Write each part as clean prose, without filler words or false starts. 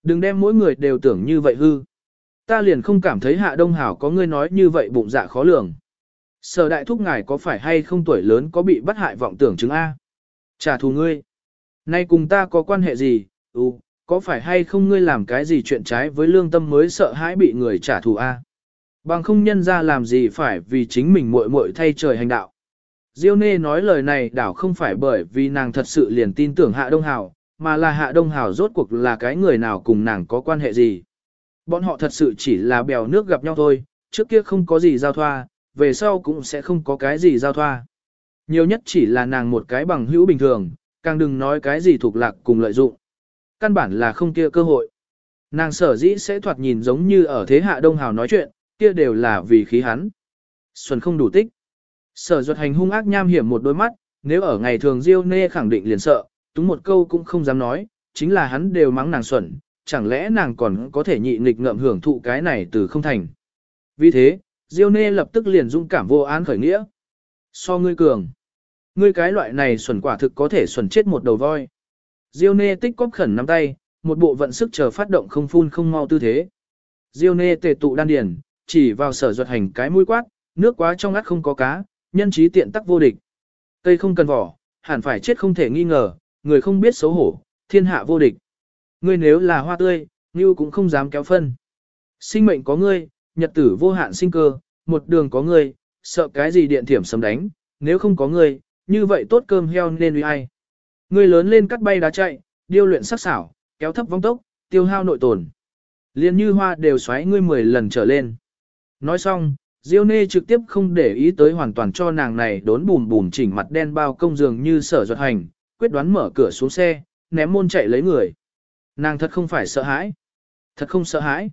Đừng đem mỗi người đều tưởng như vậy hư. Ta liền không cảm thấy Hạ Đông Hảo có ngươi nói như vậy bụng dạ khó lường. Sở đại thúc ngài có phải hay không tuổi lớn có bị bắt hại vọng tưởng chứng A? Trả thù ngươi. Nay cùng ta có quan hệ gì? Có phải hay không ngươi làm cái gì chuyện trái với lương tâm mới sợ hãi bị người trả thù A? Bằng không nhân ra làm gì phải vì chính mình muội muội thay trời hành đạo. Diêu Nê nói lời này đảo không phải bởi vì nàng thật sự liền tin tưởng Hạ Đông Hảo, mà là Hạ Đông Hảo rốt cuộc là cái người nào cùng nàng có quan hệ gì. Bọn họ thật sự chỉ là bèo nước gặp nhau thôi, trước kia không có gì giao thoa, về sau cũng sẽ không có cái gì giao thoa. Nhiều nhất chỉ là nàng một cái bằng hữu bình thường, càng đừng nói cái gì thuộc lạc cùng lợi dụng. Căn bản là không kia cơ hội. Nàng sở dĩ sẽ thoạt nhìn giống như ở thế Hạ Đông Hảo nói chuyện, kia đều là vì khí hắn. Xuân không đủ tích. Sở Duật Hành hung ác nham hiểm một đôi mắt, nếu ở ngày thường Diêu Nê khẳng định liền sợ, túng một câu cũng không dám nói, chính là hắn đều mắng nàng xuẩn, chẳng lẽ nàng còn có thể nhị nghịch ngợm hưởng thụ cái này từ không thành. Vì thế, Diêu Nê lập tức liền dũng cảm vô án khởi nghĩa. So ngươi cường. Ngươi cái loại này xuẩn quả thực có thể xuẩn chết một đầu voi. Diêu Nê tích cóp khẩn nắm tay, một bộ vận sức chờ phát động không phun không mau tư thế. Diêu Nê tề tụ đan điền, chỉ vào Sở Duật Hành cái mũi quát, nước quá trong ngắt không có cá, nhân trí tiện tắc vô địch. Cây không cần vỏ, hẳn phải chết không thể nghi ngờ, người không biết xấu hổ, thiên hạ vô địch. Ngươi nếu là hoa tươi, như cũng không dám kéo phân. Sinh mệnh có ngươi, nhật tử vô hạn sinh cơ, một đường có ngươi, sợ cái gì điện thiểm sấm đánh, nếu không có ngươi, như vậy tốt cơm heo nên uy ai. Ngươi lớn lên cắt bay đá chạy, điêu luyện sắc xảo, kéo thấp vong tốc, tiêu hao nội tồn. Liên như hoa đều xoáy ngươi 10 lần trở lên. Nói xong, Diêu Nê trực tiếp không để ý tới hoàn toàn cho nàng này đốn bùm bùm chỉnh mặt đen bao công dường như Sở Duật Hành, quyết đoán mở cửa xuống xe, ném môn chạy lấy người. Nàng thật không phải sợ hãi. Thật không sợ hãi.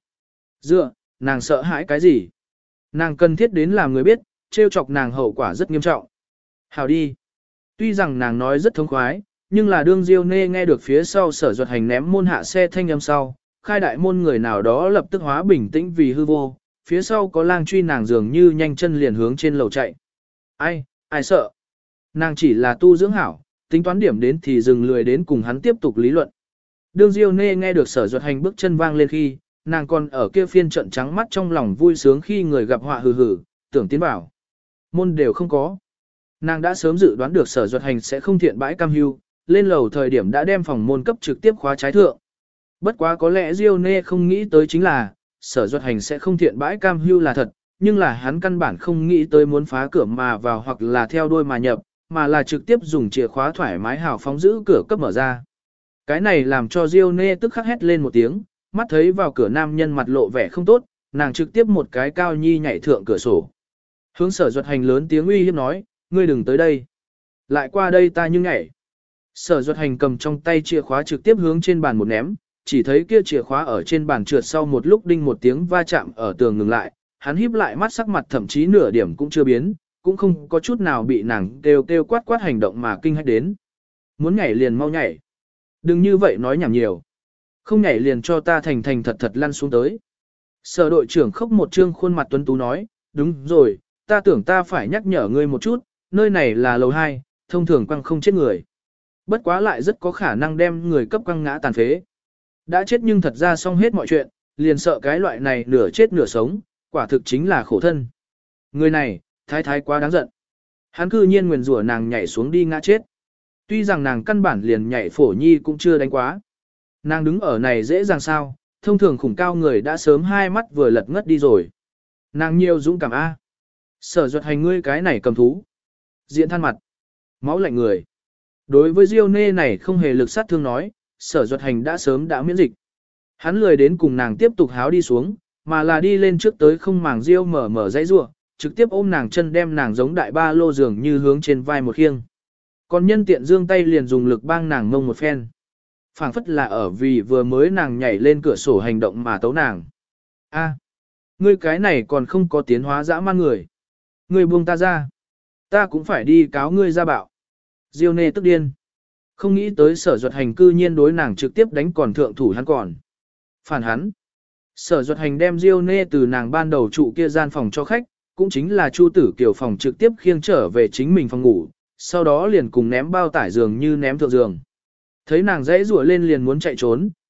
Nàng sợ hãi cái gì? Nàng cần thiết đến làm người biết, trêu chọc nàng hậu quả rất nghiêm trọng. Hào đi. Tuy rằng nàng nói rất thống khoái, nhưng là đương Diêu Nê nghe được phía sau Sở Duật Hành ném môn hạ xe thanh âm sau, khai đại môn người nào đó lập tức hóa bình tĩnh vì hư vô, phía sau có lang truy nàng dường như nhanh chân liền hướng trên lầu chạy. Ai sợ? Nàng chỉ là tu dưỡng hảo, tính toán điểm đến thì dừng lười đến cùng hắn tiếp tục lý luận. Đương Diêu Nê nghe được Sở Duật Hành bước chân vang lên khi, nàng còn ở kia phiên trận trắng mắt trong lòng vui sướng khi người gặp họa hừ hừ, tưởng tiến bảo. Môn đều không có. Nàng đã sớm dự đoán được Sở Duật Hành sẽ không thiện bãi cam hưu, lên lầu thời điểm đã đem phòng môn cấp trực tiếp khóa trái thượng. Bất quá có lẽ Diêu Nê không nghĩ tới chính là, Sở Duật Hành sẽ không thiện bãi cam hưu là thật, nhưng là hắn căn bản không nghĩ tới muốn phá cửa mà vào hoặc là theo đuôi mà nhập, mà là trực tiếp dùng chìa khóa thoải mái hào phóng giữ cửa cấp mở ra. Cái này làm cho Diêu Nê tức khắc hét lên một tiếng, mắt thấy vào cửa nam nhân mặt lộ vẻ không tốt, nàng trực tiếp một cái cao nhi nhảy thượng cửa sổ. Hướng Sở Duật Hành lớn tiếng uy hiếp nói, ngươi đừng tới đây. Lại qua đây ta nhưng nhảy. Sở Duật Hành cầm trong tay chìa khóa trực tiếp hướng trên bàn một ném, chỉ thấy kia chìa khóa ở trên bàn trượt sau một lúc đinh một tiếng va chạm ở tường ngừng lại, hắn híp lại mắt sắc mặt thậm chí nửa điểm cũng chưa biến, cũng không có chút nào bị nàng kêu quát quát hành động mà kinh hãi đến. Muốn nhảy liền mau nhảy. Đừng như vậy nói nhảm nhiều. Không nhảy liền cho ta thành thành thật thật lăn xuống tới. Sở đội trưởng khóc một trương khuôn mặt tuấn tú nói, đúng rồi, ta tưởng ta phải nhắc nhở ngươi một chút, nơi này là lầu 2, thông thường quăng không chết người. Bất quá lại rất có khả năng đem người cấp quăng ngã tàn phế. Đã chết nhưng thật ra xong hết mọi chuyện, liền sợ cái loại này nửa chết nửa sống, quả thực chính là khổ thân. Người này, thái quá đáng giận. Hắn cư nhiên nguyền rủa nàng nhảy xuống đi ngã chết. Tuy rằng nàng căn bản liền nhảy phổ nhi cũng chưa đánh quá. Nàng đứng ở này dễ dàng sao, thông thường khủng cao người đã sớm hai mắt vừa lật ngất đi rồi. Nàng nhiều dũng cảm A. Sở Duật Hành ngươi cái này cầm thú. Diện than mặt. Máu lạnh người. Đối với Diêu Nê này không hề lực sát thương nói, Sở Duật Hành đã sớm đã miễn dịch. Hắn lười đến cùng nàng tiếp tục háo đi xuống, mà là đi lên trước tới không màng Diêu mở dãy rua, trực tiếp ôm nàng chân đem nàng giống đại ba lô dường như hướng trên vai một khiêng. Còn nhân tiện giương tay liền dùng lực bang nàng mông một phen. Phảng phất là ở vì vừa mới nàng nhảy lên cửa sổ hành động mà tấu nàng. Ngươi cái này còn không có tiến hóa dã man người. Ngươi buông ta ra. Ta cũng phải đi cáo ngươi ra bạo. Diêu Nê tức điên. Không nghĩ tới Sở Duật Hành cư nhiên đối nàng trực tiếp đánh còn thượng thủ hắn còn. Phản hắn. Sở Duật Hành đem Diêu Nê từ nàng ban đầu trụ kia gian phòng cho khách, cũng chính là Chu Tử Kiều phòng trực tiếp khiêng trở về chính mình phòng ngủ, sau đó liền cùng ném bao tải giường như ném thượng giường. Thấy nàng dãy rủa lên liền muốn chạy trốn,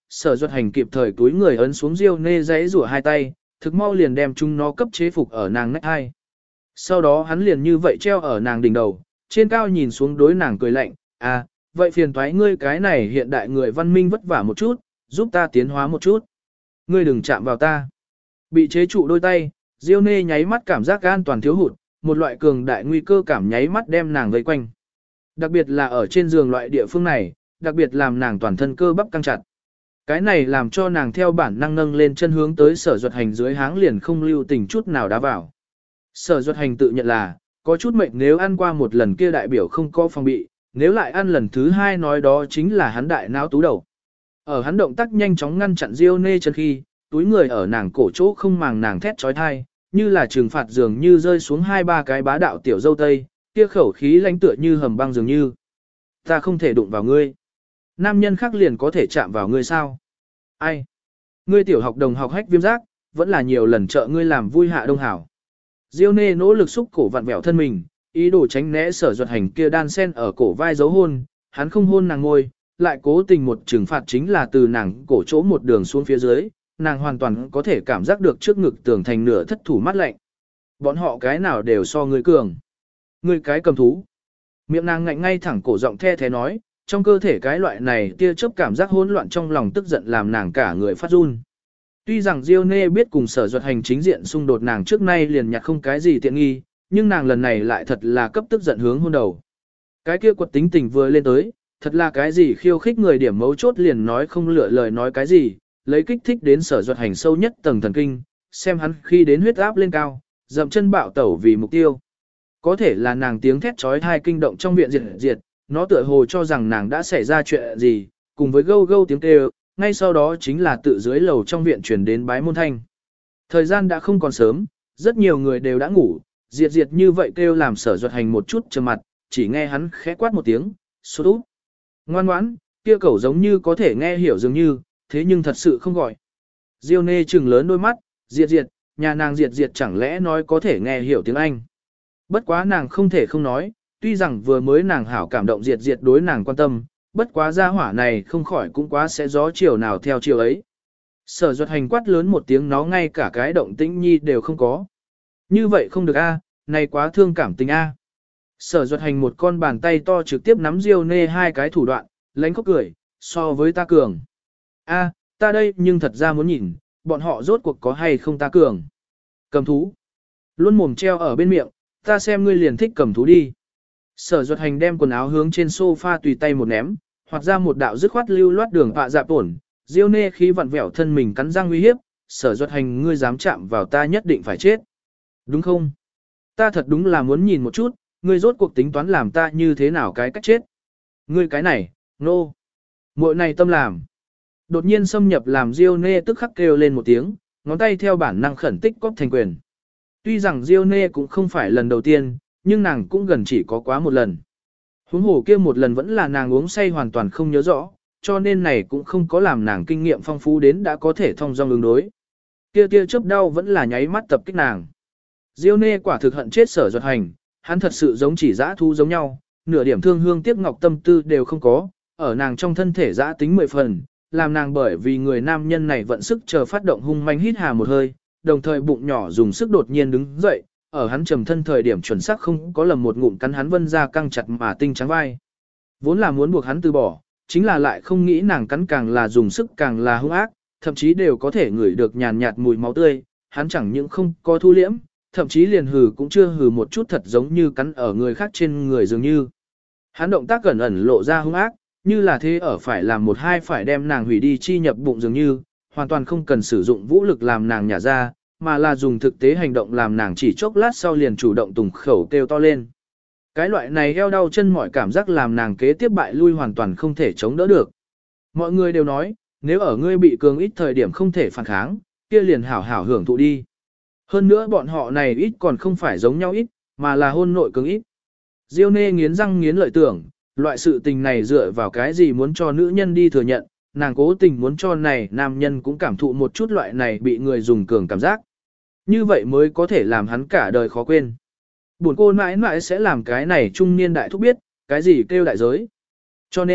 Sở Duật Hành kịp thời túi người ấn xuống Diêu Nê giãy rủa hai tay, thực mau liền đem chúng nó cấp chế phục ở nàng nách hai. Sau đó hắn liền như vậy treo ở nàng đỉnh đầu, trên cao nhìn xuống đối nàng cười lạnh, à, vậy phiền toái ngươi cái này hiện đại người văn minh vất vả một chút, giúp ta tiến hóa một chút. Ngươi đừng chạm vào ta. Bị chế trụ đôi tay, Diêu Nê nháy mắt cảm giác an toàn thiếu hụt, một loại cường đại nguy cơ cảm nháy mắt đem nàng vây quanh. Đặc biệt là ở trên giường loại địa phương này, đặc biệt làm nàng toàn thân cơ bắp căng chặt. Cái này làm cho nàng theo bản năng nâng lên chân hướng tới Sở Duật Hành dưới háng liền không lưu tình chút nào đá vào. Sở Duật Hành tự nhận là, có chút mệnh nếu ăn qua một lần kia đại biểu không có phòng bị, nếu lại ăn lần thứ hai nói đó chính là hắn đại não tú đầu. Ở hắn động tác nhanh chóng ngăn chặn Diêu Nê chân khi, túi người ở nàng cổ chỗ không màng nàng thét trói thai, như là trừng phạt dường như rơi xuống hai ba cái bá đạo tiểu dâu tây, kia khẩu khí lãnh tựa như hầm băng dường như. Ta không thể đụng vào ngươi. Nam nhân khác liền có thể chạm vào ngươi sao? Ai? Ngươi tiểu học đồng học hách viêm giác, vẫn là nhiều lần trợ ngươi làm vui Hạ Đông Hảo. Diêu Nê nỗ lực xúc cổ vặn vẹo thân mình, ý đồ tránh né Sở Duật Hành kia đan sen ở cổ vai dấu hôn, hắn không hôn nàng ngôi, lại cố tình một trừng phạt chính là từ nàng cổ chỗ một đường xuống phía dưới, nàng hoàn toàn có thể cảm giác được trước ngực tường thành nửa thất thủ mắt lạnh. Bọn họ cái nào đều so ngươi cường. Ngươi cái cầm thú. Miệng nàng ngạnh ngay thẳng cổ giọng the thế nói, trong cơ thể cái loại này tia chớp cảm giác hỗn loạn trong lòng tức giận làm nàng cả người phát run. Tuy rằng Diêu Nê biết cùng Sở Duật Hành chính diện xung đột nàng trước nay liền nhặt không cái gì tiện nghi, nhưng nàng lần này lại thật là cấp tức giận hướng hôn đầu. Cái kia quật tính tình vừa lên tới, thật là cái gì khiêu khích người điểm mấu chốt liền nói không lựa lời nói cái gì, lấy kích thích đến Sở Duật Hành sâu nhất tầng thần kinh, xem hắn khi đến huyết áp lên cao, dậm chân bạo tẩu vì mục tiêu. Có thể là nàng tiếng thét trói thai kinh động trong viện diệt, nó tựa hồ cho rằng nàng đã xảy ra chuyện gì, cùng với gâu gâu tiếng kêu, ngay sau đó chính là tự dưới lầu trong viện truyền đến bái môn thanh. Thời gian đã không còn sớm, rất nhiều người đều đã ngủ, diệt như vậy kêu làm Sở Duật Hành một chút trầm mặt, chỉ nghe hắn khẽ quát một tiếng, sút úp. Ngoan ngoãn, kia cẩu giống như có thể nghe hiểu dường như, thế nhưng thật sự không gọi. Diêu Nê trừng lớn đôi mắt, diệt, nhà nàng diệt chẳng lẽ nói có thể nghe hiểu tiếng Anh. Bất quá nàng không thể không nói, tuy rằng vừa mới nàng hảo cảm động diệt đối nàng quan tâm, bất quá gia hỏa này không khỏi cũng quá sẽ gió chiều nào theo chiều ấy. Sở Duật Hành quát lớn một tiếng nó ngay cả cái động tĩnh nhi đều không có. Như vậy không được a, này quá thương cảm tình a. Sở Duật Hành một con bàn tay to trực tiếp nắm Diêu Nê hai cái thủ đoạn, lánh khóc cười, so với ta cường. A, ta đây nhưng thật ra muốn nhìn, bọn họ rốt cuộc có hay không ta cường. Cầm thú. Luôn mồm treo ở bên miệng, ta xem ngươi liền thích cầm thú đi. Sở Duật Hành đem quần áo hướng trên sofa tùy tay một ném, hoặc ra một đạo dứt khoát lưu loát đường họa dạp ổn. Diêu Nê khí vặn vẹo thân mình cắn răng uy hiếp, Sở Duật Hành ngươi dám chạm vào ta nhất định phải chết. Đúng không? Ta thật đúng là muốn nhìn một chút, ngươi rốt cuộc tính toán làm ta như thế nào cái cách chết. Ngươi cái này, nô. No. Muội này tâm làm. Đột nhiên xâm nhập làm Diêu Nê tức khắc kêu lên một tiếng, ngón tay theo bản năng khẩn tích cóp thành quyền. Tuy rằng Diêu Nê cũng không phải lần đầu tiên, nhưng nàng cũng gần chỉ có quá một lần. Huống hồ kia một lần vẫn là nàng uống say hoàn toàn không nhớ rõ, cho nên này cũng không có làm nàng kinh nghiệm phong phú đến đã có thể thông dong ứng đối. Kia chớp đau vẫn là nháy mắt tập kích nàng. Diêu Nê quả thực hận chết Sở Duật Hành, hắn thật sự giống chỉ dã thú giống nhau, nửa điểm thương hương tiếc ngọc tâm tư đều không có, ở nàng trong thân thể dã tính 10 phần, làm nàng bởi vì người nam nhân này vận sức chờ phát động hung manh hít hà một hơi, đồng thời bụng nhỏ dùng sức đột nhiên đứng dậy, ở hắn trầm thân thời điểm chuẩn xác không có lầm một ngụm cắn hắn vân ra căng chặt mà tinh trắng vai. Vốn là muốn buộc hắn từ bỏ, chính là lại không nghĩ nàng cắn càng là dùng sức càng là hung ác, thậm chí đều có thể ngửi được nhàn nhạt mùi máu tươi, hắn chẳng những không có thu liễm, thậm chí liền hừ cũng chưa hừ một chút thật giống như cắn ở người khác trên người dường như. Hắn động tác ẩn lộ ra hung ác, như là thế ở phải làm một hai phải đem nàng hủy đi chi nhập bụng dường như, hoàn toàn không cần sử dụng vũ lực làm nàng nhả ra, mà là dùng thực tế hành động làm nàng chỉ chốc lát sau liền chủ động tùng khẩu kêu to lên. Cái loại này eo đau chân mỏi cảm giác làm nàng kế tiếp bại lui hoàn toàn không thể chống đỡ được. Mọi người đều nói, nếu ở ngươi bị cường ít thời điểm không thể phản kháng, kia liền hảo hảo hưởng thụ đi. Hơn nữa bọn họ này ít còn không phải giống nhau ít, mà là hôn nội cường ít. Diêu Nê nghiến răng nghiến lợi tưởng, loại sự tình này dựa vào cái gì muốn cho nữ nhân đi thừa nhận, nàng cố tình muốn cho này nam nhân cũng cảm thụ một chút loại này bị người dùng cường cảm giác. Như vậy mới có thể làm hắn cả đời khó quên. Buồn cô mãi mãi sẽ làm cái này trung niên đại thúc biết, cái gì kêu đại giới. Cho nên,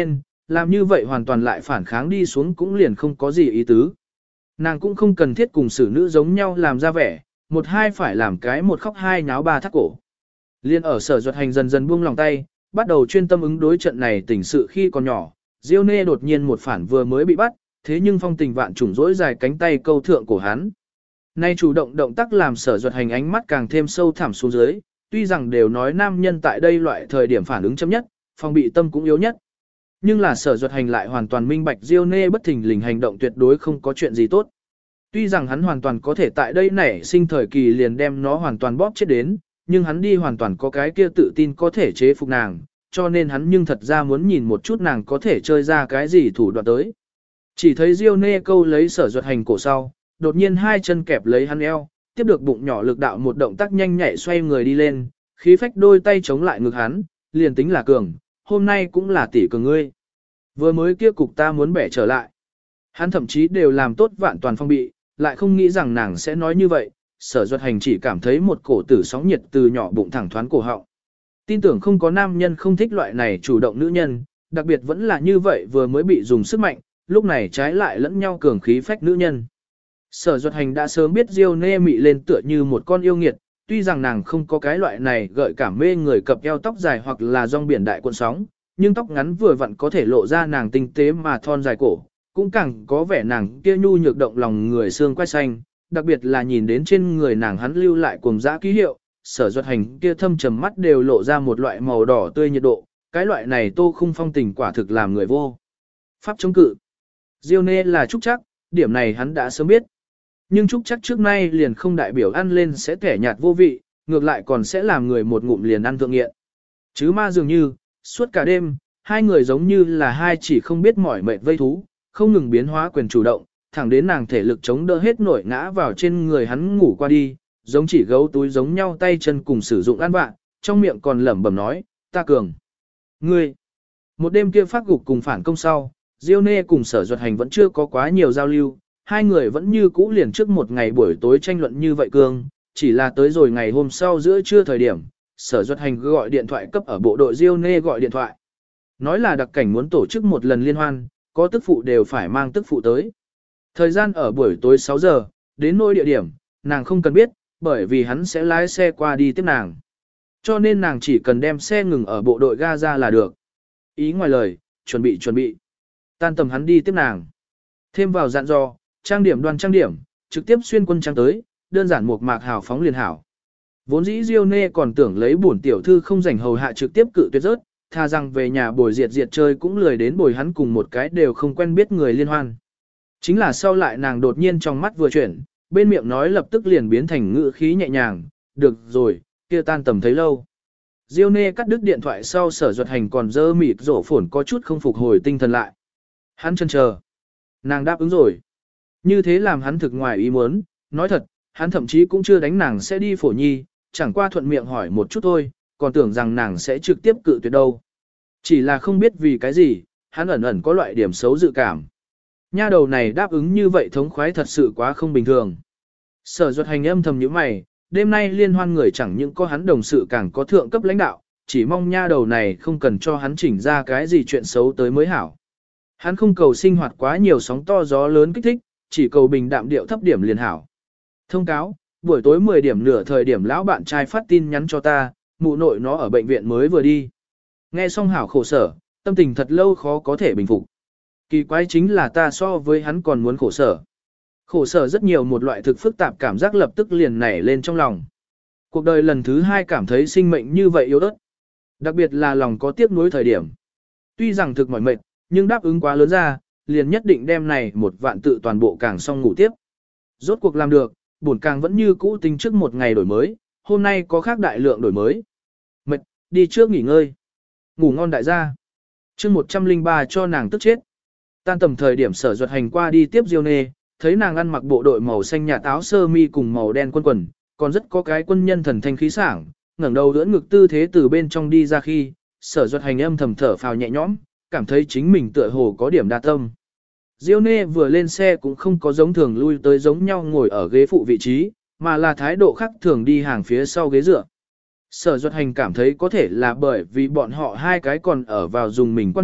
làm như vậy hoàn toàn lại phản kháng đi xuống cũng liền không có gì ý tứ. Nàng cũng không cần thiết cùng xử nữ giống nhau làm ra vẻ, một hai phải làm cái một khóc hai nháo ba thắt cổ. Liên ở Sở Duật Hành dần dần buông lòng tay, bắt đầu chuyên tâm ứng đối trận này tình sự khi còn nhỏ, Diêu Nê đột nhiên một phản vừa mới bị bắt, thế nhưng phong tình vạn trùng rỗi dài cánh tay câu thượng của hắn. Nay chủ động động tác làm Sở Duật Hành ánh mắt càng thêm sâu thẳm xuống dưới, tuy rằng đều nói nam nhân tại đây loại thời điểm phản ứng chậm nhất, phòng bị tâm cũng yếu nhất. Nhưng là Sở Duật Hành lại hoàn toàn minh bạch Diêu Nê bất thình lình hành động tuyệt đối không có chuyện gì tốt. Tuy rằng hắn hoàn toàn có thể tại đây nảy sinh thời kỳ liền đem nó hoàn toàn bóp chết đến, nhưng hắn đi hoàn toàn có cái kia tự tin có thể chế phục nàng, cho nên hắn nhưng thật ra muốn nhìn một chút nàng có thể chơi ra cái gì thủ đoạn tới. Chỉ thấy Diêu Nê câu lấy Sở Duật Hành cổ sau, đột nhiên hai chân kẹp lấy hắn eo, tiếp được bụng nhỏ lực đạo một động tác nhanh nhạy xoay người đi lên, khí phách đôi tay chống lại ngực hắn, liền tính là cường, hôm nay cũng là tỷ cường ngươi. Vừa mới kia cục ta muốn bẻ trở lại. Hắn thậm chí đều làm tốt vạn toàn phong bị, lại không nghĩ rằng nàng sẽ nói như vậy, Sở Duật Hành chỉ cảm thấy một cổ tử sóng nhiệt từ nhỏ bụng thẳng thoáng cổ họng. Tin tưởng không có nam nhân không thích loại này chủ động nữ nhân, đặc biệt vẫn là như vậy vừa mới bị dùng sức mạnh, lúc này trái lại lẫn nhau cường khí phách nữ nhân. Sở Duật Hành đã sớm biết Diêu Nê mị lên tựa như một con yêu nghiệt, tuy rằng nàng không có cái loại này gợi cảm mê người cặp eo tóc dài hoặc là rong biển đại cuộn sóng, nhưng tóc ngắn vừa vặn có thể lộ ra nàng tinh tế mà thon dài cổ, cũng càng có vẻ nàng kia nhu nhược động lòng người xương quai xanh, đặc biệt là nhìn đến trên người nàng hắn lưu lại cuồng dã ký hiệu, Sở Duật Hành kia thâm trầm mắt đều lộ ra một loại màu đỏ tươi nhiệt độ, cái loại này tô khung phong tình quả thực làm người vô pháp chống cự. Diêu Nê là Trúc Trắc, điểm này hắn đã sớm biết. Nhưng Trúc Trắc trước nay liền không đại biểu ăn lên sẽ kẻ nhạt vô vị, ngược lại còn sẽ làm người một ngụm liền ăn thượng nghiện. Chứ ma dường như, suốt cả đêm, hai người giống như là hai chỉ không biết mỏi mệt vây thú, không ngừng biến hóa quyền chủ động, thẳng đến nàng thể lực chống đỡ hết nổi ngã vào trên người hắn ngủ qua đi, giống chỉ gấu túi giống nhau tay chân cùng sử dụng ăn vạ, trong miệng còn lẩm bẩm nói, ta cường. Ngươi, một đêm kia phát gục cùng phản công sau, Diêu Nê cùng Sở Duật Hành vẫn chưa có quá nhiều giao lưu, hai người vẫn như cũ liền trước một ngày buổi tối tranh luận như vậy cương, chỉ là tới rồi ngày hôm sau giữa trưa thời điểm, Sở Duật Hành gọi điện thoại cấp ở bộ đội Diêu Nê gọi điện thoại. Nói là đặc cảnh muốn tổ chức một lần liên hoan, có tức phụ đều phải mang tức phụ tới. Thời gian ở buổi tối 6 giờ, đến nơi địa điểm, nàng không cần biết, bởi vì hắn sẽ lái xe qua đi tiếp nàng. Cho nên nàng chỉ cần đem xe ngừng ở bộ đội ga ra là được. Ý ngoài lời, chuẩn bị. Tan tầm hắn đi tiếp nàng. Thêm vào dặn dò, trang điểm đoan trang điểm, trực tiếp xuyên quân trang tới, đơn giản một mạc hào phóng liền hảo. Vốn dĩ Diêu Nê còn tưởng lấy bổn tiểu thư không rảnh hầu hạ trực tiếp cự tuyệt rớt, tha rằng về nhà bồi diệt chơi cũng lười đến bồi hắn cùng một cái đều không quen biết người liên hoan. Chính là sau lại nàng đột nhiên trong mắt vừa chuyển, bên miệng nói lập tức liền biến thành ngữ khí nhẹ nhàng, được rồi, kia tan tầm thấy lâu. Diêu Nê cắt đứt điện thoại sau Sở Duật Hành còn dơ mịt rổ phổn có chút không phục hồi tinh thần lại. Hắn chần chờ. Nàng đáp ứng rồi. Như thế làm hắn thực ngoài ý muốn, nói thật, hắn thậm chí cũng chưa đánh nàng sẽ đi phổ nhi, chẳng qua thuận miệng hỏi một chút thôi, còn tưởng rằng nàng sẽ trực tiếp cự tuyệt đâu. Chỉ là không biết vì cái gì, hắn ẩn ẩn có loại điểm xấu dự cảm. Nha đầu này đáp ứng như vậy thống khoái thật sự quá không bình thường. Sở Duật Hành âm thầm như mày, đêm nay liên hoan người chẳng những có hắn đồng sự càng có thượng cấp lãnh đạo, chỉ mong nha đầu này không cần cho hắn chỉnh ra cái gì chuyện xấu tới mới hảo. Hắn không cầu sinh hoạt quá nhiều sóng to gió lớn kích thích, chỉ cầu bình đạm điệu thấp điểm liền hảo. Thông cáo, buổi tối 10 điểm nửa thời điểm lão bạn trai phát tin nhắn cho ta, mụ nội nó ở bệnh viện mới vừa đi. Nghe xong hảo khổ sở, tâm tình thật lâu khó có thể bình phục. Kỳ quái chính là ta so với hắn còn muốn khổ sở. Khổ sở rất nhiều một loại thực phức tạp cảm giác lập tức liền nảy lên trong lòng. Cuộc đời lần thứ hai cảm thấy sinh mệnh như vậy yếu ớt. Đặc biệt là lòng có tiếc nuối thời điểm. Tuy rằng thực mỏi mệt, nhưng đáp ứng quá lớn ra, liền nhất định đem này một vạn tự toàn bộ càng xong ngủ tiếp. Rốt cuộc làm được, bổn càng vẫn như cũ tính trước một ngày đổi mới, hôm nay có khác đại lượng đổi mới. Mệt, đi trước nghỉ ngơi. Ngủ ngon đại gia. Chương 103 cho nàng tức chết. Tan tầm thời điểm Sở Duật Hành qua đi tiếp Diêu Nê, thấy nàng ăn mặc bộ đội màu xanh nhạt áo sơ mi cùng màu đen quân quần, còn rất có cái quân nhân thần thanh khí sảng, ngẩng đầu đỡ ngực tư thế từ bên trong đi ra khi, Sở Duật Hành âm thầm thở phào nhẹ nhõm, cảm thấy chính mình tựa hồ có điểm đa tâm. Diêu Nê vừa lên xe cũng không có giống thường lui tới giống nhau ngồi ở ghế phụ vị trí, mà là thái độ khác thường đi hàng phía sau ghế dựa. Sở Duật Hành cảm thấy có thể là bởi vì bọn họ hai cái còn ở vào dùng mình quan hệ,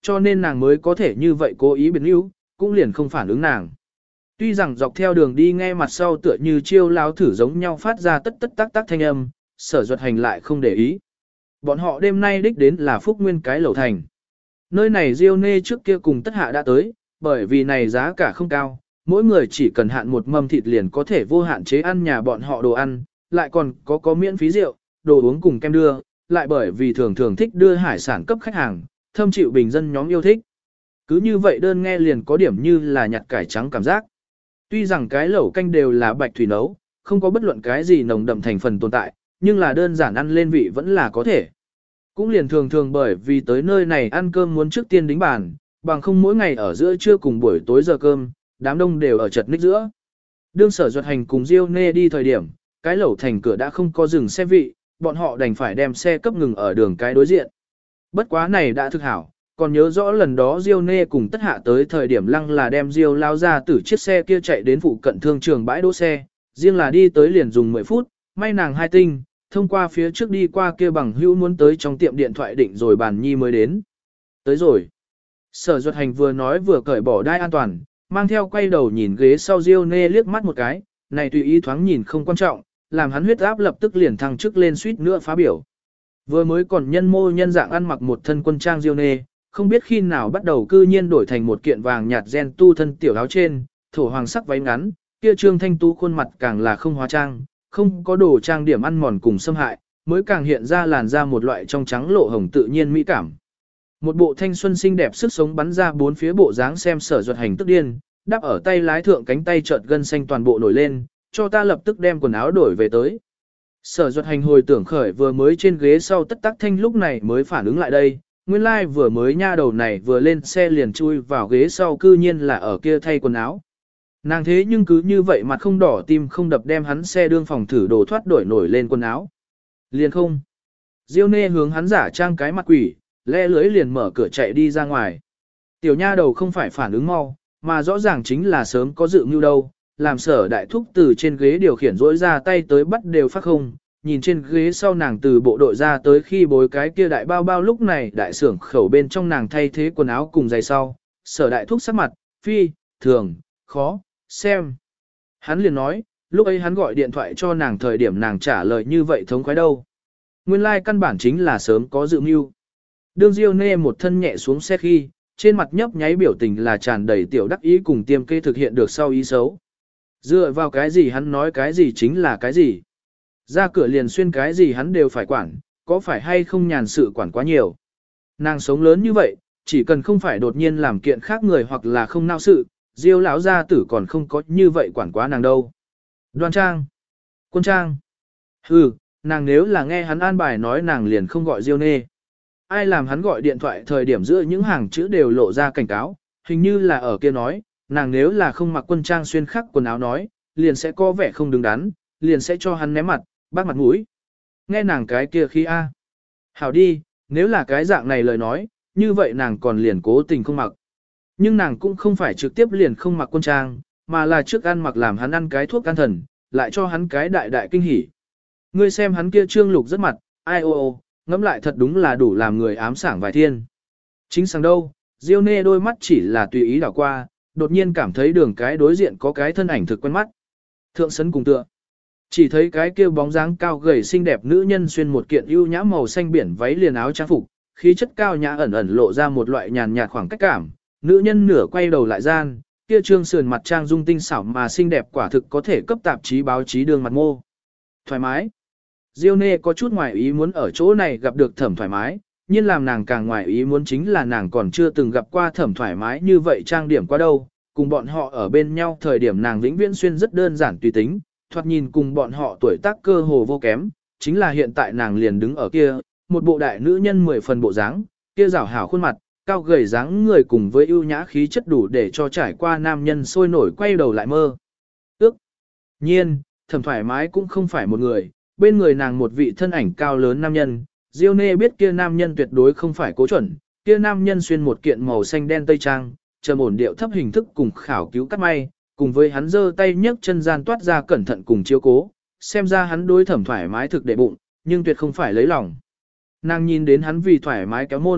cho nên nàng mới có thể như vậy cố ý biến yếu, cũng liền không phản ứng nàng. Tuy rằng dọc theo đường đi nghe mặt sau tựa như chiêu lao thử giống nhau phát ra tất tất tác tác thanh âm, Sở Duật Hành lại không để ý. Bọn họ đêm nay đích đến là Phúc Nguyên cái lẩu thành. Nơi này Diêu Nê trước kia cùng Tất Hạ đã tới, bởi vì này giá cả không cao, mỗi người chỉ cần hạn một mâm thịt liền có thể vô hạn chế ăn nhà bọn họ đồ ăn, lại còn có miễn phí rượu, đồ uống cùng kem đưa, lại bởi vì thường thường thích đưa hải sản cấp khách hàng, thâm chịu bình dân nhóm yêu thích. Cứ như vậy đơn nghe liền có điểm như là nhặt cải trắng cảm giác. Tuy rằng cái lẩu canh đều là bạch thủy nấu, không có bất luận cái gì nồng đậm thành phần tồn tại, nhưng là đơn giản ăn lên vị vẫn là có thể. Cũng liền thường thường bởi vì tới nơi này ăn cơm muốn trước tiên đính bàn, bằng không mỗi ngày ở giữa trưa cùng buổi tối giờ cơm, đám đông đều ở chật ních giữa. Đương Sở Duật Hành cùng Diêu Nê đi thời điểm, cái lẩu thành cửa đã không có dừng xe vị, bọn họ đành phải đem xe cấp ngừng ở đường cái đối diện. Bất quá này đã thực hảo, còn nhớ rõ lần đó Diêu Nê cùng Tất Hạ tới thời điểm lăng là đem Diêu lao ra từ chiếc xe kia chạy đến phụ cận thương trường bãi đỗ xe, riêng là đi tới liền dùng 10 phút, may nàng hai tinh, thông qua phía trước đi qua kia bằng hữu muốn tới trong tiệm điện thoại định rồi bàn nhi mới đến. Tới rồi. Sở Duật Hành vừa nói vừa cởi bỏ đai an toàn, mang theo quay đầu nhìn ghế sau Diêu Nê liếc mắt một cái, này tùy ý thoáng nhìn không quan trọng, làm hắn huyết áp lập tức liền thăng chức lên suýt nữa phá biểu. Vừa mới còn nhân mô nhân dạng ăn mặc một thân quân trang Diêu Nê, không biết khi nào bắt đầu cư nhiên đổi thành một kiện vàng nhạt gen tu thân tiểu áo trên, thổ hoàng sắc váy ngắn, kia trương thanh tú khuôn mặt càng là không hóa trang, không có đồ trang điểm ăn mòn cùng xâm hại, mới càng hiện ra làn da một loại trong trắng lộ hồng tự nhiên mỹ cảm. Một bộ thanh xuân xinh đẹp sức sống bắn ra bốn phía bộ dáng xem Sở Duật Hành tức điên, đắp ở tay lái thượng cánh tay chợt gân xanh toàn bộ nổi lên, cho ta lập tức đem quần áo đổi về tới. Sở Duật Hành hồi tưởng khởi vừa mới trên ghế sau Tất Tắc Thanh lúc này mới phản ứng lại đây, nguyên lai vừa mới nha đầu này vừa lên xe liền chui vào ghế sau cư nhiên là ở kia thay quần áo. Nàng thế nhưng cứ như vậy mặt không đỏ tim không đập đem hắn xe đương phòng thử đồ thoát đổi nổi lên quần áo. Liền không. Diêu Nê hướng hắn giả trang cái mặt quỷ, lẽ lưới liền mở cửa chạy đi ra ngoài. Tiểu nha đầu không phải phản ứng mau, mà rõ ràng chính là sớm có dự mưu đâu, làm Sở Đại Thúc từ trên ghế điều khiển rỗi ra tay tới bắt đều phát không, nhìn trên ghế sau nàng từ bộ đội ra tới khi bối cái kia đại bao bao lúc này đại sưởng khẩu bên trong nàng thay thế quần áo cùng giày sau, Sở Đại Thúc sắc mặt, phi, thường, khó, xem. Hắn liền nói, lúc ấy hắn gọi điện thoại cho nàng thời điểm nàng trả lời như vậy thống khoái đâu. Nguyên lai căn bản chính là sớm có dự mưu. Đương Diêu Nê một thân nhẹ xuống xe khi, trên mặt nhấp nháy biểu tình là tràn đầy tiểu đắc ý cùng tiêm kê thực hiện được sau ý xấu. Dựa vào cái gì hắn nói cái gì chính là cái gì. Ra cửa liền xuyên cái gì hắn đều phải quản, có phải hay không nhàn sự quản quá nhiều. Nàng sống lớn như vậy, chỉ cần không phải đột nhiên làm kiện khác người hoặc là không nao sự, Diêu lão gia tử còn không có như vậy quản quá nàng đâu. Đoan Trang, Quân Trang. Hừ, nàng nếu là nghe hắn an bài nói nàng liền không gọi Diêu Nê. Ai làm hắn gọi điện thoại thời điểm giữa những hàng chữ đều lộ ra cảnh cáo, hình như là ở kia nói, nàng nếu là không mặc quân trang xuyên khắc quần áo nói, liền sẽ có vẻ không đứng đắn, liền sẽ cho hắn ném mặt, bác mặt mũi. Nghe nàng cái kia khi a, hảo đi, nếu là cái dạng này lời nói, như vậy nàng còn liền cố tình không mặc. Nhưng nàng cũng không phải trực tiếp liền không mặc quân trang, mà là trước ăn mặc làm hắn ăn cái thuốc can thần, lại cho hắn cái đại đại kinh hỉ. Ngươi xem hắn kia trương lục rất mặt, ai ô ô, ngẫm lại thật đúng là đủ làm người ám sảng vài thiên. Chính sáng đâu, Diêu Nê đôi mắt chỉ là tùy ý đảo qua, đột nhiên cảm thấy đường cái đối diện có cái thân ảnh thực quen mắt. Thượng sấn cùng tựa. Chỉ thấy cái kia bóng dáng cao gầy xinh đẹp nữ nhân xuyên một kiện ưu nhã màu xanh biển váy liền áo trang phục, khí chất cao nhã ẩn ẩn lộ ra một loại nhàn nhạt khoảng cách cảm. Nữ nhân nửa quay đầu lại gian, kia trương sườn mặt trang dung tinh xảo mà xinh đẹp quả thực có thể cấp tạp chí báo chí đường mặt mô. Thoải mái. Diêu Nê có chút ngoài ý muốn ở chỗ này gặp được Thẩm thoải mái, nhưng làm nàng càng ngoài ý muốn chính là nàng còn chưa từng gặp qua Thẩm thoải mái như vậy trang điểm qua đâu, cùng bọn họ ở bên nhau thời điểm nàng vĩnh viễn xuyên rất đơn giản tùy tính, thoạt nhìn cùng bọn họ tuổi tác cơ hồ vô kém, chính là hiện tại nàng liền đứng ở kia, một bộ đại nữ nhân 10 phần bộ dáng, kia rảo hảo khuôn mặt, cao gầy dáng người cùng với ưu nhã khí chất đủ để cho trải qua nam nhân sôi nổi quay đầu lại mơ. Ước nhiên, Thẩm thoải mái cũng không phải một người, bên người nàng một vị thân ảnh cao lớn nam nhân, Diêu Nê biết kia nam nhân tuyệt đối không phải cố chuẩn, kia nam nhân xuyên một kiện màu xanh đen tây trang, trầm ổn điệu thấp hình thức cùng khảo cứu cắt may, cùng với hắn giơ tay nhấc chân gian toát ra cẩn thận cùng chiếu cố, xem ra hắn đối Thẩm thoải mái thực để bụng, nhưng tuyệt không phải lấy lòng. Nàng nhìn đến hắn vì thoải mái kéo môn,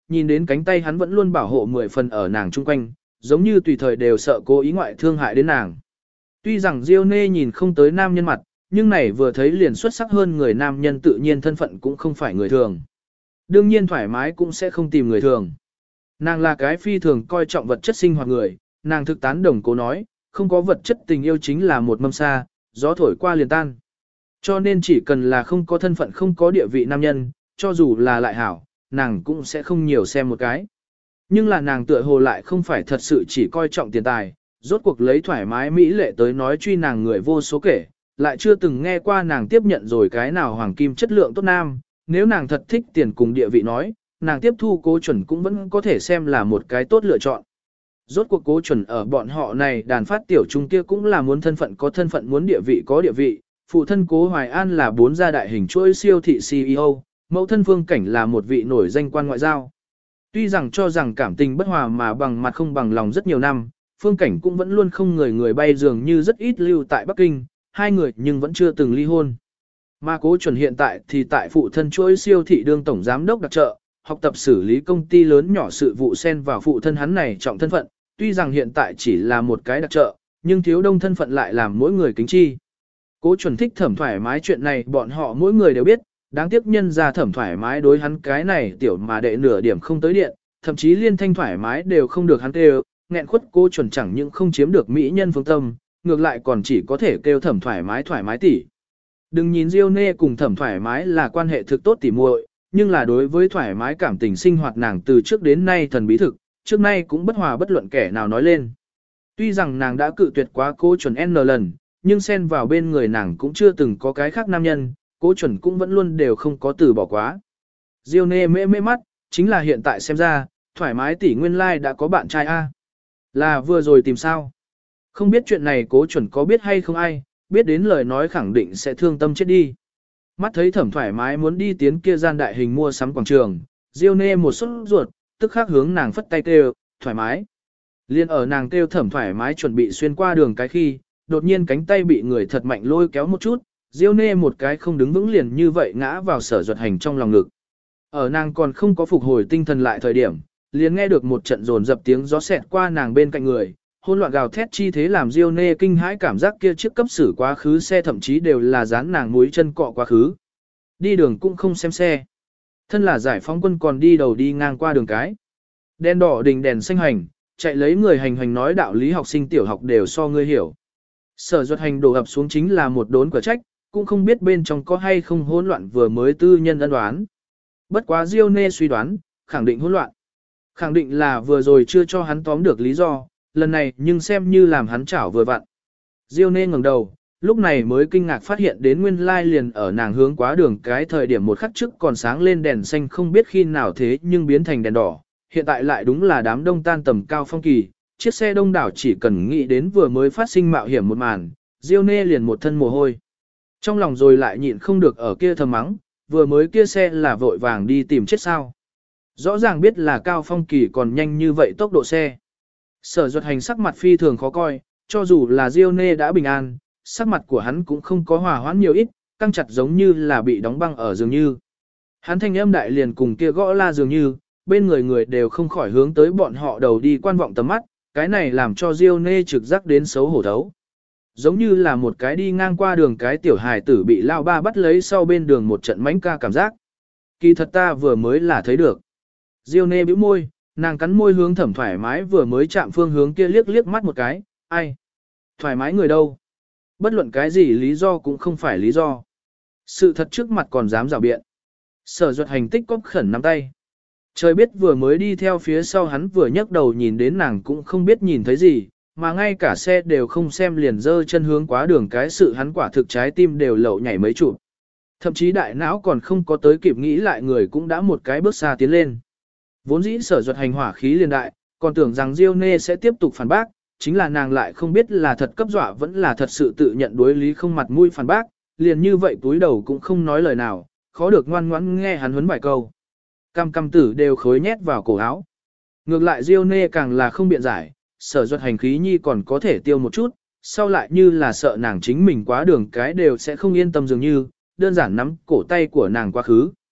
nhìn đến cánh tay hắn vẫn luôn bảo hộ 10 phần ở nàng chung quanh, giống như tùy thời đều sợ cố ý ngoại thương hại đến nàng. Tuy rằng Diêu Nê nhìn không tới nam nhân mặt, nhưng này vừa thấy liền xuất sắc hơn người nam nhân tự nhiên thân phận cũng không phải người thường. Đương nhiên thoải mái cũng sẽ không tìm người thường. Nàng là cái phi thường coi trọng vật chất sinh hoạt người, nàng thực tán đồng cố nói, không có vật chất tình yêu chính là một mâm sa, gió thổi qua liền tan. Cho nên chỉ cần là không có thân phận không có địa vị nam nhân, cho dù là lại hảo, nàng cũng sẽ không nhiều xem một cái. Nhưng là nàng tựa hồ lại không phải thật sự chỉ coi trọng tiền tài, rốt cuộc lấy thoải mái mỹ lệ tới nói truy nàng người vô số kể, lại chưa từng nghe qua nàng tiếp nhận rồi cái nào hoàng kim chất lượng tốt nam, nếu nàng thật thích tiền cùng địa vị nói, nàng tiếp thu Cố Chuẩn cũng vẫn có thể xem là một cái tốt lựa chọn. Rốt cuộc Cố Chuẩn ở bọn họ này đàn phát tiểu trung kia cũng là muốn thân phận có thân phận, muốn địa vị có địa vị, phụ thân Cố Hoài An là 4 gia đại hình chuỗi siêu thị CEO, mẫu thân Phương Cảnh là một vị nổi danh quan ngoại giao. Tuy rằng cho rằng cảm tình bất hòa mà bằng mặt không bằng lòng rất nhiều năm, Phương Cảnh cũng vẫn luôn không người bay dường như rất ít lưu tại Bắc Kinh, hai người nhưng vẫn chưa từng ly hôn. Mà Cố Chuẩn hiện tại thì tại phụ thân chuỗi siêu thị đương tổng giám đốc đặc trợ, học tập xử lý công ty lớn nhỏ sự vụ xen vào phụ thân hắn này trọng thân phận, tuy rằng hiện tại chỉ là một cái đặc trợ, nhưng thiếu đông thân phận lại làm mỗi người kính chi. Cố Chuẩn thích Thẩm thoải mái chuyện này bọn họ mỗi người đều biết, đáng tiếc nhân ra Thẩm thoải mái đối hắn cái này tiểu mà đệ nửa điểm không tới điện, thậm chí liên thanh thoải mái đều không được hắn kêu, nghẹn khuất Cố Chuẩn chẳng những không chiếm được mỹ nhân phương tâm, ngược lại còn chỉ có thể kêu Thẩm thoải mái tỉ. Đừng nhìn Diêu Nê cùng Thẩm thoải mái là quan hệ thực tốt tỉ muội, nhưng là đối với thoải mái cảm tình sinh hoạt nàng từ trước đến nay thần bí thực, trước nay cũng bất hòa bất luận kẻ nào nói lên. Tuy rằng nàng đã cự tuyệt quá Cố Chuẩn N lần, nhưng xen vào bên người nàng cũng chưa từng có cái khác nam nhân, Cố Chuẩn cũng vẫn luôn đều không có từ bỏ quá. Diêu Nê mê mắt, chính là hiện tại xem ra, thoải mái tỷ nguyên lai đã có bạn trai A. Là vừa rồi tìm sao? Không biết chuyện này Cố Chuẩn có biết hay không ai, biết đến lời nói khẳng định sẽ thương tâm chết đi. Mắt thấy Thẩm thoải mái muốn đi tiến kia gian đại hình mua sắm quảng trường, Diêu Nê một suất ruột, tức khắc hướng nàng phất tay kêu, thoải mái. Liên ở nàng kêu Thẩm thoải mái chuẩn bị xuyên qua đường cái khi, đột nhiên cánh tay bị người thật mạnh lôi kéo một chút, Diêu Nê một cái không đứng vững liền như vậy ngã vào Sở Duật Hành trong lòng ngực. Ở nàng còn không có phục hồi tinh thần lại thời điểm, liền nghe được một trận rồn dập tiếng gió xẹt qua nàng bên cạnh người, hỗn loạn gào thét chi thế làm Diêu Nê kinh hãi, cảm giác kia chiếc cấp xử quá khứ xe thậm chí đều là dán nàng mũi chân cọ quá khứ. Đi đường cũng không xem xe. Thân là giải phóng quân còn đi đầu đi ngang qua đường cái. Đèn đỏ đình đèn xanh hành, chạy lấy người hành hành nói đạo lý học sinh tiểu học đều so ngươi hiểu. Sở Duật Hành đổ ập xuống chính là một đốn quả trách, cũng không biết bên trong có hay không hỗn loạn vừa mới tư nhân ân đoán. Bất quá Diêu Nê suy đoán, khẳng định hỗn loạn. Khẳng định là vừa rồi chưa cho hắn tóm được lý do, lần này nhưng xem như làm hắn chảo vừa vặn. Diêu Nê ngẩng đầu, lúc này mới kinh ngạc phát hiện đến nguyên lai liền ở nàng hướng quá đường cái thời điểm một khắc trước còn sáng lên đèn xanh không biết khi nào thế nhưng biến thành đèn đỏ, hiện tại lại đúng là đám đông tan tầm cao phong kỳ, chiếc xe đông đảo chỉ cần nghĩ đến vừa mới phát sinh mạo hiểm một màn, Diêu Nê liền một thân mồ hôi. Trong lòng rồi lại nhịn không được ở kia thầm mắng, vừa mới kia xe là vội vàng đi tìm chết sao. Rõ ràng biết là cao phong kỳ còn nhanh như vậy tốc độ xe. Sở Duật Hành sắc mặt phi thường khó coi, cho dù là Diêu Nê đã bình an, sắc mặt của hắn cũng không có hòa hoãn nhiều ít, căng chặt giống như là bị đóng băng ở dường như. Hắn thanh âm đại liền cùng kia gõ la dường như, bên người người đều không khỏi hướng tới bọn họ đầu đi quan vọng tầm mắt, cái này làm cho Diêu Nê trực giác đến xấu hổ thấu. Giống như là một cái đi ngang qua đường cái tiểu hài tử bị lao ba bắt lấy sau bên đường một trận mánh ca cảm giác. Kỳ thật ta vừa mới là thấy được. Diêu Nê bĩu môi, nàng cắn môi hướng Thẩm thoải mái vừa mới chạm phương hướng kia liếc liếc mắt một cái, ai? Thoải mái người đâu? Bất luận cái gì lý do cũng không phải lý do. Sự thật trước mặt còn dám rào biện. Sở Duật Hành tích cóp khẩn nắm tay. Trời biết vừa mới đi theo phía sau hắn vừa nhấc đầu nhìn đến nàng cũng không biết nhìn thấy gì, mà ngay cả xe đều không xem liền dơ chân hướng quá đường cái sự hắn quả thực trái tim đều lậu nhảy mấy chục. Thậm chí đại não còn không có tới kịp nghĩ lại người cũng đã một cái bước xa tiến lên. Vốn dĩ Sở Duật Hành hỏa khí liền đại, còn tưởng rằng Diêu Nê sẽ tiếp tục phản bác, chính là nàng lại không biết là thật cấp dọa vẫn là thật sự tự nhận đối lý không mặt mũi phản bác, liền như vậy túi đầu cũng không nói lời nào, khó được ngoan ngoãn nghe hắn huấn vài câu. Cam cam tử đều khối nhét vào cổ áo. Ngược lại Diêu Nê càng là không biện giải, Sở Duật Hành khí nhi còn có thể tiêu một chút, sau lại như là sợ nàng chính mình quá đường cái đều sẽ không yên tâm dường như, đơn giản nắm cổ tay của nàng quá khứ.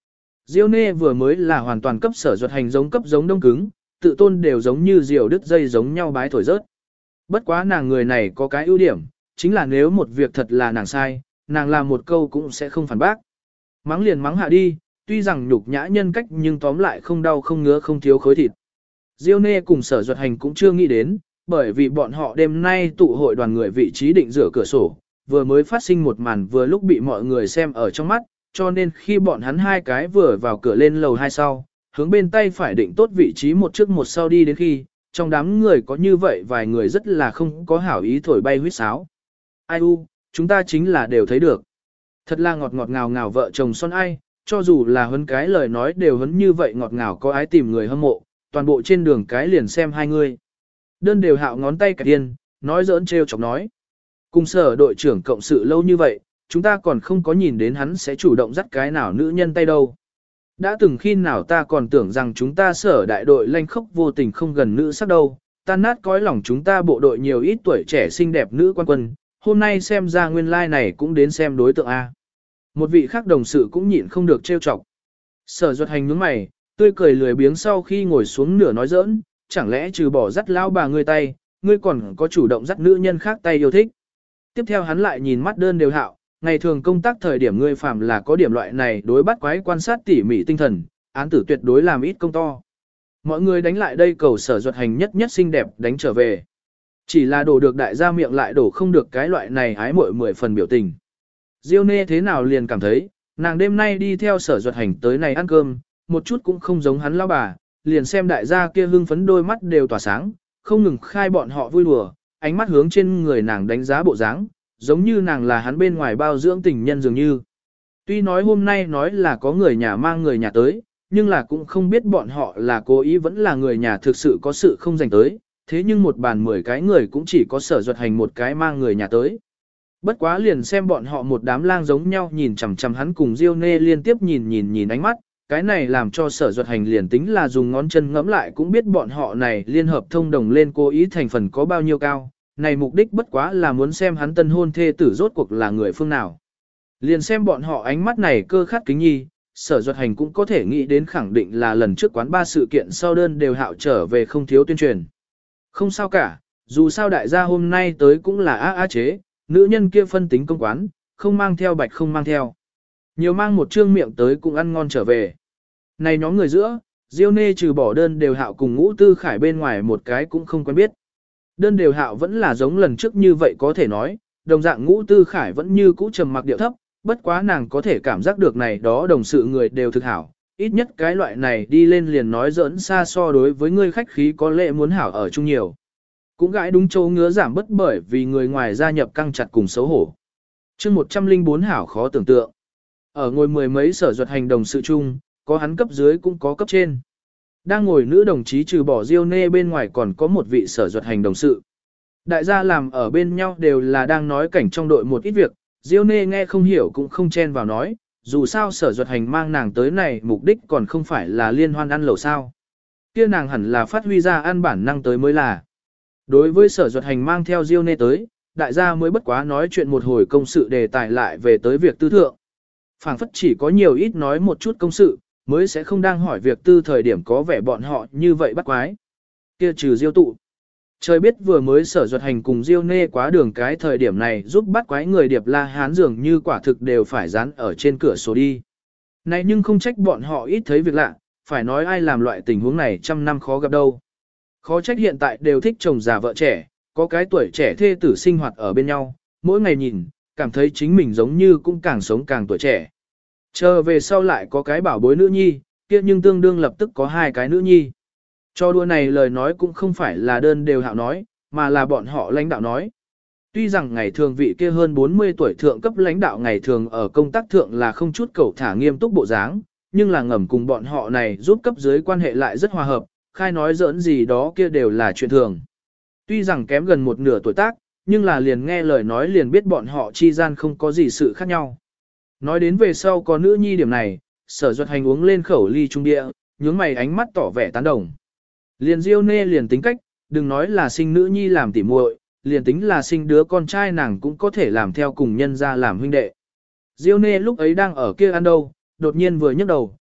Diêu Nê vừa mới là hoàn toàn cấp Sở Duật Hành giống cấp giống đông cứng, tự tôn đều giống như diều đứt dây giống nhau bái thổi rớt. Bất quá nàng người này có cái ưu điểm, chính là nếu một việc thật là nàng sai, nàng làm một câu cũng sẽ không phản bác. Mắng liền mắng hạ đi, tuy rằng nhục nhã nhân cách nhưng tóm lại không đau không ngứa không thiếu khối thịt. Diêu Nê cùng Sở Duật Hành cũng chưa nghĩ đến, bởi vì bọn họ đêm nay tụ hội đoàn người vị trí định rửa cửa sổ, vừa mới phát sinh một màn vừa lúc bị mọi người xem ở trong mắt, cho nên khi bọn hắn hai cái vừa vào cửa lên lầu hai sau, hướng bên tay phải định tốt vị trí một trước một sau đi đến khi, trong đám người có như vậy vài người rất là không có hảo ý thổi bay huýt sáo. Ai u, chúng ta chính là đều thấy được. Thật là ngọt ngọt ngào ngào vợ chồng son ai, cho dù là huấn cái lời nói đều huấn như vậy ngọt ngào có ái tìm người hâm mộ, toàn bộ trên đường cái liền xem hai người. Đơn đều hạo ngón tay cả tiên, nói giỡn trêu chọc nói. Cùng Sở đội trưởng cộng sự lâu như vậy, chúng ta còn không có nhìn đến hắn sẽ chủ động dắt cái nào nữ nhân tay đâu. Đã từng khi nào ta còn tưởng rằng chúng ta Sở đại đội lanh khốc vô tình không gần nữ sắc đâu, tan nát cõi lòng chúng ta bộ đội nhiều ít tuổi trẻ xinh đẹp nữ quan quân, hôm nay xem ra nguyên lai này cũng đến xem đối tượng A. Một vị khác đồng sự cũng nhịn không được trêu chọc. Sở Duật Hành nhướng mày, tươi cười lười biếng sau khi ngồi xuống nửa nói giỡn, chẳng lẽ trừ bỏ dắt lão bà ngươi tay, ngươi còn có chủ động dắt nữ nhân khác tay yêu thích. Tiếp theo hắn lại nhìn mắt đơn đều hạo, ngày thường công tác thời điểm ngươi phạm là có điểm loại này đối bắt quái quan sát tỉ mỉ tinh thần, án tử tuyệt đối làm ít công to. Mọi người đánh lại đây cầu Sở Duật Hành nhất nhất xinh đẹp đánh trở về. Chỉ là đổ được đại gia miệng lại đổ không được cái loại này ái muội 10 phần biểu tình. Diêu Nê thế nào liền cảm thấy, nàng đêm nay đi theo Sở Duật Hành tới này ăn cơm, một chút cũng không giống hắn lão bà, liền xem đại gia kia hưng phấn đôi mắt đều tỏa sáng, không ngừng khai bọn họ vui đùa, ánh mắt hướng trên người nàng đánh giá bộ dáng, giống như nàng là hắn bên ngoài bao dưỡng tình nhân dường như. Tuy nói hôm nay nói là có người nhà mang người nhà tới, nhưng là cũng không biết bọn họ là cố ý vẫn là người nhà thực sự có sự không dành tới, thế nhưng một bàn 10 cái người cũng chỉ có Sở Duật Hành một cái mang người nhà tới. Bất quá liền xem bọn họ một đám lang giống nhau nhìn chằm chằm hắn cùng Diêu Nê liên tiếp nhìn ánh mắt, cái này làm cho Sở Duật Hành liền tính là dùng ngón chân ngẫm lại cũng biết bọn họ này liên hợp thông đồng lên cố ý thành phần có bao nhiêu cao, này mục đích bất quá là muốn xem hắn tân hôn thê tử rốt cuộc là người phương nào. Liền xem bọn họ ánh mắt này cơ khát kính nhi, Sở Duật Hành cũng có thể nghĩ đến khẳng định là lần trước quán ba sự kiện sau đơn đều hạo trở về không thiếu tuyên truyền. Không sao cả, dù sao đại gia hôm nay tới cũng là á chế, nữ nhân kia phân tính công quán, không mang theo bạch không mang theo. Nhiều mang một trương miệng tới cũng ăn ngon trở về. Này nhóm người giữa, Diêu Nê trừ bỏ đơn đều hạo cùng Ngũ Tư Khải bên ngoài một cái cũng không quen biết. Đơn đều hạo vẫn là giống lần trước như vậy có thể nói, đồng dạng Ngũ Tư Khải vẫn như cũ trầm mặc điệu thấp, bất quá nàng có thể cảm giác được này đó đồng sự người đều thực hảo, ít nhất cái loại này đi lên liền nói giỡn xa so đối với người khách khí có lẽ muốn hảo ở chung nhiều. Cũng gãi đúng châu ngứa giảm bất bởi vì người ngoài gia nhập căng chặt cùng xấu hổ. Chương 104 hảo khó tưởng tượng. Ở ngồi mười mấy Sở Duật Hành đồng sự chung, có hắn cấp dưới cũng có cấp trên. Đang ngồi nữ đồng chí trừ bỏ Diêu Nê bên ngoài còn có một vị Sở Duật Hành đồng sự. Đại gia làm ở bên nhau đều là đang nói cảnh trong đội một ít việc, Diêu Nê nghe không hiểu cũng không chen vào nói, dù sao Sở Duật Hành mang nàng tới này mục đích còn không phải là liên hoan ăn lẩu sao. Kia nàng hẳn là phát huy ra ăn bản năng tới mới là. Đối với Sở Duật Hành mang theo Diêu Nê tới, đại gia mới bất quá nói chuyện một hồi công sự đề tài lại về tới việc tư thượng. Phảng phất chỉ có nhiều ít nói một chút công sự, mới sẽ không đang hỏi việc tư thời điểm có vẻ bọn họ như vậy bắt quái. Kia trừ Diêu tụ. Trời biết vừa mới Sở Duật Hành cùng Diêu Nê quá đường cái thời điểm này giúp bắt quái người Điệp La Hán dường như quả thực đều phải dán ở trên cửa sổ đi. Này nhưng không trách bọn họ ít thấy việc lạ, phải nói ai làm loại tình huống này trăm năm khó gặp đâu. Khó trách hiện tại đều thích chồng già vợ trẻ, có cái tuổi trẻ thê tử sinh hoạt ở bên nhau, mỗi ngày nhìn, cảm thấy chính mình giống như cũng càng sống càng tuổi trẻ. Chờ về sau lại có cái bảo bối nữ nhi, kia nhưng tương đương lập tức có hai cái nữ nhi. Cho đùa này lời nói cũng không phải là đơn đều hạo nói, mà là bọn họ lãnh đạo nói. Tuy rằng ngày thường vị kia hơn 40 tuổi thượng cấp lãnh đạo ngày thường ở công tác thượng là không chút cầu thả nghiêm túc bộ dáng, nhưng là ngầm cùng bọn họ này giúp cấp dưới quan hệ lại rất hòa hợp, khai nói giỡn gì đó kia đều là chuyện thường. Tuy rằng kém gần một nửa tuổi tác, nhưng là liền nghe lời nói liền biết bọn họ chi gian không có gì sự khác nhau. Nói đến về sau có nữ nhi điểm này, Sở Duật Hành uống lên khẩu ly trung địa, nhướng mày ánh mắt tỏ vẻ tán đồng. Liền Diêu Nê liền tính cách, đừng nói là sinh nữ nhi làm tỉ muội, liền tính là sinh đứa con trai nàng cũng có thể làm theo cùng nhân ra làm huynh đệ. Diêu Nê lúc ấy đang ở kia ăn đâu, đột nhiên vừa nhấc đầu,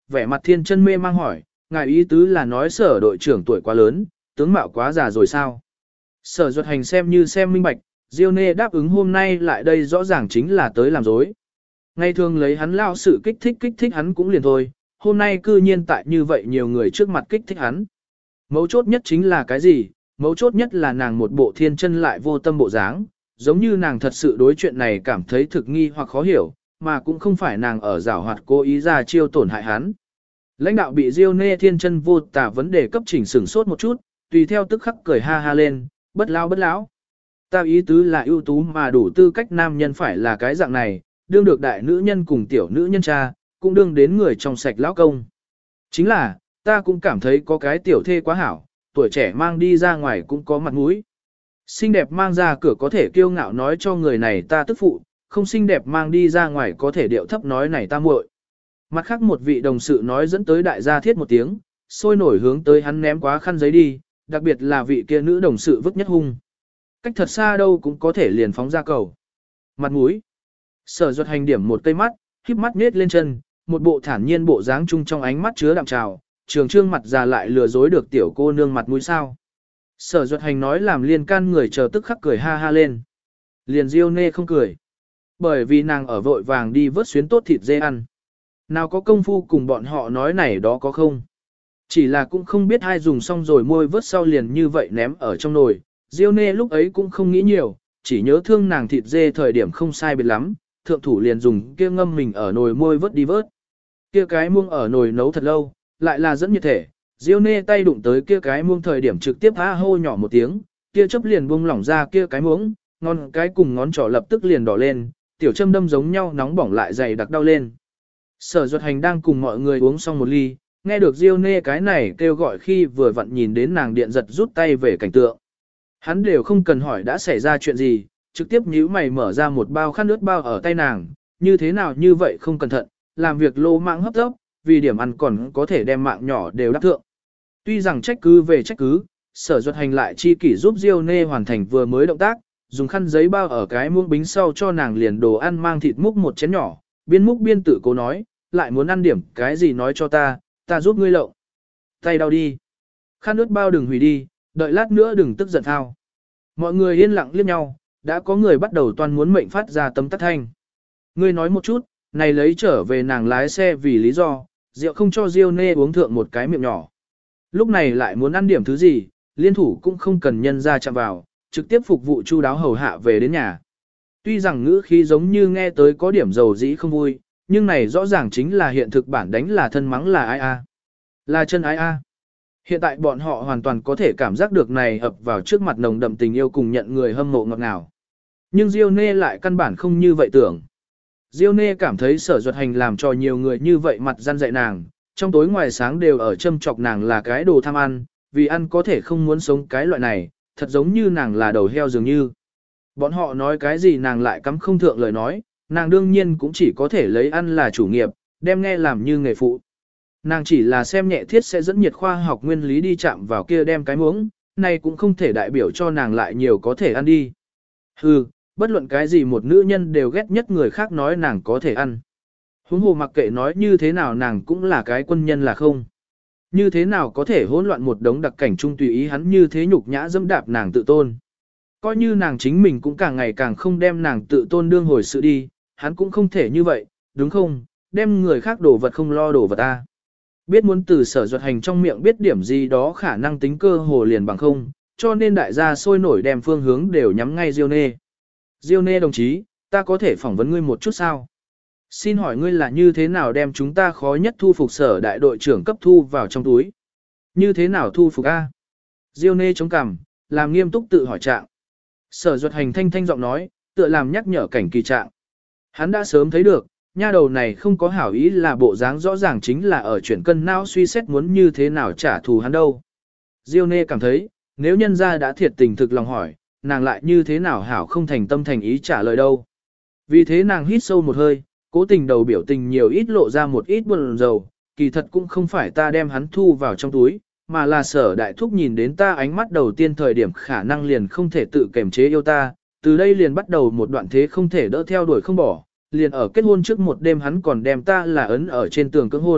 vẻ mặt thiên chân mê mang hỏi, ngài ý tứ là nói sở đội trưởng tuổi quá lớn, tướng mạo quá già rồi sao? Sở Duật Hành xem như xem minh bạch, Diêu Nê đáp ứng hôm nay lại đây rõ ràng chính là tới làm dối. Ngày thường lấy hắn lao sự kích thích hắn cũng liền thôi, hôm nay cư nhiên tại như vậy nhiều người trước mặt kích thích hắn. Mấu chốt nhất chính là cái gì? Mấu chốt nhất là nàng một bộ thiên chân lại vô tâm bộ dáng, giống như nàng thật sự đối chuyện này cảm thấy thực nghi hoặc khó hiểu, mà cũng không phải nàng ở giảo hoạt cố ý ra chiêu tổn hại hắn. Lãnh đạo bị Diêu Nê thiên chân vô tả vấn đề cấp chỉnh sửng sốt một chút, tùy theo tức khắc cười ha ha lên, bất lão. Ta ý tứ là ưu tú mà đủ tư cách nam nhân phải là cái dạng này, đương được đại nữ nhân cùng tiểu nữ nhân cha, cũng đương đến người trong sạch lão công. Chính là, ta cũng cảm thấy có cái tiểu thê quá hảo, tuổi trẻ mang đi ra ngoài cũng có mặt mũi. Xinh đẹp mang ra cửa có thể kiêu ngạo nói cho người này ta tức phụ, không xinh đẹp mang đi ra ngoài có thể điệu thấp nói này ta muội. Mặt khác một vị đồng sự nói dẫn tới đại gia thiết một tiếng, sôi nổi hướng tới hắn ném quá khăn giấy đi, đặc biệt là vị kia nữ đồng sự vứt nhất hung. Cách thật xa đâu cũng có thể liền phóng ra cầu. Mặt mũi. Sở Duật Hành điểm một cây mắt, híp mắt nết lên chân, một bộ thản nhiên bộ dáng chung trong ánh mắt chứa đạm trào, trường trương mặt già lại lừa dối được tiểu cô nương mặt mũi sao. Sở Duật Hành nói làm liên can người chờ tức khắc cười ha ha lên. Liền Diêu Nê không cười. Bởi vì nàng ở vội vàng đi vớt xuyến tốt thịt dê ăn. Nào có công phu cùng bọn họ nói này đó có không. Chỉ là cũng không biết ai dùng xong rồi môi vớt sau liền như vậy ném ở trong nồi. Diêu Nê lúc ấy cũng không nghĩ nhiều, chỉ nhớ thương nàng thịt dê thời điểm không sai biệt lắm, thượng thủ liền dùng kia ngâm mình ở nồi môi vớt đi vớt. Kia cái muông ở nồi nấu thật lâu, lại là dẫn nhiệt thể. Diêu Nê tay đụng tới kia cái muông thời điểm trực tiếp há hô nhỏ một tiếng, kia chớp liền buông lỏng ra kia cái muỗng, ngón cái cùng ngón trỏ lập tức liền đỏ lên, tiểu châm đâm giống nhau nóng bỏng lại dày đặc đau lên. Sở Duật Hành đang cùng mọi người uống xong một ly, nghe được Diêu Nê cái này kêu gọi khi vừa vặn nhìn đến nàng điện giật rút tay về cảnh tượng. Hắn đều không cần hỏi đã xảy ra chuyện gì, trực tiếp nhíu mày mở ra một bao khăn nước bao ở tay nàng, như thế nào như vậy không cẩn thận, làm việc lô mạng hấp tốc, vì điểm ăn còn có thể đem mạng nhỏ đều đắc thượng. Tuy rằng trách cứ về trách cứ, Sở Duật Hành lại chi kỷ giúp Diêu Nê hoàn thành vừa mới động tác, dùng khăn giấy bao ở cái muỗng bính sau cho nàng liền đồ ăn mang thịt múc một chén nhỏ, biên múc biên tự cố nói, lại muốn ăn điểm cái gì nói cho ta giúp ngươi lộng. Tay đau đi. Khăn ướt bao đừng hủy đi, đợi lát nữa đừng tức giận thao. Mọi người yên lặng liếc nhau, đã có người bắt đầu toan muốn mệnh phát ra tấm tắc thanh. Ngươi nói một chút, này lấy trở về nàng lái xe vì lý do, rượu không cho Diêu Nê uống thượng một cái miệng nhỏ. Lúc này lại muốn ăn điểm thứ gì, liên thủ cũng không cần nhân ra chạm vào, trực tiếp phục vụ chu đáo hầu hạ về đến nhà. Tuy rằng ngữ khí giống như nghe tới có điểm dầu dĩ không vui, nhưng này rõ ràng chính là hiện thực bản đánh là thân mắng là ai a, là chân ai a. Hiện tại bọn họ hoàn toàn có thể cảm giác được này ập vào trước mặt nồng đậm tình yêu cùng nhận người hâm mộ ngọt ngào. Nhưng Diêu Nê lại căn bản không như vậy tưởng. Diêu Nê cảm thấy Sở Duật Hành làm cho nhiều người như vậy mặt gian dạy nàng, trong tối ngoài sáng đều ở châm chọc nàng là cái đồ tham ăn, vì ăn có thể không muốn sống cái loại này, thật giống như nàng là đầu heo dường như. Bọn họ nói cái gì nàng lại cắm không thượng lời nói, nàng đương nhiên cũng chỉ có thể lấy ăn là chủ nghiệp, đem nghe làm như nghề phụ. Nàng chỉ là xem nhẹ thiết sẽ dẫn nhiệt khoa học nguyên lý đi chạm vào kia đem cái muỗng, này cũng không thể đại biểu cho nàng lại nhiều có thể ăn đi. Hừ, bất luận cái gì một nữ nhân đều ghét nhất người khác nói nàng có thể ăn. Huống hồ mặc kệ nói như thế nào nàng cũng là cái quân nhân là không. Như thế nào có thể hỗn loạn một đống đặc cảnh chung tùy ý hắn như thế nhục nhã dẫm đạp nàng tự tôn. Coi như nàng chính mình cũng càng ngày càng không đem nàng tự tôn đương hồi sự đi, hắn cũng không thể như vậy, đúng không, đem người khác đổ vật không lo đổ vật ta. Biết muốn từ Sở Duật Hành trong miệng biết điểm gì đó khả năng tính cơ hồ liền bằng không, cho nên đại gia sôi nổi đem phương hướng đều nhắm ngay Diêu Nê. Diêu Nê đồng chí, ta có thể phỏng vấn ngươi một chút sao? Xin hỏi ngươi là như thế nào đem chúng ta khó nhất thu phục Sở đại đội trưởng cấp thu vào trong túi? Như thế nào thu phục A? Diêu Nê chống cằm, làm nghiêm túc tự hỏi trạng. Sở Duật Hành thanh thanh giọng nói, tựa làm nhắc nhở cảnh kỳ trạng. Hắn đã sớm thấy được, nha đầu này không có hảo ý là bộ dáng rõ ràng chính là ở chuyển cân não suy xét muốn như thế nào trả thù hắn đâu. Diêu Nê cảm thấy, nếu nhân gia đã thiệt tình thực lòng hỏi, nàng lại như thế nào hảo không thành tâm thành ý trả lời đâu. Vì thế nàng hít sâu một hơi, cố tình đầu biểu tình nhiều ít lộ ra một ít buồn rầu, kỳ thật cũng không phải ta đem hắn thu vào trong túi, mà là Sở đại thúc nhìn đến ta ánh mắt đầu tiên thời điểm khả năng liền không thể tự kiềm chế yêu ta, từ đây liền bắt đầu một đoạn thế không thể đỡ theo đuổi không bỏ, liền ở kết hôn trước một đêm hắn còn đem ta là ấn ở trên tường cưỡng hôn,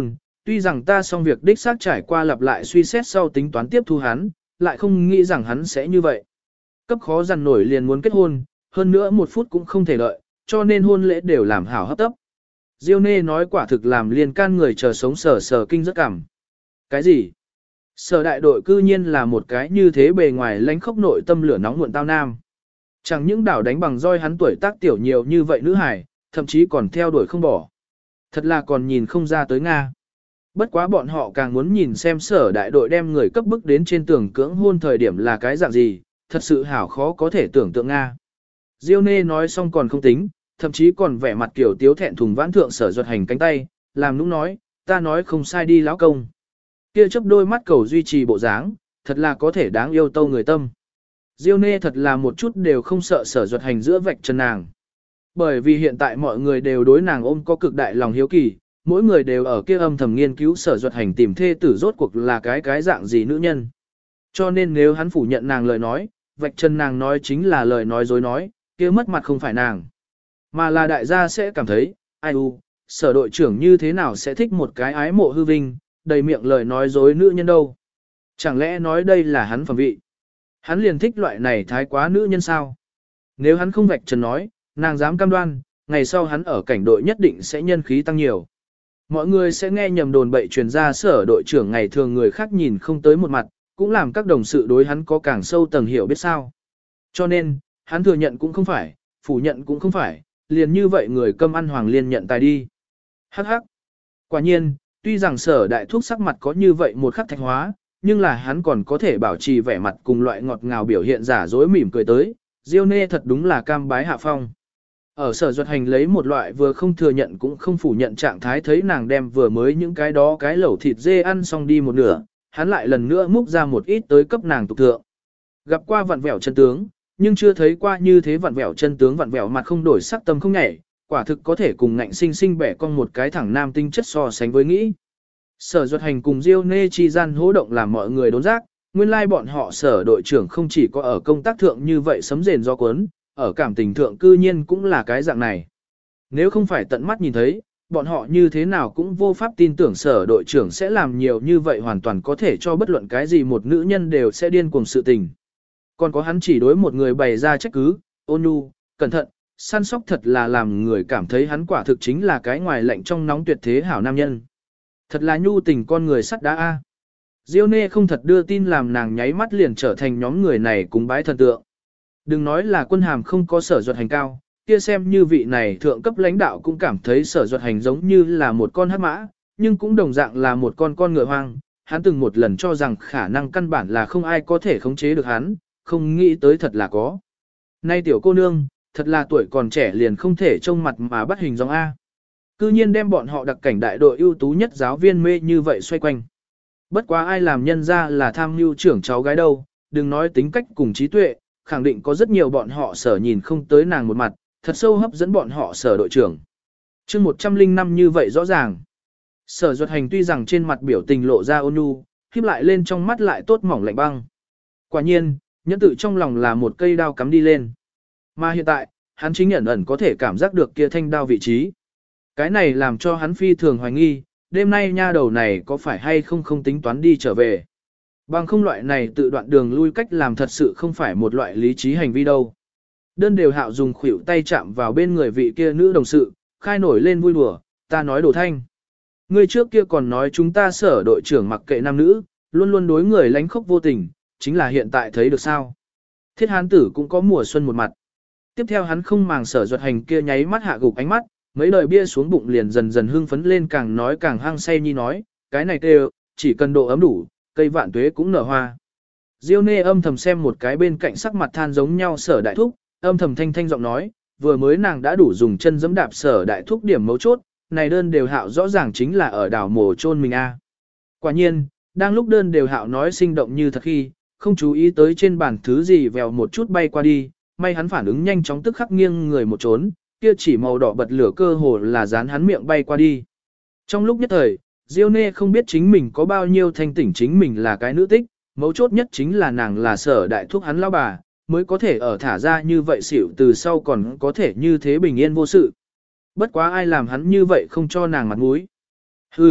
tuy rằng ta xong việc đích xác trải qua lặp lại suy xét sau tính toán tiếp thu hắn, lại không nghĩ rằng hắn sẽ như vậy. Cấp khó dằn nổi liền muốn kết hôn, hơn nữa 1 phút cũng không thể đợi, cho nên hôn lễ đều làm hảo hấp tấp. Diêu Nê nói quả thực làm liền can người chờ sống sờ kinh rất cảm. Cái gì? Sở đại đội cư nhiên là một cái như thế bề ngoài lánh khốc nội tâm lửa nóng muộn tao nam. Chẳng những đảo đánh bằng roi hắn tuổi tác tiểu nhiều như vậy nữ hải, thậm chí còn theo đuổi không bỏ. Thật là còn nhìn không ra tới Nga. Bất quá bọn họ càng muốn nhìn xem sở đại đội đem người cấp bức đến trên tường cưỡng hôn thời điểm là cái dạng gì, thật sự hảo khó có thể tưởng tượng Nga. Diêu Nê nói xong còn không tính, thậm chí còn vẻ mặt kiểu tiếu thẹn thùng vãn thượng sở duật hành cánh tay, làm nũng nói, ta nói không sai đi lão công. Kia chớp đôi mắt cầu duy trì bộ dáng, thật là có thể đáng yêu tâu người tâm. Diêu Nê thật là một chút đều không sợ sở duật hành giữa vạch chân nàng. Bởi vì hiện tại mọi người đều đối nàng ôm có cực đại lòng hiếu kỳ, mỗi người đều ở kia âm thầm nghiên cứu sở duật hành tìm thê tử rốt cuộc là cái dạng gì nữ nhân. Cho nên nếu hắn phủ nhận nàng lời nói, vạch chân nàng nói chính là lời nói dối nói, kia mất mặt không phải nàng. Mà là đại gia sẽ cảm thấy, ai sở đội trưởng như thế nào sẽ thích một cái ái mộ hư vinh, đầy miệng lời nói dối nữ nhân đâu. Chẳng lẽ nói đây là hắn phẩm vị? Hắn liền thích loại này thái quá nữ nhân sao? Nếu hắn không vạch trần nói, nàng dám cam đoan, ngày sau hắn ở cảnh đội nhất định sẽ nhân khí tăng nhiều. Mọi người sẽ nghe nhầm đồn bậy truyền ra sở đội trưởng ngày thường người khác nhìn không tới một mặt, cũng làm các đồng sự đối hắn có càng sâu tầng hiểu biết sao. Cho nên, hắn thừa nhận cũng không phải, phủ nhận cũng không phải, liền như vậy người câm ăn hoàng liên nhận tài đi. Hắc hắc. Quả nhiên, tuy rằng sở đại thuốc sắc mặt có như vậy một khắc thạch hóa, nhưng là hắn còn có thể bảo trì vẻ mặt cùng loại ngọt ngào biểu hiện giả dối mỉm cười tới, Diêu Nê thật đúng là cam bái hạ phong. Ở sở duật hành lấy một loại vừa không thừa nhận cũng không phủ nhận trạng thái thấy nàng đem vừa mới những cái đó cái lẩu thịt dê ăn xong đi một nửa, hắn lại lần nữa múc ra một ít tới cấp nàng tục thượng. Gặp qua vặn vẹo chân tướng, nhưng chưa thấy qua như thế vặn vẹo chân tướng vặn vẹo mặt không đổi sắc tâm không nhảy, quả thực có thể cùng ngạnh sinh sinh bẻ con một cái thẳng nam tinh chất so sánh với nghĩ. Sở duật hành cùng Diêu Nê chi gian hỗ động làm mọi người đốn giác, nguyên lai bọn họ sở đội trưởng không chỉ có ở công tác thượng như vậy sấm rền do cuốn, ở cảm tình thượng cư nhiên cũng là cái dạng này. Nếu không phải tận mắt nhìn thấy, bọn họ như thế nào cũng vô pháp tin tưởng sở đội trưởng sẽ làm nhiều như vậy hoàn toàn có thể cho bất luận cái gì một nữ nhân đều sẽ điên cuồng sự tình. Còn có hắn chỉ đối một người bày ra trách cứ, ôn nhu, cẩn thận, săn sóc thật là làm người cảm thấy hắn quả thực chính là cái ngoài lạnh trong nóng tuyệt thế hảo nam nhân. Thật là nhu tình con người sắt đá a. Diêu Nê không thật đưa tin làm nàng nháy mắt liền trở thành nhóm người này cúng bái thần tượng. Đừng nói là quân hàm không có sở duật hành cao, kia xem như vị này thượng cấp lãnh đạo cũng cảm thấy sở duật hành giống như là một con hắc mã, nhưng cũng đồng dạng là một con ngựa hoang. Hắn từng một lần cho rằng khả năng căn bản là không ai có thể khống chế được hắn, không nghĩ tới thật là có. Nay tiểu cô nương, thật là tuổi còn trẻ liền không thể trông mặt mà bắt hình dòng A. Cư nhiên đem bọn họ đặc cảnh đại đội ưu tú nhất giáo viên mê như vậy xoay quanh. Bất quá ai làm nhân ra là tham mưu trưởng cháu gái đâu, đừng nói tính cách cùng trí tuệ, khẳng định có rất nhiều bọn họ sở nhìn không tới nàng một mặt, thật sâu hấp dẫn bọn họ sở đội trưởng. Chương 105 như vậy rõ ràng. Sở duật hành tuy rằng trên mặt biểu tình lộ ra ôn nhu, khép lại lên trong mắt lại tốt mỏng lạnh băng. Quả nhiên, nhẫn tự trong lòng là một cây đao cắm đi lên. Mà hiện tại, hắn chính ẩn ẩn có thể cảm giác được kia thanh đao vị trí. Cái này làm cho hắn phi thường hoài nghi, đêm nay nha đầu này có phải hay không tính toán đi trở về. Bằng không loại này tự đoạn đường lui cách làm thật sự không phải một loại lý trí hành vi đâu. Đơn đều hạo dùng khuỷu tay chạm vào bên người vị kia nữ đồng sự, khai nổi lên vui đùa, ta nói đồ thanh. Người trước kia còn nói chúng ta sở đội trưởng mặc kệ nam nữ, luôn luôn đối người lánh khóc vô tình, chính là hiện tại thấy được sao. Thiết hán tử cũng có mùa xuân một mặt. Tiếp theo hắn không màng sở duật hành kia nháy mắt hạ gục ánh mắt, mấy lời bia xuống bụng liền dần dần hưng phấn lên càng nói càng hăng say nhi nói, cái này kêu, chỉ cần độ ấm đủ, cây vạn tuế cũng nở hoa. Diêu Nê âm thầm xem một cái bên cạnh sắc mặt than giống nhau sở đại thúc, âm thầm thanh thanh giọng nói, vừa mới nàng đã đủ dùng chân giẫm đạp sở đại thúc điểm mấu chốt, này đơn đều hạo rõ ràng chính là ở đảo mồ chôn mình a. Quả nhiên, đang lúc đơn đều hạo nói sinh động như thật khi, không chú ý tới trên bàn thứ gì vèo một chút bay qua đi, may hắn phản ứng nhanh chóng tức khắc nghiêng người một trốn, kia chỉ màu đỏ bật lửa cơ hồ là dán hắn miệng bay qua đi. Trong lúc nhất thời, Diêu Nê không biết chính mình có bao nhiêu thanh tỉnh chính mình là cái nữ tích, mấu chốt nhất chính là nàng là sở đại thúc hắn lão bà, mới có thể ở thả ra như vậy xỉu từ sau còn có thể như thế bình yên vô sự. Bất quá ai làm hắn như vậy không cho nàng mặt mũi. Hừ,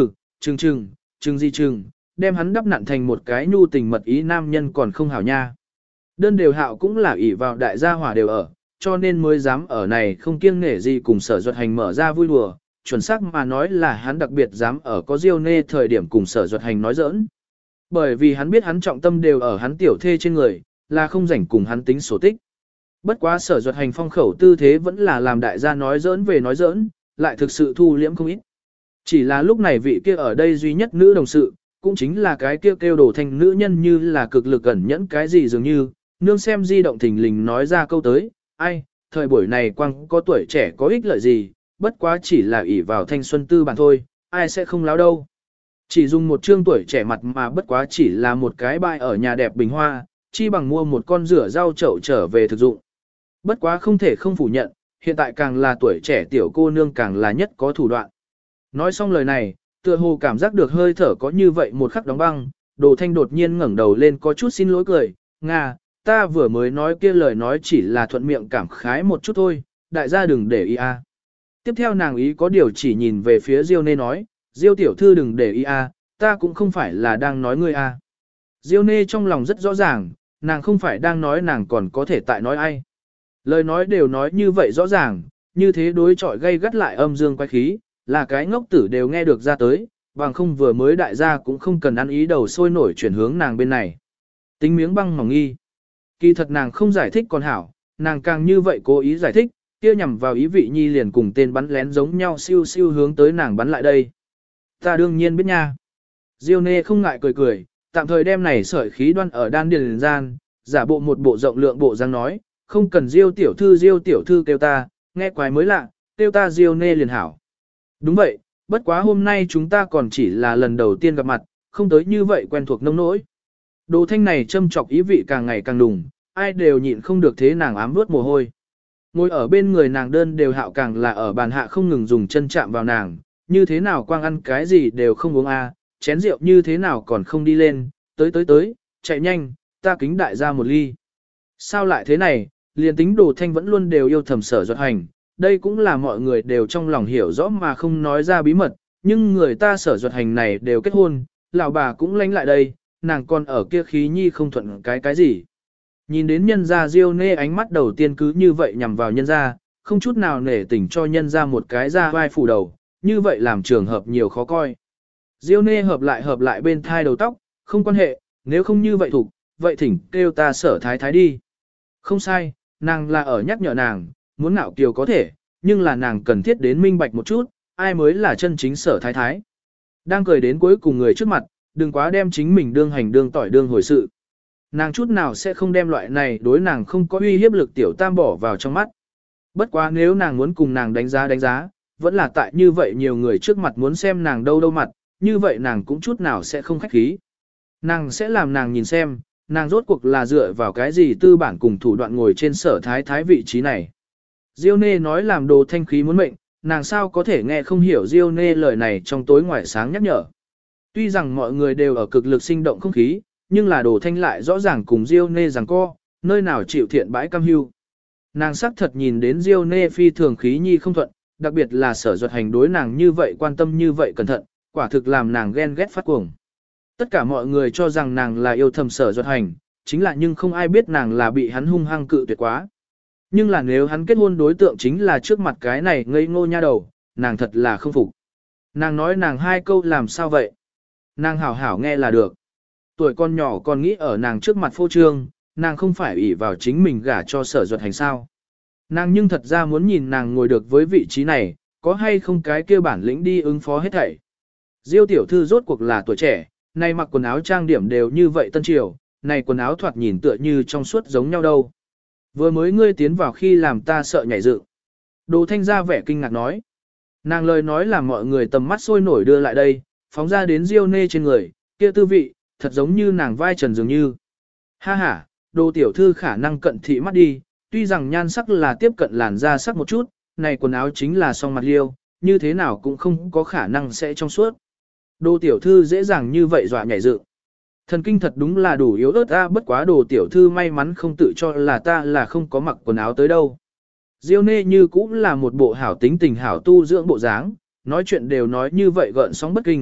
Chừng gì chừng, đem hắn đắp nặn thành một cái nhu tình mật ý nam nhân còn không hảo nha. Đơn đều hạo cũng là ỷ vào đại gia hỏa đều ở, cho nên mới dám ở này không kiêng nể gì cùng Sở Duật Hành mở ra vui đùa, chuẩn xác mà nói là hắn đặc biệt dám ở có Diêu Nê thời điểm cùng Sở Duật Hành nói giỡn. Bởi vì hắn biết hắn trọng tâm đều ở hắn tiểu thê trên người, là không rảnh cùng hắn tính sổ tích. Bất quá Sở Duật Hành phong khẩu tư thế vẫn là làm đại gia nói giỡn về nói giỡn, lại thực sự thu liễm không ít. Chỉ là lúc này vị kia ở đây duy nhất nữ đồng sự, cũng chính là cái kia kêu Đồ Thanh nữ nhân như là cực lực ẩn nhẫn cái gì dường như, nương xem di động thình lình nói ra câu tới, ai, thời buổi này quang có tuổi trẻ có ích lợi gì, bất quá chỉ là ỷ vào thanh xuân tư bản thôi, ai sẽ không láo đâu. Chỉ dùng một trương tuổi trẻ mặt mà bất quá chỉ là một cái bãi ở nhà đẹp bình hoa, chi bằng mua một con rửa rau chậu trở về thực dụng. Bất quá không thể không phủ nhận, hiện tại càng là tuổi trẻ tiểu cô nương càng là nhất có thủ đoạn. Nói xong lời này, tựa hồ cảm giác được hơi thở có như vậy một khắc đóng băng, Đồ Thanh đột nhiên ngẩng đầu lên có chút xin lỗi cười, Nga, ta vừa mới nói kia lời nói chỉ là thuận miệng cảm khái một chút thôi, đại gia đừng để ý a. Tiếp theo nàng ý có điều chỉ nhìn về phía Diêu Nê nói, Diêu tiểu thư đừng để ý a, ta cũng không phải là đang nói ngươi a. Diêu Nê trong lòng rất rõ ràng, nàng không phải đang nói nàng còn có thể tại nói ai. Lời nói đều nói như vậy rõ ràng, như thế đối chọi gây gắt lại âm dương quái khí, là cái ngốc tử đều nghe được ra tới, bằng không vừa mới đại gia cũng không cần ăn ý đầu sôi nổi chuyển hướng nàng bên này. Tính miếng băng mỏng nghi. Kỳ thật nàng không giải thích còn hảo, nàng càng như vậy cố ý giải thích, kia nhằm vào ý vị nhi liền cùng tên bắn lén giống nhau siêu siêu hướng tới nàng bắn lại đây. Ta đương nhiên biết nha. Diêu Nê không ngại cười cười, tạm thời đem này sợi khí đoan ở đan điền gian, giả bộ một bộ rộng lượng bộ dáng nói, không cần Diêu tiểu thư kêu ta, nghe quái mới lạ, kêu ta Diêu Nê liền hảo. Đúng vậy, bất quá hôm nay chúng ta còn chỉ là lần đầu tiên gặp mặt, không tới như vậy quen thuộc nông nỗi. Đồ Thanh này châm chọc ý vị càng ngày càng đùng, ai đều nhịn không được thế nàng ám vuốt mồ hôi. Ngồi ở bên người nàng đơn đều hạo càng là ở bàn hạ không ngừng dùng chân chạm vào nàng, như thế nào quang ăn cái gì đều không uống chén rượu như thế nào còn không đi lên, tới, chạy nhanh, ta kính đại ra một ly. Sao lại thế này, liền tính Đồ Thanh vẫn luôn đều yêu thầm Sở Duật Hành, đây cũng là mọi người đều trong lòng hiểu rõ mà không nói ra bí mật, nhưng người ta Sở Duật Hành này đều kết hôn, lão bà cũng lánh lại đây, nàng còn ở kia khí nhi không thuận cái gì. Nhìn đến nhân gia Diêu Nê ánh mắt đầu tiên cứ như vậy nhằm vào nhân gia, không chút nào nể tình cho nhân gia một cái ra vai phủ đầu, như vậy làm trường hợp nhiều khó coi. Diêu Nê hợp lại bên thai đầu tóc, không quan hệ, nếu không như vậy thủ, vậy thỉnh kêu ta Sở thái thái đi. Không sai, nàng là ở nhắc nhở nàng, muốn ngạo kiều có thể, nhưng là nàng cần thiết đến minh bạch một chút, ai mới là chân chính Sở thái thái. Đang cười đến cuối cùng người trước mặt, đừng quá đem chính mình đương hành đương tỏi đương hồi sự. Nàng chút nào sẽ không đem loại này đối nàng không có uy hiếp lực tiểu tam bỏ vào trong mắt. Bất quá nếu nàng muốn cùng nàng đánh giá, vẫn là tại như vậy nhiều người trước mặt muốn xem nàng đâu mặt, như vậy nàng cũng chút nào sẽ không khách khí. Nàng sẽ làm nàng nhìn xem, nàng rốt cuộc là dựa vào cái gì tư bản cùng thủ đoạn ngồi trên Sở thái thái vị trí này. Diêu Nê nói làm Đồ Thanh khí muốn mệnh, nàng sao có thể nghe không hiểu Diêu Nê lời này trong tối ngoài sáng nhắc nhở. Tuy rằng mọi người đều ở cực lực sinh động không khí, nhưng là Đồ Thanh lại rõ ràng cùng Diêu Nê rằng co, nơi nào chịu thiện bãi cam hưu. Nàng sắc thật nhìn đến Diêu Nê phi thường khí nhi không thuận, đặc biệt là Sở Duật Hành đối nàng như vậy quan tâm như vậy cẩn thận, quả thực làm nàng ghen ghét phát cuồng. Tất cả mọi người cho rằng nàng là yêu thầm Sở Duật Hành, chính là nhưng không ai biết nàng là bị hắn hung hăng cự tuyệt quá. Nhưng là nếu hắn kết hôn đối tượng chính là trước mặt cái này ngây ngô nha đầu, nàng thật là không phục. Nàng nói nàng hai câu làm sao vậy? Nàng hảo hảo nghe là được. Tuổi con nhỏ còn nghĩ ở nàng trước mặt phô trương, nàng không phải ủy vào chính mình gả cho Sở Duật Hành sao. Nàng nhưng thật ra muốn nhìn nàng ngồi được với vị trí này, có hay không cái kia bản lĩnh đi ứng phó hết thảy. Diêu tiểu thư rốt cuộc là tuổi trẻ, nay mặc quần áo trang điểm đều như vậy tân triều, này quần áo thoạt nhìn tựa như trong suốt giống nhau đâu. Vừa mới ngươi tiến vào khi làm ta sợ nhảy dựng. Đồ Thanh ra vẻ kinh ngạc nói. Nàng lời nói làm mọi người tầm mắt sôi nổi đưa lại đây, phóng ra đến Diêu Nê trên người, kia tư vị, thật giống như nàng vai trần dường như. Ha ha, Đồ tiểu thư khả năng cận thị mắt đi, tuy rằng nhan sắc là tiếp cận làn da sắc một chút, này quần áo chính là song mặt liêu, như thế nào cũng không có khả năng sẽ trong suốt. Đồ tiểu thư dễ dàng như vậy dọa nhảy dựng. Thần kinh thật đúng là đủ yếu ớt a, bất quá Đồ tiểu thư may mắn không tự cho là ta là không có mặc quần áo tới đâu. Diêu Nê như cũng là một bộ hảo tính tình hảo tu dưỡng bộ dáng, nói chuyện đều nói như vậy gợn sóng bất kinh,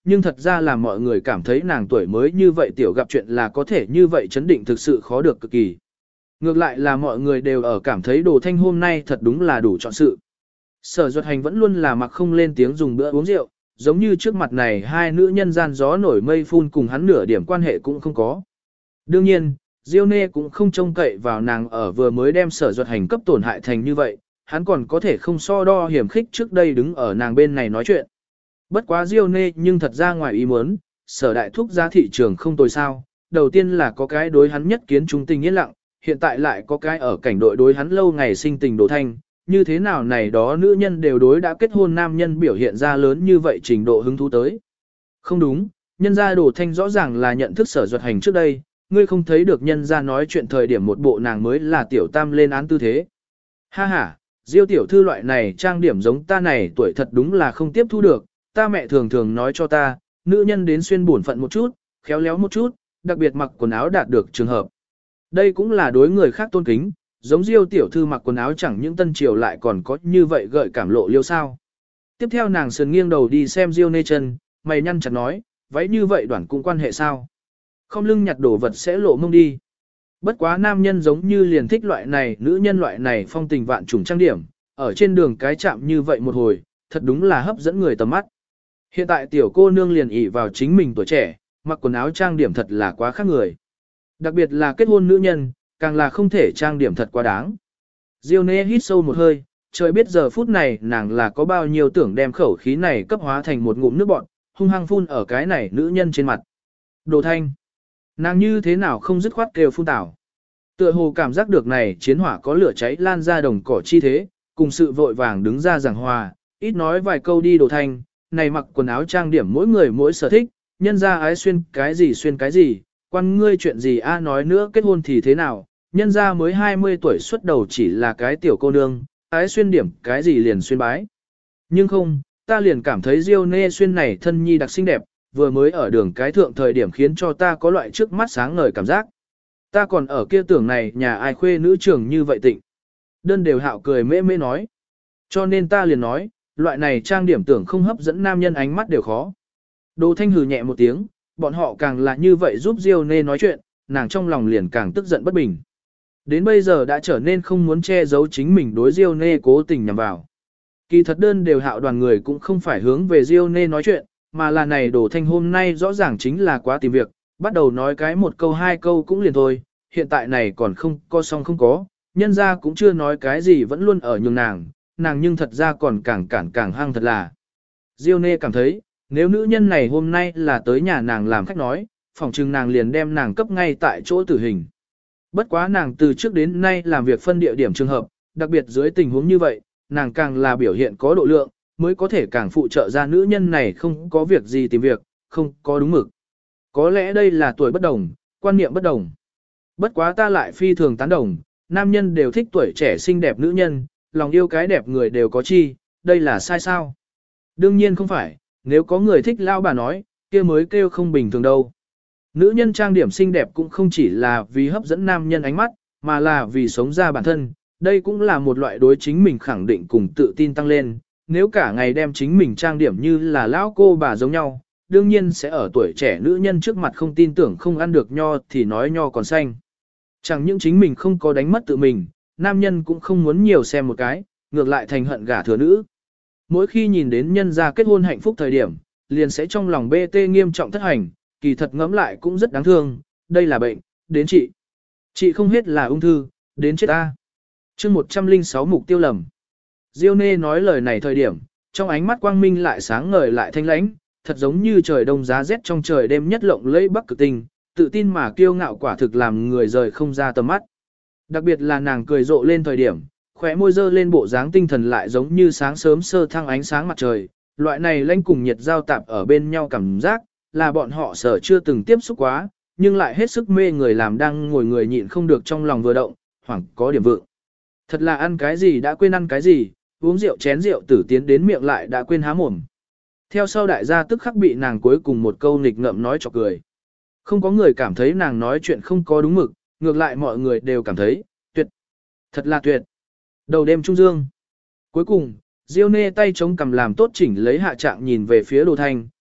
nhưng thật ra là mọi người cảm thấy nàng tuổi mới như vậy tiểu gặp chuyện là có thể như vậy chấn định thực sự khó được cực kỳ. Ngược lại là mọi người đều ở cảm thấy Đồ Thanh hôm nay thật đúng là đủ chọn sự. Sở Duật Hành vẫn luôn là mặc không lên tiếng dùng bữa uống rượu, giống như trước mặt này hai nữ nhân gian gió nổi mây phun cùng hắn nửa điểm quan hệ cũng không có. Đương nhiên, Diêu Nê cũng không trông cậy vào nàng ở vừa mới đem Sở Duật Hành cấp tổn hại thành như vậy, hắn còn có thể không so đo hiểm khích trước đây đứng ở nàng bên này nói chuyện. Bất quá Diêu Nê nhưng thật ra ngoài ý muốn, Sở đại thúc giá thị trường không tồi sao, đầu tiên là có cái đối hắn nhất kiến trung tình yên lặng, hiện tại lại có cái ở cảnh đội đối hắn lâu ngày sinh tình Đồ Thanh, như thế nào này đó nữ nhân đều đối đã kết hôn nam nhân biểu hiện ra lớn như vậy trình độ hứng thú tới. Không đúng, nhân gia Đồ Thanh rõ ràng là nhận thức Sở Duật Hành trước đây, ngươi không thấy được nhân gia nói chuyện thời điểm một bộ nàng mới là tiểu tam lên án tư thế. Ha ha, Diêu tiểu thư loại này trang điểm giống ta này tuổi thật đúng là không tiếp thu được, ta mẹ thường thường nói cho ta, nữ nhân đến xuyên bổn phận một chút, khéo léo một chút, đặc biệt mặc quần áo đạt được trường hợp. Đây cũng là đối người khác tôn kính, giống Diêu tiểu thư mặc quần áo chẳng những tân triều lại còn có như vậy gợi cảm lộ liêu sao. Tiếp theo nàng sườn nghiêng đầu đi xem Diêu Nê chân, mày nhăn chặt nói, váy như vậy đoạn cũng quan hệ sao. Không lưng nhặt đồ vật sẽ lộ mông đi. Bất quá nam nhân giống như liền thích loại này, nữ nhân loại này phong tình vạn trùng trang điểm, ở trên đường cái chạm như vậy một hồi, thật đúng là hấp dẫn người tầm mắt. Hiện tại tiểu cô nương liền ỷ vào chính mình tuổi trẻ, mặc quần áo trang điểm thật là quá khác người. Đặc biệt là kết hôn nữ nhân, càng là không thể trang điểm thật quá đáng. Diêu Nê hít sâu một hơi, trời biết giờ phút này nàng là có bao nhiêu tưởng đem khẩu khí này cấp hóa thành một ngụm nước bọt, hung hăng phun ở cái này nữ nhân trên mặt. Đồ Thanh, nàng như thế nào không dứt khoát kêu phun tảo. Tựa hồ cảm giác được này chiến hỏa có lửa cháy lan ra đồng cỏ chi thế, cùng sự vội vàng đứng ra giảng hòa, ít nói vài câu đi Đồ Thanh, này mặc quần áo trang điểm mỗi người mỗi sở thích, nhân ra ái xuyên cái gì, quan ngươi chuyện gì a nói nữa kết hôn thì thế nào, nhân ra mới 20 tuổi xuất đầu chỉ là cái tiểu cô nương, ái xuyên điểm cái gì liền xuyên bái. Nhưng không, ta liền cảm thấy Diêu Nê xuyên này thân nhi đặc xinh đẹp, vừa mới ở đường cái thượng thời điểm khiến cho ta có loại trước mắt sáng ngời cảm giác. Ta còn ở kia tưởng này nhà ai khuê nữ trưởng như vậy tịnh. Đơn đều hạo cười mê mê nói. Cho nên ta liền nói, loại này trang điểm tưởng không hấp dẫn nam nhân ánh mắt đều khó. Đồ Thanh hừ nhẹ một tiếng, bọn họ càng là như vậy giúp Diêu Nê nói chuyện, nàng trong lòng liền càng tức giận bất bình. Đến bây giờ đã trở nên không muốn che giấu chính mình đối Diêu Nê cố tình nhằm vào. Kỳ thật đơn đều hạo đoàn người cũng không phải hướng về Diêu Nê nói chuyện, mà là này Đồ Thanh hôm nay rõ ràng chính là quá tìm việc, bắt đầu nói cái một câu hai câu cũng liền thôi, hiện tại này còn không có xong không có, nhân ra cũng chưa nói cái gì vẫn luôn ở nhường nàng, nàng nhưng thật ra còn càng hăng thật là. Diêu Nê cảm thấy, nếu nữ nhân này hôm nay là tới nhà nàng làm khách nói, phòng trừng nàng liền đem nàng cấp ngay tại chỗ tử hình. Bất quá nàng từ trước đến nay làm việc phân địa điểm trường hợp, đặc biệt dưới tình huống như vậy, nàng càng là biểu hiện có độ lượng, mới có thể càng phụ trợ ra nữ nhân này không có việc gì tìm việc, không có đúng mực. Có lẽ đây là tuổi bất đồng, quan niệm bất đồng. Bất quá ta lại phi thường tán đồng, nam nhân đều thích tuổi trẻ xinh đẹp nữ nhân, lòng yêu cái đẹp người đều có chi, đây là sai sao? Đương nhiên không phải, nếu có người thích lao bà nói, kia mới kêu không bình thường đâu. Nữ nhân trang điểm xinh đẹp cũng không chỉ là vì hấp dẫn nam nhân ánh mắt, mà là vì sống ra bản thân, đây cũng là một loại đối chính mình khẳng định cùng tự tin tăng lên. Nếu cả ngày đem chính mình trang điểm như là lão cô bà giống nhau, đương nhiên sẽ ở tuổi trẻ nữ nhân trước mặt không tin tưởng không ăn được nho thì nói nho còn xanh. Chẳng những chính mình không có đánh mất tự mình, nam nhân cũng không muốn nhiều xem một cái, ngược lại thành hận gả thừa nữ. Mỗi khi nhìn đến nhân gia kết hôn hạnh phúc thời điểm, liền sẽ trong lòng bê tê nghiêm trọng thất hành, kỳ thật ngẫm lại cũng rất đáng thương, đây là bệnh, đến trị. Trị không hết là ung thư, đến chết ta. chương 106 mục tiêu lầm. Diêu Nê nói lời này thời điểm, trong ánh mắt quang minh lại sáng ngời lại thanh lãnh, thật giống như trời đông giá rét trong trời đêm nhất lộng lẫy bắc cực tinh, tự tin mà kiêu ngạo quả thực làm người rời không ra tầm mắt. Đặc biệt là nàng cười rộ lên thời điểm, khóe môi dơ lên bộ dáng tinh thần lại giống như sáng sớm sơ thăng ánh sáng mặt trời, loại này lanh cùng nhiệt giao tạp ở bên nhau cảm giác, là bọn họ sở chưa từng tiếp xúc quá, nhưng lại hết sức mê người làm đang ngồi người nhịn không được trong lòng vừa động, hoảng có điểm vượng. Thật là ăn cái gì đã quên ăn cái gì, uống rượu chén rượu tử tiến đến miệng lại đã quên há mồm. Theo sau đại gia tức khắc bị nàng cuối cùng một câu nghịch ngợm nói chọc cười. Không có người cảm thấy nàng nói chuyện không có đúng mực, ngược lại mọi người đều cảm thấy, tuyệt. Thật là tuyệt. Đầu đêm trung dương. Cuối cùng, Diêu Nê tay chống cầm làm tốt chỉnh lấy hạ trạng nhìn về phía Đồ Thanh,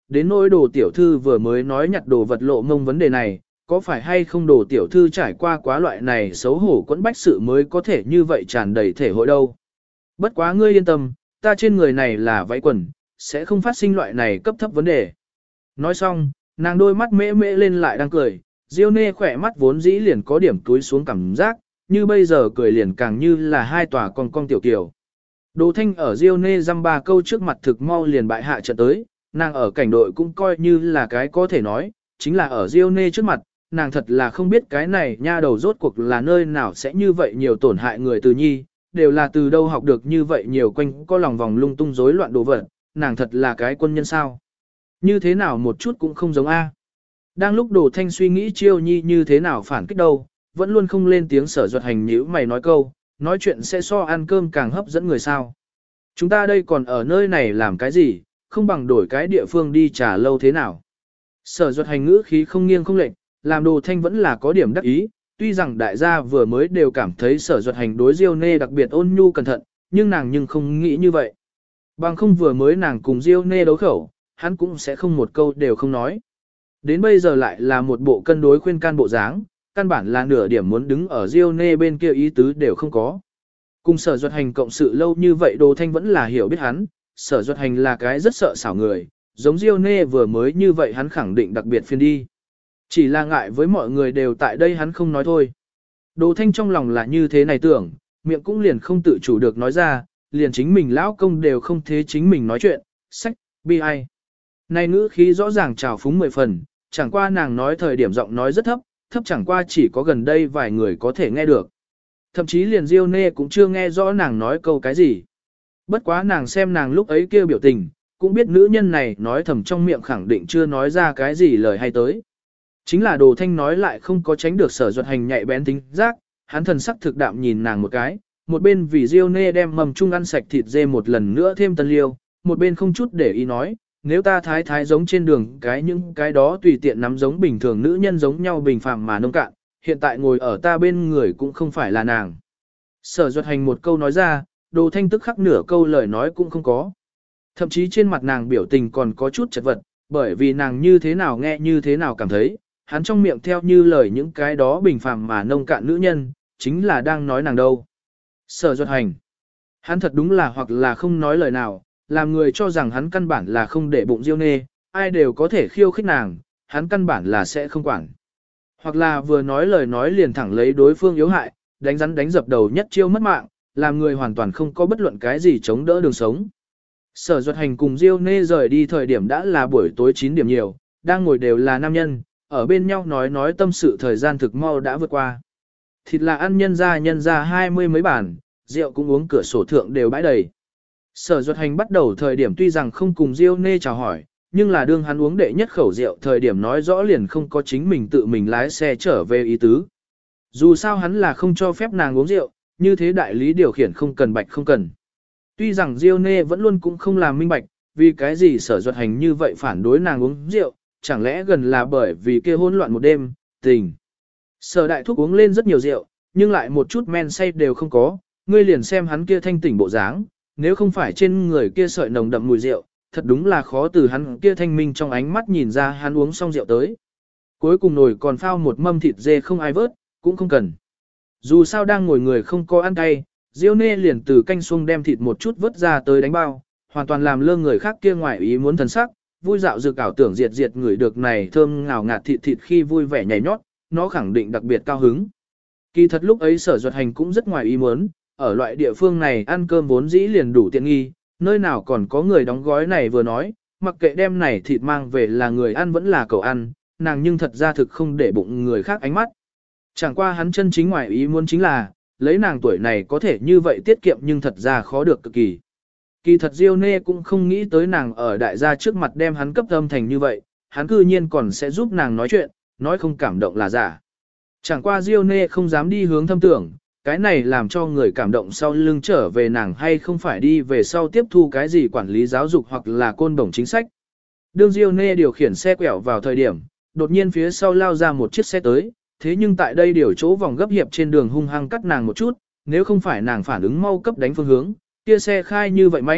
đến nỗi Đồ tiểu thư vừa mới nói nhặt đồ vật lộ ngông vấn đề này, có phải hay không Đồ tiểu thư trải qua quá loại này xấu hổ quẫn bách sự mới có thể như vậy tràn đầy thể hội đâu. Bất quá ngươi yên tâm, ta trên người này là váy quần, sẽ không phát sinh loại này cấp thấp vấn đề. Nói xong, nàng đôi mắt mễ mễ lên lại đang cười, Diêu Nê khỏe mắt vốn dĩ liền có điểm túi xuống cảm giác, như bây giờ cười liền càng như là hai tòa con tiểu kiều. Đồ Thanh ở Diêu Nê dăm ba câu trước mặt thực mau liền bại hạ trận tới, nàng ở cảnh đội cũng coi như là cái có thể nói, chính là ở Diêu Nê trước mặt, nàng thật là không biết cái này nha đầu rốt cuộc là nơi nào sẽ như vậy nhiều tổn hại người từ nhi, đều là từ đâu học được như vậy nhiều quanh có lòng vòng lung tung rối loạn đồ vật, nàng thật là cái quân nhân sao. Như thế nào một chút cũng không giống A. Đang lúc Đồ Thanh suy nghĩ Chiêu Nhi như thế nào phản kích đâu, vẫn luôn không lên tiếng Sở Duật Hành nhíu mày nói câu, nói chuyện sẽ so ăn cơm càng hấp dẫn người sao. Chúng ta đây còn ở nơi này làm cái gì, không bằng đổi cái địa phương đi trả lâu thế nào. Sở Duật Hành ngữ khí không nghiêng không lệch, làm Đồ Thanh vẫn là có điểm đắc ý, tuy rằng đại gia vừa mới đều cảm thấy Sở Duật Hành đối Diêu Nê đặc biệt ôn nhu cẩn thận, nhưng nàng không nghĩ như vậy. Bằng không vừa mới nàng cùng Diêu Nê đấu khẩu, hắn cũng sẽ không một câu đều không nói. Đến bây giờ lại là một bộ cân đối khuyên can bộ dáng, căn bản là nửa điểm muốn đứng ở Diêu Nê bên kia ý tứ đều không có. Cùng Sở Duật Hành cộng sự lâu như vậy Đồ Thanh vẫn là hiểu biết hắn, Sở Duật Hành là cái rất sợ xảo người, giống Diêu Nê vừa mới như vậy hắn khẳng định đặc biệt phiền đi. Chỉ là ngại với mọi người đều tại đây hắn không nói thôi. Đồ Thanh trong lòng là như thế này tưởng, miệng cũng liền không tự chủ được nói ra, liền chính mình lão công đều không thế chính mình nói chuyện, sách, bi ai. Này ngữ khí rõ ràng trào phúng 10 phần, chẳng qua nàng nói thời điểm giọng nói rất thấp, thấp chẳng qua chỉ có gần đây vài người có thể nghe được. Thậm chí liền Diêu Nê cũng chưa nghe rõ nàng nói câu cái gì. Bất quá nàng xem nàng lúc ấy kêu biểu tình, cũng biết nữ nhân này nói thầm trong miệng khẳng định chưa nói ra cái gì lời hay tới. Chính là Đồ Thanh nói lại không có tránh được Sở Duật Hành nhạy bén tính giác, hắn thần sắc thực đạm nhìn nàng một cái, một bên vì Diêu Nê đem mầm chung ăn sạch thịt dê một lần nữa thêm tân liêu, một bên không chút để ý nói, nếu ta thái giống trên đường những cái đó tùy tiện nắm giống bình thường nữ nhân giống nhau bình phàm mà nông cạn, hiện tại ngồi ở ta bên người cũng không phải là nàng. Sở Duật Hành một câu nói ra, Đồ Thanh tức khắc nửa câu lời nói cũng không có. Thậm chí trên mặt nàng biểu tình còn có chút chật vật, bởi vì nàng như thế nào nghe như thế nào cảm thấy, hắn trong miệng theo như lời những cái đó bình phàm mà nông cạn nữ nhân, chính là đang nói nàng đâu. Sở Duật Hành. Hắn thật đúng là hoặc là không nói lời nào, làm người cho rằng hắn căn bản là không để bụng Diêu Nê, ai đều có thể khiêu khích nàng, hắn căn bản là sẽ không quản. Hoặc là vừa nói lời nói liền thẳng lấy đối phương yếu hại, đánh rắn đánh dập đầu nhất chiêu mất mạng, làm người hoàn toàn không có bất luận cái gì chống đỡ đường sống. Sở Duật Hành cùng Diêu Nê rời đi thời điểm đã là buổi tối 9 điểm nhiều, đang ngồi đều là nam nhân, ở bên nhau nói tâm sự thời gian thực mau đã vượt qua. Thịt là ăn nhân ra 20 mấy bản, rượu cũng uống cửa sổ thượng đều bãi đầy. Sở Duật Hành bắt đầu thời điểm tuy rằng không cùng Diêu Nê chào hỏi, nhưng là đương hắn uống đệ nhất khẩu rượu thời điểm nói rõ liền không có chính mình tự mình lái xe trở về ý tứ. Dù sao hắn là không cho phép nàng uống rượu, như thế đại lý điều khiển không cần bạch không cần. Tuy rằng Diêu Nê vẫn luôn cũng không làm minh bạch, vì cái gì Sở Duật Hành như vậy phản đối nàng uống rượu, chẳng lẽ gần là bởi vì kia hỗn loạn một đêm, tình. Sở đại thúc uống lên rất nhiều rượu, nhưng lại một chút men say đều không có, ngươi liền xem hắn kia thanh tỉnh bộ dáng, nếu không phải trên người kia sợi nồng đậm mùi rượu, thật đúng là khó từ hắn kia thanh minh trong ánh mắt nhìn ra hắn uống xong rượu tới. Cuối cùng nồi còn phao một mâm thịt dê không ai vớt, cũng không cần. Dù sao đang ngồi người không có ăn cay, Diêu Nê liền từ canh xuông đem thịt một chút vớt ra tới đánh bao, hoàn toàn làm lơ người khác kia ngoài ý muốn thần sắc, vui dạo dược ảo tưởng diệt người được này thơm ngào ngạt thịt khi vui vẻ nhảy nhót, nó khẳng định đặc biệt cao hứng. Kỳ thật lúc ấy Sở Duật Hành cũng rất ngoài ý muốn, ở loại địa phương này ăn cơm vốn dĩ liền đủ tiện nghi, nơi nào còn có người đóng gói này vừa nói, mặc kệ đem này thịt mang về là người ăn vẫn là cậu ăn, nàng nhưng thật ra thực không để bụng người khác ánh mắt. Chẳng qua hắn chân chính ngoài ý muốn chính là, lấy nàng tuổi này có thể như vậy tiết kiệm nhưng thật ra khó được cực kỳ. Kỳ thật Diêu Nê cũng không nghĩ tới nàng ở đại gia trước mặt đem hắn cấp âm thành như vậy, hắn cư nhiên còn sẽ giúp nàng nói chuyện, nói không cảm động là giả. Chẳng qua Diêu Nê không dám đi hướng thâm tưởng, cái này làm cho người cảm động sau lưng trở về nàng hay không phải đi về sau tiếp thu cái gì quản lý giáo dục hoặc là côn đồng chính sách. Đương Diêu Nê điều khiển xe quẹo vào thời điểm, đột nhiên phía sau lao ra một chiếc xe tới, thế nhưng tại đây điều chỗ vòng gấp hiệp trên đường hung hăng cắt nàng một chút, nếu không phải nàng phản ứng mau cấp đánh phương hướng, kia xe khai như vậy mánh,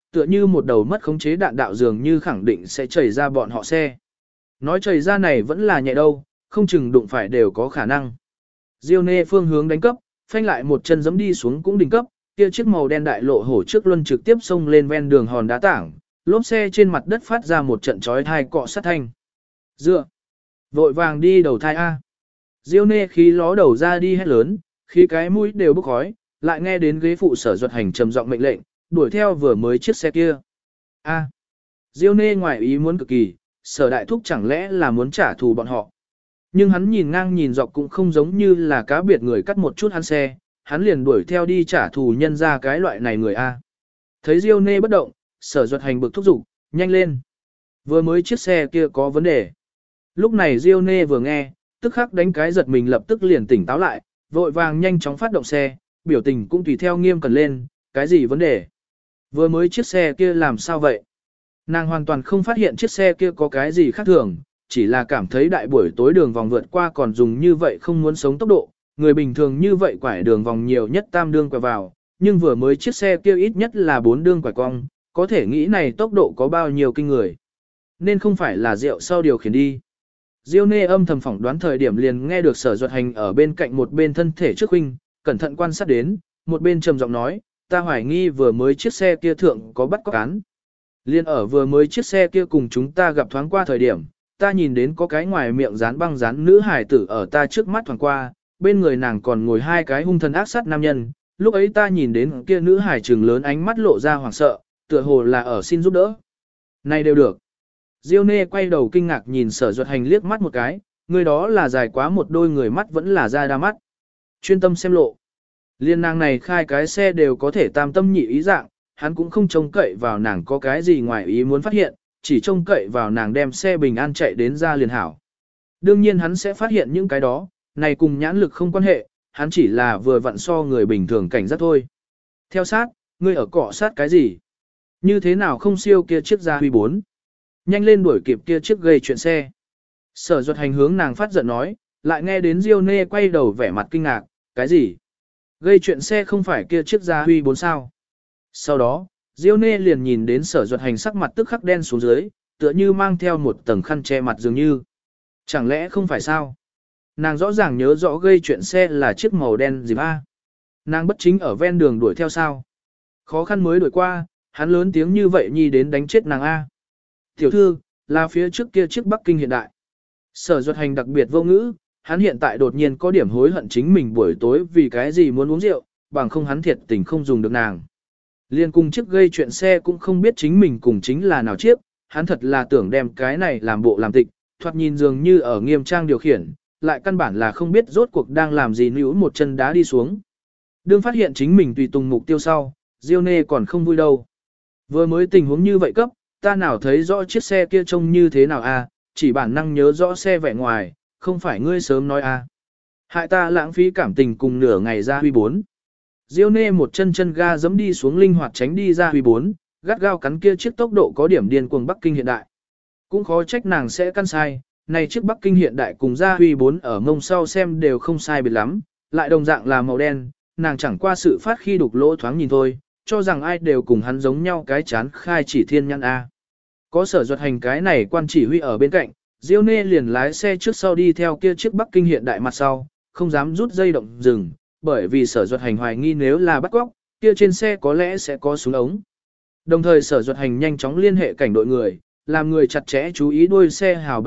tựa như một đầu mất khống chế đạn đạo dường như khẳng định sẽ chảy ra bọn họ xe. Nói chảy ra này vẫn là nhẹ đâu, không chừng đụng phải đều có khả năng. Diêu Nê phương hướng đánh cấp, phanh lại một chân giẫm đi xuống cũng đỉnh cấp, kia chiếc màu đen đại lộ hổ trước luân trực tiếp xông lên ven đường hòn đá tảng, lốp xe trên mặt đất phát ra một trận chói tai cọ sát thanh. Dựa, vội vàng đi đầu thai A. Diêu Nê khí ló đầu ra đi hét lớn, khí cái mũi đều bốc khói, lại nghe đến ghế phụ Sở Duật Hành trầm giọng mệnh lệnh, đuổi theo vừa mới chiếc xe kia. A. Diêu Nê ngoài ý muốn cực kỳ, Sở Đại Thúc chẳng lẽ là muốn trả thù bọn họ. Nhưng hắn nhìn ngang nhìn dọc cũng không giống như là cá biệt người cắt một chút hắn xe, hắn liền đuổi theo đi trả thù nhân ra cái loại này người A. Thấy Diêu Nê bất động, Sở Duật Hành bực thúc giục, nhanh lên. Vừa mới chiếc xe kia có vấn đề. Lúc này Diêu Nê vừa nghe, tức khắc đánh cái giật mình lập tức liền tỉnh táo lại, vội vàng nhanh chóng phát động xe, biểu tình cũng tùy theo nghiêm cẩn lên, cái gì vấn đề? Vừa mới chiếc xe kia làm sao vậy? Nàng hoàn toàn không phát hiện chiếc xe kia có cái gì khác thường, chỉ là cảm thấy đại buổi tối đường vòng vượt qua còn dùng như vậy không muốn sống tốc độ, người bình thường như vậy quải đường vòng nhiều nhất tam đương quẹo vào, nhưng vừa mới chiếc xe kia ít nhất là 4 đương quải cong, có thể nghĩ này tốc độ có bao nhiêu kinh người. Nên không phải là rượu sau điều khiển đi. Diêu Nê âm thầm phỏng đoán thời điểm liền nghe được Sở Duật Hành ở bên cạnh một bên thân thể trước huynh, cẩn thận quan sát đến, một bên trầm giọng nói, ta hoài nghi vừa mới chiếc xe kia thượng có bắt cóc án. Liên ở vừa mới chiếc xe kia cùng chúng ta gặp thoáng qua thời điểm, ta nhìn đến có cái ngoài miệng dán băng dán nữ hải tử ở ta trước mắt thoáng qua, bên người nàng còn ngồi hai cái hung thần ác sát nam nhân, lúc ấy ta nhìn đến kia nữ hải trừng lớn ánh mắt lộ ra hoảng sợ, tựa hồ là ở xin giúp đỡ. Này đều được. Diêu Nê quay đầu kinh ngạc nhìn Sở Duật Hành liếc mắt một cái, người đó là dài quá một đôi người mắt vẫn là da đa mắt. Chuyên tâm xem lộ. Liên nàng này khai cái xe đều có thể tam tâm nhị ý dạng, hắn cũng không trông cậy vào nàng có cái gì ngoài ý muốn phát hiện, chỉ trông cậy vào nàng đem xe bình an chạy đến ra liền hảo. Đương nhiên hắn sẽ phát hiện những cái đó, này cùng nhãn lực không quan hệ, hắn chỉ là vừa vặn so người bình thường cảnh giác thôi. Theo sát, ngươi ở cọ sát cái gì? Như thế nào không siêu kia chiếc Gia Huy 4? Nhanh lên đuổi kịp kia chiếc gây chuyện xe. Sở Duật Hành hướng nàng phát giận nói, lại nghe đến Diêu Nê quay đầu vẻ mặt kinh ngạc, cái gì? Gây chuyện xe không phải kia chiếc Gia Huy 4 sao? Sau đó, Diêu Nê liền nhìn đến Sở Duật Hành sắc mặt tức khắc đen xuống dưới, tựa như mang theo một tầng khăn che mặt dường như. Chẳng lẽ không phải sao? Nàng rõ ràng nhớ rõ gây chuyện xe là chiếc màu đen gì ba. Nàng bất chính ở ven đường đuổi theo sao? Khó khăn mới đuổi qua, hắn lớn tiếng như vậy nhi đến đánh chết nàng A. Tiểu thư, là phía trước kia chiếc Bắc Kinh hiện đại. Sở Duật Hành đặc biệt vô ngữ, hắn hiện tại đột nhiên có điểm hối hận chính mình buổi tối vì cái gì muốn uống rượu, bằng không hắn thiệt tình không dùng được nàng. Liên cùng chiếc gây chuyện xe cũng không biết chính mình cùng chính là nào chiếc, hắn thật là tưởng đem cái này làm bộ làm tịch, thoạt nhìn dường như ở nghiêm trang điều khiển, lại căn bản là không biết rốt cuộc đang làm gì níu một chân đá đi xuống. Đương phát hiện chính mình tùy tùng mục tiêu sau, Diêu Nê còn không vui đâu. Vừa mới tình huống như vậy cấp, ta nào thấy rõ chiếc xe kia trông như thế nào a, chỉ bản năng nhớ rõ xe vẻ ngoài, không phải ngươi sớm nói a. Hại ta lãng phí cảm tình cùng nửa ngày ra Huy 4. Diêu Nê một chân chân ga giẫm đi xuống linh hoạt tránh đi ra Huy 4, gắt gao cắn kia chiếc tốc độ có điểm điên cuồng Bắc Kinh hiện đại. Cũng khó trách nàng sẽ căn sai, này chiếc Bắc Kinh hiện đại cùng ra Huy 4 ở mông sau xem đều không sai biệt lắm, lại đồng dạng là màu đen, nàng chẳng qua sự phát khi đục lỗ thoáng nhìn thôi, cho rằng ai đều cùng hắn giống nhau cái chán khai chỉ thiên nhãn A. Có Sở Duật Hành cái này quan chỉ huy ở bên cạnh, Diêu Nê liền lái xe trước sau đi theo kia chiếc Bắc Kinh hiện đại mặt sau, không dám rút dây động dừng, bởi vì Sở Duật Hành hoài nghi nếu là bắt cóc, kia trên xe có lẽ sẽ có súng ống. Đồng thời Sở Duật Hành nhanh chóng liên hệ cảnh đội người, làm người chặt chẽ chú ý đuôi xe hào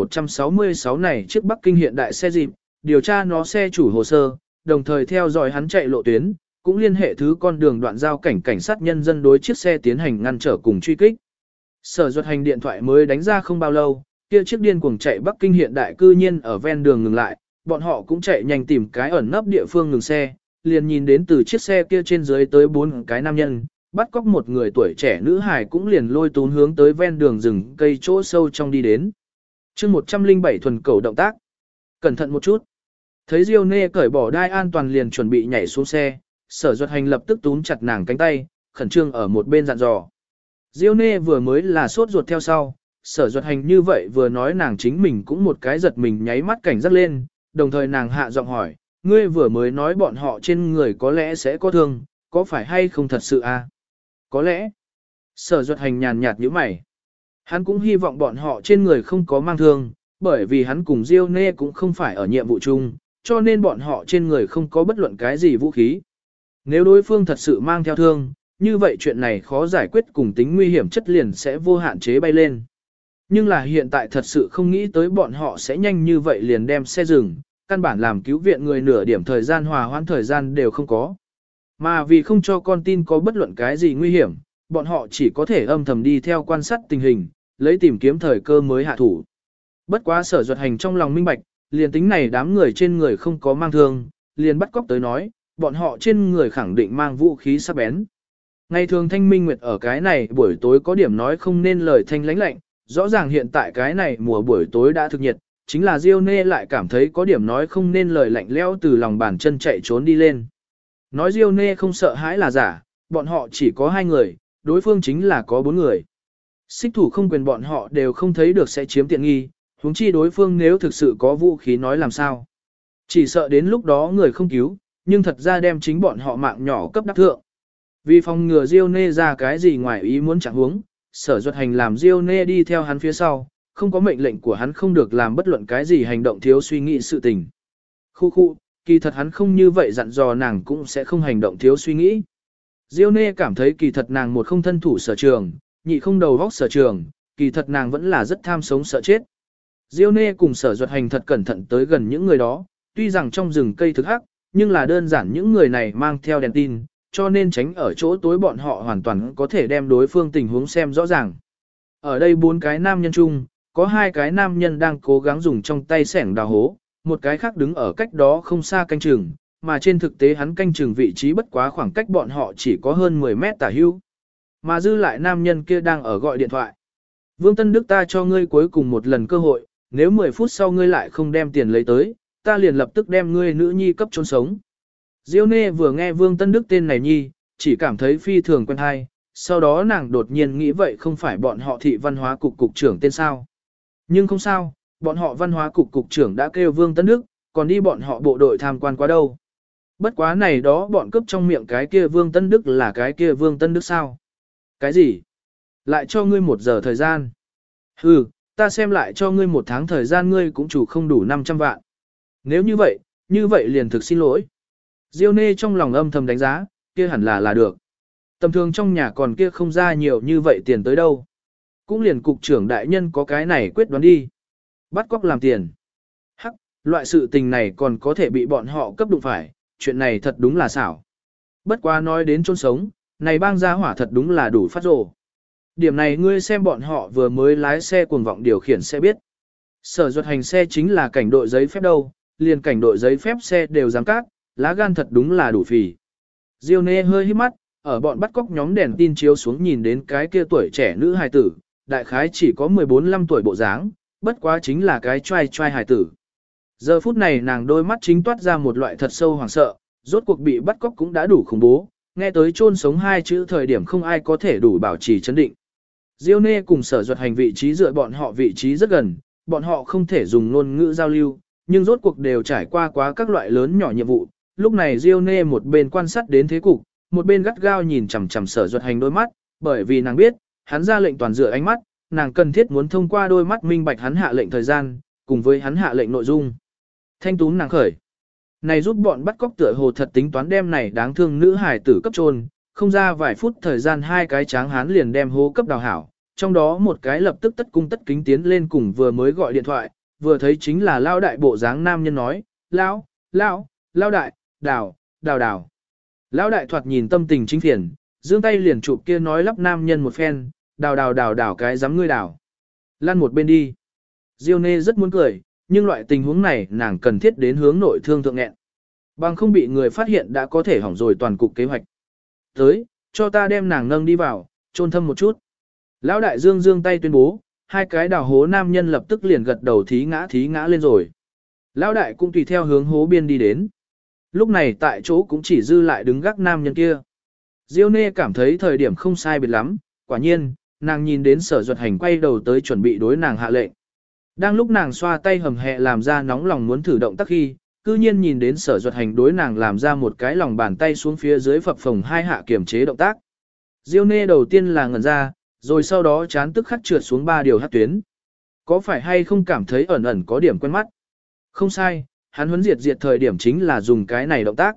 7166 này chiếc Bắc Kinh hiện đại xe dịp, điều tra nó xe chủ hồ sơ, đồng thời theo dõi hắn chạy lộ tuyến, cũng liên hệ thứ con đường đoạn giao cảnh sát nhân dân đối chiếc xe tiến hành ngăn trở cùng truy kích. Sở Duật Hành điện thoại mới đánh ra không bao lâu, kia chiếc điên cuồng chạy Bắc Kinh hiện đại cư nhiên ở ven đường ngừng lại, bọn họ cũng chạy nhanh tìm cái ẩn nấp địa phương ngừng xe, liền nhìn đến từ chiếc xe kia trên dưới tới 4 cái nam nhân, bắt cóc một người tuổi trẻ nữ hài cũng liền lôi tún hướng tới ven đường rừng cây chỗ sâu trong đi đến. Chương 107 thuần cầu động tác. Cẩn thận một chút. Thấy Diêu Nê cởi bỏ đai an toàn liền chuẩn bị nhảy xuống xe, Sở Duật Hành lập tức túm chặt nàng cánh tay, khẩn trương ở một bên dặn dò. Diêu Nê vừa mới là sốt ruột theo sau, Sở Duật Hành như vậy vừa nói nàng chính mình cũng một cái giật mình nháy mắt cảnh giác lên, đồng thời nàng hạ giọng hỏi, ngươi vừa mới nói bọn họ trên người có lẽ sẽ có thương, có phải hay không thật sự à? Có lẽ. Sở Duật Hành nhàn nhạt nhíu mày. Hắn cũng hy vọng bọn họ trên người không có mang thương, bởi vì hắn cùng Diêu Nê cũng không phải ở nhiệm vụ chung, cho nên bọn họ trên người không có bất luận cái gì vũ khí. Nếu đối phương thật sự mang theo thương, như vậy chuyện này khó giải quyết cùng tính nguy hiểm chất liền sẽ vô hạn chế bay lên. Nhưng là hiện tại thật sự không nghĩ tới bọn họ sẽ nhanh như vậy liền đem xe dừng, căn bản làm cứu viện người nửa điểm thời gian hòa hoãn thời gian đều không có. Mà vì không cho con tin có bất luận cái gì nguy hiểm, bọn họ chỉ có thể âm thầm đi theo quan sát tình hình, lấy tìm kiếm thời cơ mới hạ thủ. Bất quá Sở Duật Hành trong lòng minh bạch, liền tính này đám người trên người không có mang thương, liền bắt cóc tới nói, bọn họ trên người khẳng định mang vũ khí sắc bén. Ngày thường Thanh Minh Nguyệt ở cái này buổi tối có điểm nói không nên lời thanh lãnh lạnh, rõ ràng hiện tại cái này mùa buổi tối đã thực nhiệt, chính là Diêu Nê lại cảm thấy có điểm nói không nên lời lạnh lẽo từ lòng bàn chân chạy trốn đi lên. Nói Diêu Nê không sợ hãi là giả, bọn họ chỉ có 2 người, đối phương chính là có 4 người. Xích thủ không quyền bọn họ đều không thấy được sẽ chiếm tiện nghi, huống chi đối phương nếu thực sự có vũ khí nói làm sao. Chỉ sợ đến lúc đó người không cứu, nhưng thật ra đem chính bọn họ mạng nhỏ cấp đắc thượng. Vì phòng ngừa Diêu Nê ra cái gì ngoài ý muốn chẳng huống, Sở Duật Hành làm Diêu Nê đi theo hắn phía sau, không có mệnh lệnh của hắn không được làm bất luận cái gì hành động thiếu suy nghĩ sự tình. Khu, kỳ thật hắn không như vậy dặn dò nàng cũng sẽ không hành động thiếu suy nghĩ. Diêu Nê cảm thấy kỳ thật nàng một không thân thủ sở trường, nhị không đầu vóc sở trường, kỳ thật nàng vẫn là rất tham sống sợ chết. Diêu Nê cùng Sở Duật Hành thật cẩn thận tới gần những người đó, tuy rằng trong rừng cây thực hắc, nhưng là đơn giản những người này mang theo đèn tin, cho nên tránh ở chỗ tối bọn họ hoàn toàn có thể đem đối phương tình huống xem rõ ràng. Ở đây 4 cái nam nhân chung, có 2 cái nam nhân đang cố gắng dùng trong tay xẻng đào hố, một cái khác đứng ở cách đó không xa canh chừng, mà trên thực tế hắn canh chừng vị trí bất quá khoảng cách bọn họ chỉ có hơn 10 mét tả hữu. Mà dư lại nam nhân kia đang ở gọi điện thoại. Vương Tân Đức, ta cho ngươi cuối cùng một lần cơ hội, nếu 10 phút sau ngươi lại không đem tiền lấy tới, ta liền lập tức đem ngươi nữ nhi cấp chôn sống. Diêu Nê vừa nghe Vương Tân Đức tên này nhi, chỉ cảm thấy phi thường quen hay, sau đó nàng đột nhiên nghĩ vậy không phải bọn họ thị văn hóa cục cục trưởng tên sao. Nhưng không sao, bọn họ văn hóa cục cục trưởng đã kêu Vương Tân Đức, còn đi bọn họ bộ đội tham quan qua đâu. Bất quá này đó bọn cướp trong miệng cái kia Vương Tân Đức là cái kia Vương Tân Đức sao? Cái gì? Lại cho ngươi 1 giờ thời gian. Hừ, ta xem lại cho ngươi 1 tháng thời gian ngươi cũng chủ không đủ 500 vạn. Nếu như vậy liền thực xin lỗi. Diêu Nê trong lòng âm thầm đánh giá, kia hẳn là được. Tầm thường trong nhà còn kia không ra nhiều như vậy tiền tới đâu. Cũng liền cục trưởng đại nhân có cái này quyết đoán đi. Bắt cóc làm tiền. Hắc, loại sự tình này còn có thể bị bọn họ cấp đụng phải, chuyện này thật đúng là xảo. Bất quá nói đến chôn sống, này bang gia hỏa thật đúng là đủ phát rồ. Điểm này ngươi xem bọn họ vừa mới lái xe cuồng vọng điều khiển xe biết. Sở Duật Hành xe chính là cảnh đội giấy phép đâu, liền cảnh đội giấy phép xe đều dám cát, lá gan thật đúng là đủ phì. Diêu Nê hơi hít mắt, ở bọn bắt cóc nhóm đèn tin chiếu xuống nhìn đến cái kia tuổi trẻ nữ hài tử, đại khái chỉ có 14-15 tuổi bộ dáng, bất quá chính là cái trai hài tử. Giờ phút này nàng đôi mắt chính toát ra một loại thật sâu hoảng sợ, rốt cuộc bị bắt cóc cũng đã đủ khủng bố, nghe tới chôn sống 2 chữ thời điểm không ai có thể đủ bảo trì chấn định. Diêu Nê cùng Sở Duật Hành vị trí dựa bọn họ vị trí rất gần, bọn họ không thể dùng ngôn ngữ giao lưu, nhưng rốt cuộc đều trải qua quá các loại lớn nhỏ nhiệm vụ. Lúc này Diêu Nê một bên quan sát đến thế cục, một bên gắt gao nhìn chằm chằm Sở Duật Hành đôi mắt, bởi vì nàng biết, hắn ra lệnh toàn dựa ánh mắt, nàng cần thiết muốn thông qua đôi mắt minh bạch hắn hạ lệnh thời gian, cùng với hắn hạ lệnh nội dung. Thanh túm nàng khởi. Này giúp bọn bắt cóc tựa hồ thật tính toán đem này đáng thương nữ hài tử cấp trôn, không ra vài phút thời gian 2 cái tráng hán liền đem hố cấp đào hảo, trong đó một cái lập tức tất cung tất kính tiến lên cùng vừa mới gọi điện thoại, vừa thấy chính là lao đại bộ dáng nam nhân nói, lao đại, đào. Lão đại thoạt nhìn tâm tình chính phiền, giương tay liền chụp kia nói lắp nam nhân một phen, đào cái dám ngươi đào. Lăn một bên đi. Diêu Nê rất muốn cười, nhưng loại tình huống này nàng cần thiết đến hướng nội thương thượng nghẹn. Bằng không bị người phát hiện đã có thể hỏng rồi toàn cục kế hoạch. Tới, cho ta đem nàng nâng đi vào, chôn thâm một chút. Lão đại giương tay tuyên bố, 2 cái đào hố nam nhân lập tức liền gật đầu thí ngã lên rồi. Lão đại cũng tùy theo hướng hố biên đi đến. Lúc này tại chỗ cũng chỉ dư lại đứng gác nam nhân kia. Diêu Nê cảm thấy thời điểm không sai biệt lắm, quả nhiên, nàng nhìn đến Sở Duật Hành quay đầu tới chuẩn bị đối nàng hạ lệnh. Đang lúc nàng xoa tay hầm hẹ làm ra nóng lòng muốn thử động tác khi, cư nhiên nhìn đến Sở Duật Hành đối nàng làm ra một cái lòng bàn tay xuống phía dưới phập phồng 2 hạ kiểm chế động tác. Diêu Nê đầu tiên là ngẩn ra, rồi sau đó chán tức khắc trượt xuống 3 điều hắc tuyến. Có phải hay không cảm thấy ẩn ẩn có điểm quen mắt? Không sai, hắn huấn diệt thời điểm chính là dùng cái này động tác.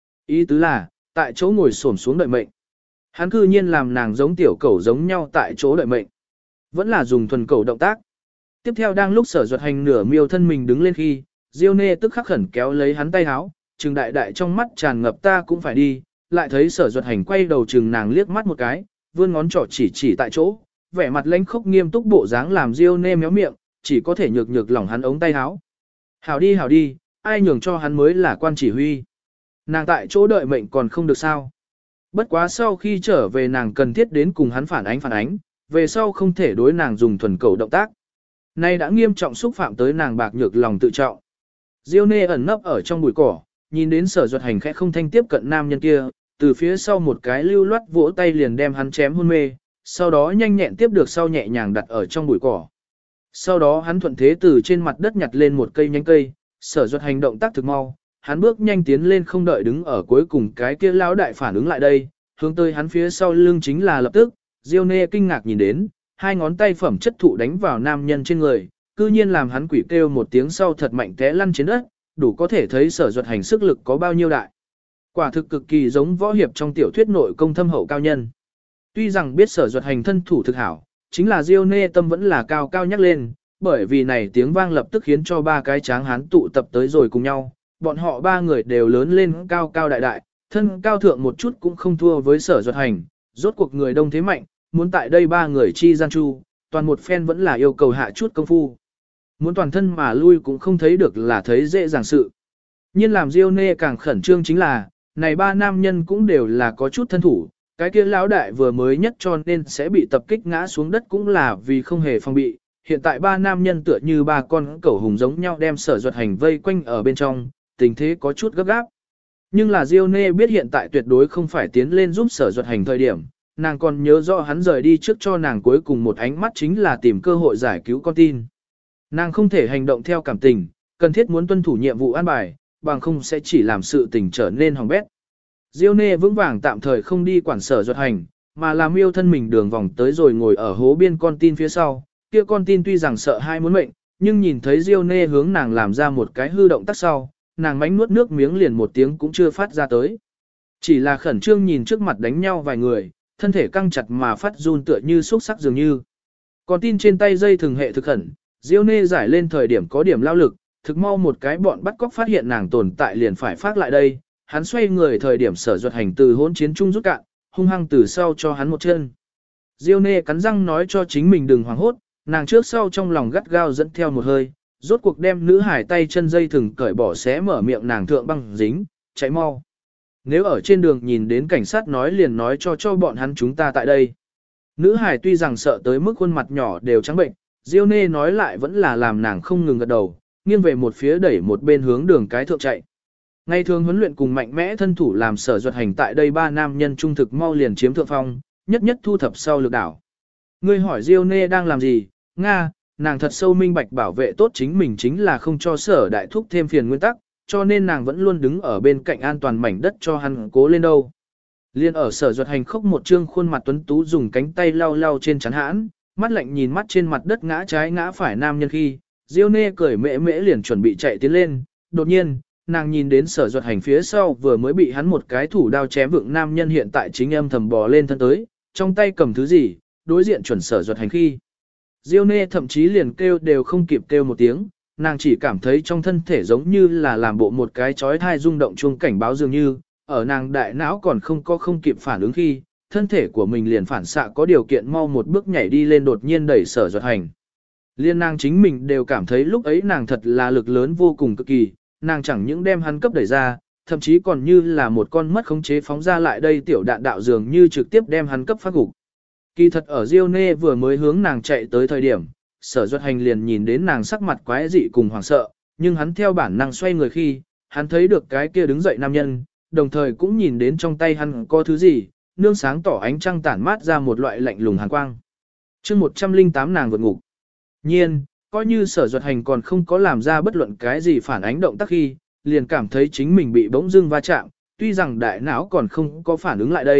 Ý tứ là, tại chỗ ngồi xổm xuống đợi mệnh. Hắn cư nhiên làm nàng giống tiểu cẩu giống nhau tại chỗ đợi mệnh. Vẫn là dùng thuần cẩu động tác. Tiếp theo đang lúc Sở Duật Hành nửa miêu thân mình đứng lên khi, Diêu Nê tức khắc khẩn kéo lấy hắn tay háo, trừng đại đại trong mắt tràn ngập ta cũng phải đi, lại thấy Sở Duật Hành quay đầu trừng nàng liếc mắt một cái, vươn ngón trỏ chỉ tại chỗ, vẻ mặt lãnh khốc nghiêm túc bộ dáng làm Diêu Nê méo miệng, chỉ có thể nhược nhược lỏng hắn ống tay háo. Hảo đi, ai nhường cho hắn mới là quan chỉ huy. Nàng tại chỗ đợi mệnh còn không được sao. Bất quá sau khi trở về nàng cần thiết đến cùng hắn phản ánh, về sau không thể đối nàng dùng thuần cầu động tác. Nay đã nghiêm trọng xúc phạm tới nàng bạc nhược lòng tự trọng. Diêu Nê ẩn nấp ở trong bụi cỏ, nhìn đến Sở Duật Hành khẽ không thanh tiếp cận nam nhân kia, từ phía sau một cái lưu loát vỗ tay liền đem hắn chém hôn mê, sau đó nhanh nhẹn tiếp được sau nhẹ nhàng đặt ở trong bụi cỏ. Sau đó hắn thuận thế từ trên mặt đất nhặt lên một cây nhánh cây, Sở Duật Hành động tác thực mau, hắn bước nhanh tiến lên không đợi đứng ở cuối cùng cái kia lão đại phản ứng lại đây, hướng tới hắn phía sau lưng chính là lập tức, Diêu Nê kinh ngạc nhìn đến, hai ngón tay phẩm chất thụ đánh vào nam nhân trên người, cư nhiên làm hắn quỷ kêu một tiếng sau thật mạnh té lăn trên đất, đủ có thể thấy Sở Duật Hành sức lực có bao nhiêu đại. Quả thực cực kỳ giống võ hiệp trong tiểu thuyết nội công thâm hậu cao nhân. Tuy rằng biết Sở Duật Hành thân thủ thực hảo, chính là Diêu Nê tâm vẫn là cao cao nhắc lên, bởi vì này tiếng vang lập tức khiến cho ba cái tráng hán tụ tập tới rồi cùng nhau, bọn họ ba người đều lớn lên cao cao đại đại, thân cao thượng một chút cũng không thua với Sở Duật Hành, rốt cuộc người đông thế mạnh, muốn tại đây ba người chi gian chu, toàn một phen vẫn là yêu cầu hạ chút công phu. Muốn toàn thân mà lui cũng không thấy được là thấy dễ dàng sự. Nhưng làm Diêu Nê càng khẩn trương chính là, này ba nam nhân cũng đều là có chút thân thủ, cái kia lão đại vừa mới nhất cho nên sẽ bị tập kích ngã xuống đất cũng là vì không hề phòng bị. Hiện tại ba nam nhân tựa như ba con cẩu hùng giống nhau đem Sở Duật Hành vây quanh ở bên trong, tình thế có chút gấp gáp. Nhưng là Diêu Nê biết hiện tại tuyệt đối không phải tiến lên giúp Sở Duật Hành thời điểm, nàng còn nhớ rõ hắn rời đi trước cho nàng cuối cùng một ánh mắt chính là tìm cơ hội giải cứu con tin. Nàng không thể hành động theo cảm tình, cần thiết muốn tuân thủ nhiệm vụ an bài, bằng không sẽ chỉ làm sự tình trở nên hỏng bét. Diêu Nê vững vàng tạm thời không đi quản Sở Duật Hành, mà làm yêu thân mình đường vòng tới rồi ngồi ở hố biên con tin phía sau, kia con tin tuy rằng sợ hai muốn mệnh, nhưng nhìn thấy Diêu Nê hướng nàng làm ra một cái hư động tác sau, nàng mánh nuốt nước miếng liền một tiếng cũng chưa phát ra tới. Chỉ là khẩn trương nhìn trước mặt đánh nhau vài người, thân thể căng chặt mà phát run tựa như xúc sắc dường như. Con tin trên tay dây thường hệ thực khẩn, Diêu Nê giải lên thời điểm có điểm lao lực, thực mau một cái bọn bắt cóc phát hiện nàng tồn tại liền phải phát lại đây, hắn xoay người thời điểm Sở Duật Hành từ hỗn chiến chung rút cạn, hung hăng từ sau cho hắn một chân. Diêu Nê cắn răng nói cho chính mình đừng hoảng hốt, nàng trước sau trong lòng gắt gao dẫn theo một hơi, rốt cuộc đem nữ hải tay chân dây thừng cởi bỏ xé mở miệng nàng thượng băng dính, chạy mau. Nếu ở trên đường nhìn đến cảnh sát nói liền nói cho bọn hắn chúng ta tại đây. Nữ hải tuy rằng sợ tới mức khuôn mặt nhỏ đều trắng bệnh, Diêu Nê nói lại vẫn là làm nàng không ngừng gật đầu, nghiêng về một phía đẩy một bên hướng đường cái thượng chạy. Ngày thường huấn luyện cùng mạnh mẽ thân thủ làm Sở Duật Hành tại đây ba nam nhân trung thực mau liền chiếm thượng phong, nhất nhất thu thập sau lực đảo. Ngươi hỏi Diêu Nê đang làm gì? Nga, nàng thật sâu minh bạch bảo vệ tốt chính mình chính là không cho Sở đại thúc thêm phiền nguyên tắc, cho nên nàng vẫn luôn đứng ở bên cạnh an toàn mảnh đất cho hắn cố lên đâu. Liên ở Sở Duật Hành khóc một trương khuôn mặt tuấn tú dùng cánh tay lau lau trên chắn hãn, mắt lạnh nhìn mắt trên mặt đất ngã trái ngã phải nam nhân khi, Diêu Nê cười mễ mễ liền chuẩn bị chạy tiến lên, đột nhiên, nàng nhìn đến Sở Duật Hành phía sau vừa mới bị hắn một cái thủ đao chém vượng nam nhân hiện tại chính âm thầm bò lên thân tới, trong tay cầm thứ gì, đối diện chuẩn Sở Duật Hành khi. Diêu Nê thậm chí liền kêu đều không kịp kêu một tiếng, nàng chỉ cảm thấy trong thân thể giống như là làm bộ một cái chói thai rung động chuông cảnh báo dường như, ở nàng đại não còn không kịp phản ứng khi, thân thể của mình liền phản xạ có điều kiện mau một bước nhảy đi lên đột nhiên đẩy Sở Duật Hành. Liên nàng chính mình đều cảm thấy lúc ấy nàng thật là lực lớn vô cùng cực kỳ, nàng chẳng những đem hắn cấp đẩy ra, thậm chí còn như là một con mất khống chế phóng ra lại đây tiểu đạn đạo dường như trực tiếp đem hắn cấp phát gục. Kỳ thật ở Diêu Nê vừa mới hướng nàng chạy tới thời điểm, Sở Duật Hành liền nhìn đến nàng sắc mặt quái dị cùng hoảng sợ, nhưng hắn theo bản năng xoay người khi, hắn thấy được cái kia đứng dậy nam nhân, đồng thời cũng nhìn đến trong tay hắn có thứ gì, nương sáng tỏ ánh trăng tản mát ra một loại lạnh lùng hàn quang. Chương 108 nàng vượt ngục. Nhiên, coi như Sở Duật Hành còn không có làm ra bất luận cái gì phản ánh động tác khi, liền cảm thấy chính mình bị bỗng dưng va chạm, tuy rằng đại não còn không có phản ứng lại đây,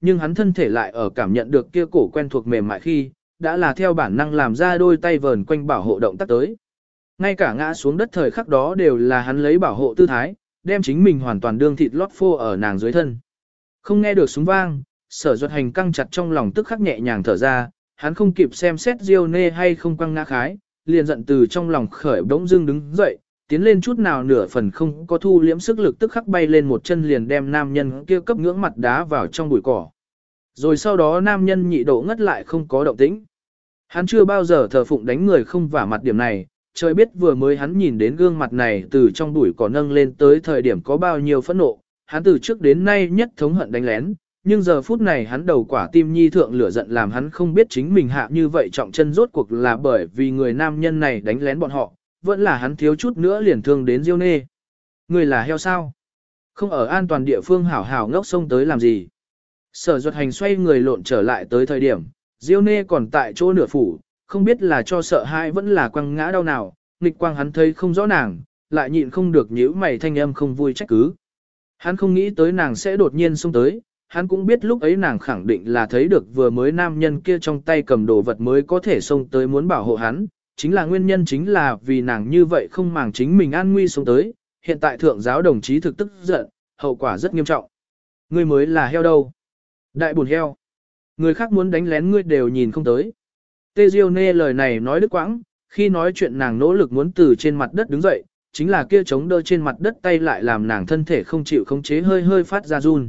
nhưng hắn thân thể lại ở cảm nhận được kia cổ quen thuộc mềm mại khi, đã là theo bản năng làm ra đôi tay vờn quanh bảo hộ động tác tới. Ngay cả ngã xuống đất thời khắc đó đều là hắn lấy bảo hộ tư thái, đem chính mình hoàn toàn đương thịt lót phô ở nàng dưới thân. Không nghe được súng vang, Sở Duật Hành căng chặt trong lòng tức khắc nhẹ nhàng thở ra, hắn không kịp xem xét Diêu Nê hay không quăng ngã khái, liền giận từ trong lòng khởi bỗng dưng đứng dậy, tiến lên chút nào nửa phần không có thu liễm sức lực tức khắc bay lên một chân liền đem nam nhân kia cấp ngưỡng mặt đá vào trong bụi cỏ. Rồi sau đó nam nhân nhị độ ngất lại không có động tĩnh. Hắn chưa bao giờ thờ phụng đánh người không vả mặt điểm này, trời biết vừa mới hắn nhìn đến gương mặt này từ trong bụi cỏ nâng lên tới thời điểm có bao nhiêu phẫn nộ, hắn từ trước đến nay nhất thống hận đánh lén, nhưng giờ phút này hắn đầu quả tim nhi thượng lửa giận làm hắn không biết chính mình hạ như vậy trọng chân rốt cuộc là bởi vì người nam nhân này đánh lén bọn họ, vẫn là hắn thiếu chút nữa liền thương đến Diêu Nê. Người là heo sao? Không ở an toàn địa phương hảo hảo ngốc sông tới làm gì? Sở Duật Hành xoay người lộn trở lại tới thời điểm, Diêu Nê còn tại chỗ nửa phủ, không biết là cho sợ hãi vẫn là quăng ngã đau nào, nghịch quang hắn thấy không rõ nàng, lại nhịn không được nhíu mày thanh âm không vui trách cứ. Hắn không nghĩ tới nàng sẽ đột nhiên xông tới, hắn cũng biết lúc ấy nàng khẳng định là thấy được vừa mới nam nhân kia trong tay cầm đồ vật mới có thể xông tới muốn bảo hộ hắn, chính là nguyên nhân chính là vì nàng như vậy không màng chính mình an nguy xông tới, hiện tại thượng giáo đồng chí thực tức giận, hậu quả rất nghiêm trọng. Ngươi mới là heo đâu? Đại buồn heo. Người khác muốn đánh lén ngươi đều nhìn không tới. Tê Diêu Nê lời này nói đứt quãng, khi nói chuyện nàng nỗ lực muốn từ trên mặt đất đứng dậy, chính là kia chống đỡ trên mặt đất tay lại làm nàng thân thể không chịu khống chế hơi hơi phát ra run.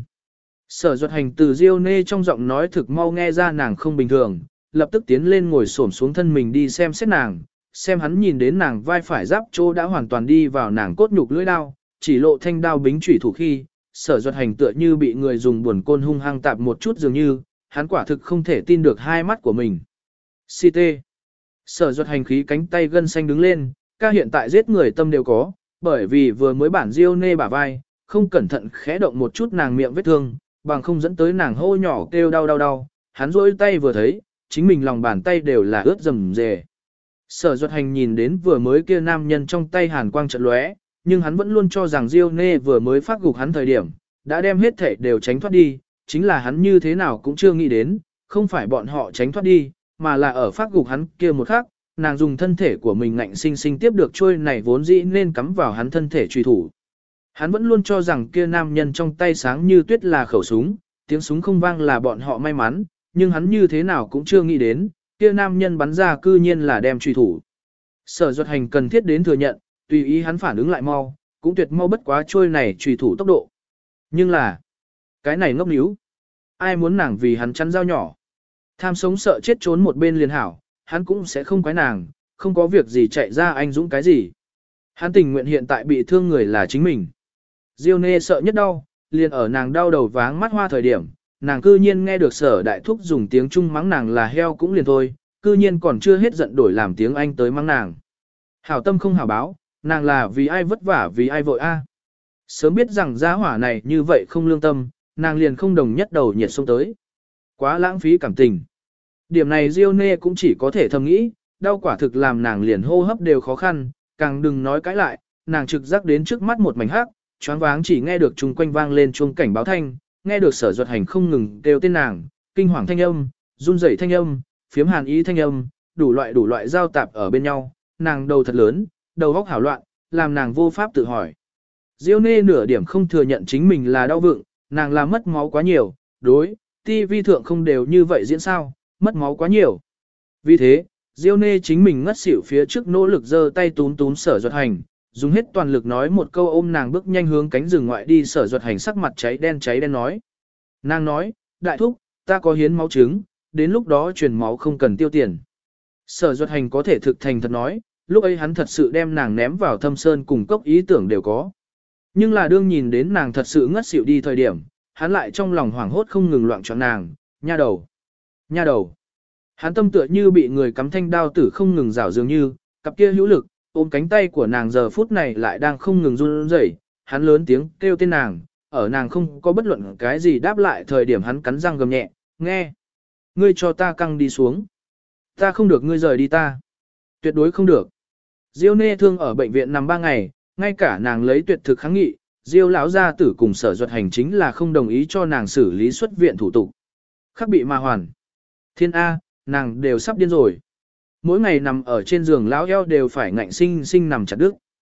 Sở Duật Hành từ Diêu Nê trong giọng nói thực mau nghe ra nàng không bình thường, lập tức tiến lên ngồi xổm xuống thân mình đi xem xét nàng, xem hắn nhìn đến nàng vai phải giáp chỗ đã hoàn toàn đi vào nàng cốt nhục lưỡi đao, chỉ lộ thanh đao bính chủy thủ khi, Sở Duật Hành tựa như bị người dùng buồn côn hung hăng tạp một chút dường như, hắn quả thực không thể tin được hai mắt của mình. CT. Sở Duật Hành khí cánh tay gân xanh đứng lên, ca hiện tại giết người tâm đều có, bởi vì vừa mới bản Diêu Nê bả vai, không cẩn thận khẽ động một chút nàng miệng vết thương, bằng không dẫn tới nàng hô nhỏ kêu đau đau đau, hắn rỗi tay vừa thấy, chính mình lòng bàn tay đều là ướt rầm rề. Sở Duật Hành nhìn đến vừa mới kia nam nhân trong tay hàn quang chợt lóe, nhưng hắn vẫn luôn cho rằng Diêu Nê vừa mới phát gục hắn thời điểm, đã đem hết thể đều tránh thoát đi, chính là hắn như thế nào cũng chưa nghĩ đến, không phải bọn họ tránh thoát đi, mà là ở phát gục hắn kia một khắc, nàng dùng thân thể của mình ngạnh sinh sinh tiếp được trôi này vốn dĩ nên cắm vào hắn thân thể truy thủ. Hắn vẫn luôn cho rằng kia nam nhân trong tay sáng như tuyết là khẩu súng, tiếng súng không vang là bọn họ may mắn, nhưng hắn như thế nào cũng chưa nghĩ đến, kia nam nhân bắn ra cư nhiên là đem truy thủ. Sở Duật Hành cần thiết đến thừa nhận, tùy ý hắn phản ứng lại mau, cũng tuyệt mau bất quá trôi này truy thủ tốc độ. Nhưng là, cái này ngốc níu. Ai muốn nàng vì hắn chắn dao nhỏ. Tham sống sợ chết trốn một bên liền hảo, hắn cũng sẽ không quái nàng, không có việc gì chạy ra anh dũng cái gì. Hắn tình nguyện hiện tại bị thương người là chính mình. Diêu Nê sợ nhất đau, liền ở nàng đau đầu váng mắt hoa thời điểm, nàng cư nhiên nghe được Sở Đại Thúc dùng tiếng Trung mắng nàng là heo cũng liền thôi, cư nhiên còn chưa hết giận đổi làm tiếng Anh tới mắng nàng. Hảo tâm không hảo báo, nàng là vì ai vất vả vì ai vội a. Sớm biết rằng gia hỏa này như vậy không lương tâm, nàng liền không đồng nhất đầu nhiệt xông tới. Quá lãng phí cảm tình. Điểm này Diêu Nê cũng chỉ có thể thầm nghĩ, đau quả thực làm nàng liền hô hấp đều khó khăn, càng đừng nói cãi lại, nàng trực giác đến trước mắt một mảnh hắc, choáng váng chỉ nghe được chung quanh vang lên chuông cảnh báo thanh, nghe được Sở Duật Hành không ngừng kêu tên nàng, kinh hoàng thanh âm, run rẩy thanh âm, phiếm hàn ý thanh âm, đủ loại giao tạp ở bên nhau, nàng đầu thật lớn, đầu óc hảo loạn, làm nàng vô pháp tự hỏi. Diêu Nê nửa điểm không thừa nhận chính mình là đau vựng, nàng làm mất máu quá nhiều, đối, TV thượng không đều như vậy diễn sao, mất máu quá nhiều. Vì thế, Diêu Nê chính mình ngất xỉu phía trước nỗ lực giơ tay túm túm Sở Duật Hành, dùng hết toàn lực nói một câu ôm nàng bước nhanh hướng cánh rừng ngoại đi. Sở Duật Hành sắc mặt cháy đen nói. Nàng nói, đại thúc, ta có hiến máu trứng, đến lúc đó truyền máu không cần tiêu tiền. Sở Duật Hành có thể thực thành thật nói, lúc ấy hắn thật sự đem nàng ném vào thâm sơn cùng cốc ý tưởng đều có. Nhưng là đương nhìn đến nàng thật sự ngất xỉu đi thời điểm, hắn lại trong lòng hoảng hốt không ngừng loạn choạng nàng, nha đầu. Nha đầu. Hắn tâm tựa như bị người cắm thanh đao tử không ngừng rảo dường như, cặp kia hữu lực, ôm cánh tay của nàng giờ phút này lại đang không ngừng run rẩy. Hắn lớn tiếng kêu tên nàng, ở nàng không có bất luận cái gì đáp lại thời điểm hắn cắn răng gầm nhẹ, nghe. Ngươi cho ta căng đi xuống. Ta không được ngươi rời đi ta. Tuyệt đối không được. Diêu Nê thương ở bệnh viện nằm 3 ngày, ngay cả nàng lấy tuyệt thực kháng nghị, Diêu lão gia tử cùng Sở Duật Hành chính là không đồng ý cho nàng xử lý xuất viện thủ tục. Khắc bị mà hoàn. Thiên A, nàng đều sắp điên rồi. Mỗi ngày nằm ở trên giường lão eo đều phải ngạnh sinh sinh nằm chặt đứt.